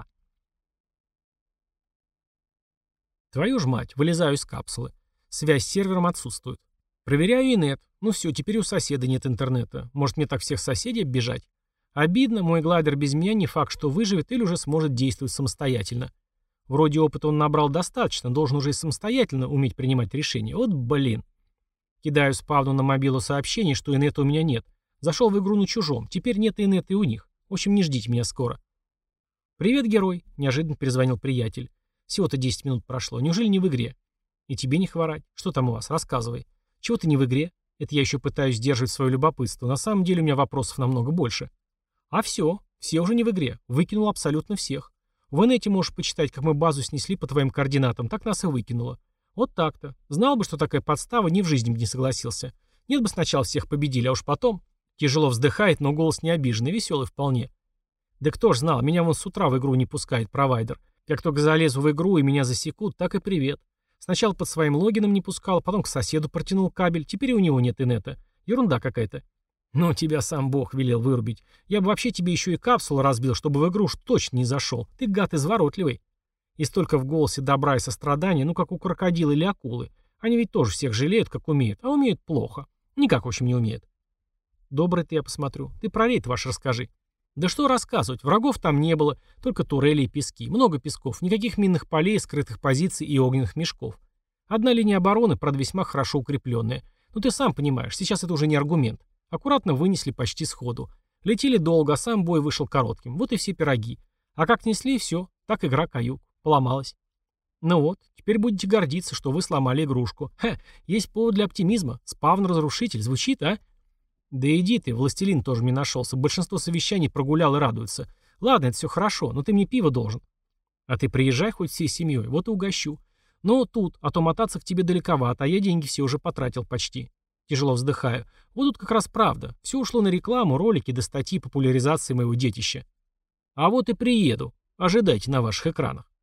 A: Твою ж мать, вылезаю из капсулы. Связь с сервером отсутствует. Проверяю инет. Ну все, теперь у соседа нет интернета. Может мне так всех соседей оббежать? Обидно, мой глайдер без меня не факт, что выживет или уже сможет действовать самостоятельно. Вроде опыта он набрал достаточно, должен уже и самостоятельно уметь принимать решения. Вот блин. Кидаю спавну на мобилу сообщение, что инета у меня нет. Зашел в игру на чужом. Теперь нет инета и у них. В общем, не ждите меня скоро. «Привет, герой», — неожиданно перезвонил приятель. «Всего-то десять минут прошло. Неужели не в игре?» «И тебе не хворать. Что там у вас? Рассказывай. Чего ты не в игре?» Это я еще пытаюсь сдерживать свое любопытство. На самом деле у меня вопросов намного больше. А все. Все уже не в игре. Выкинул абсолютно всех. В инете можешь почитать, как мы базу снесли по твоим координатам. Так нас и выкинуло. Вот так-то. Знал бы, что такая подстава, ни в жизни бы не согласился. Нет бы сначала всех победили, а уж потом... Тяжело вздыхает, но голос не обиженный, веселый вполне. Да кто ж знал, меня вон с утра в игру не пускает провайдер. Как только залезу в игру и меня засекут, так и привет. Сначала под своим логином не пускал, потом к соседу протянул кабель, теперь и у него нет инета. Ерунда какая-то. Ну, тебя сам Бог велел вырубить. Я бы вообще тебе еще и капсулу разбил, чтобы в игру уж точно не зашел. Ты, гад, изворотливый. И столько в голосе добра и сострадания, ну, как у крокодила или акулы. Они ведь тоже всех жалеют, как умеют, а умеют плохо. Никак, в общем, не умеют. Добрый ты, я посмотрю. Ты про рейд ваш расскажи. Да что рассказывать, врагов там не было, только турели и пески. Много песков, никаких минных полей, скрытых позиций и огненных мешков. Одна линия обороны, правда, весьма хорошо укрепленная. Ну ты сам понимаешь, сейчас это уже не аргумент. Аккуратно вынесли почти сходу. Летели долго, а сам бой вышел коротким. Вот и все пироги. А как несли, все, так игра каюк. Поломалась. Ну вот, теперь будете гордиться, что вы сломали игрушку. Ха, есть повод для оптимизма. Спавн-разрушитель. Звучит, а? Да иди ты, властелин тоже мне нашелся. Большинство совещаний прогулял и радуется. Ладно, это все хорошо, но ты мне пиво должен. А ты приезжай хоть всей семьей, вот и угощу. Но тут, а то мотаться к тебе далековато, а я деньги все уже потратил почти. Тяжело вздыхаю. Вот тут как раз правда. Все ушло на рекламу, ролики до статьи популяризации моего детища. А вот и приеду. Ожидайте на ваших экранах.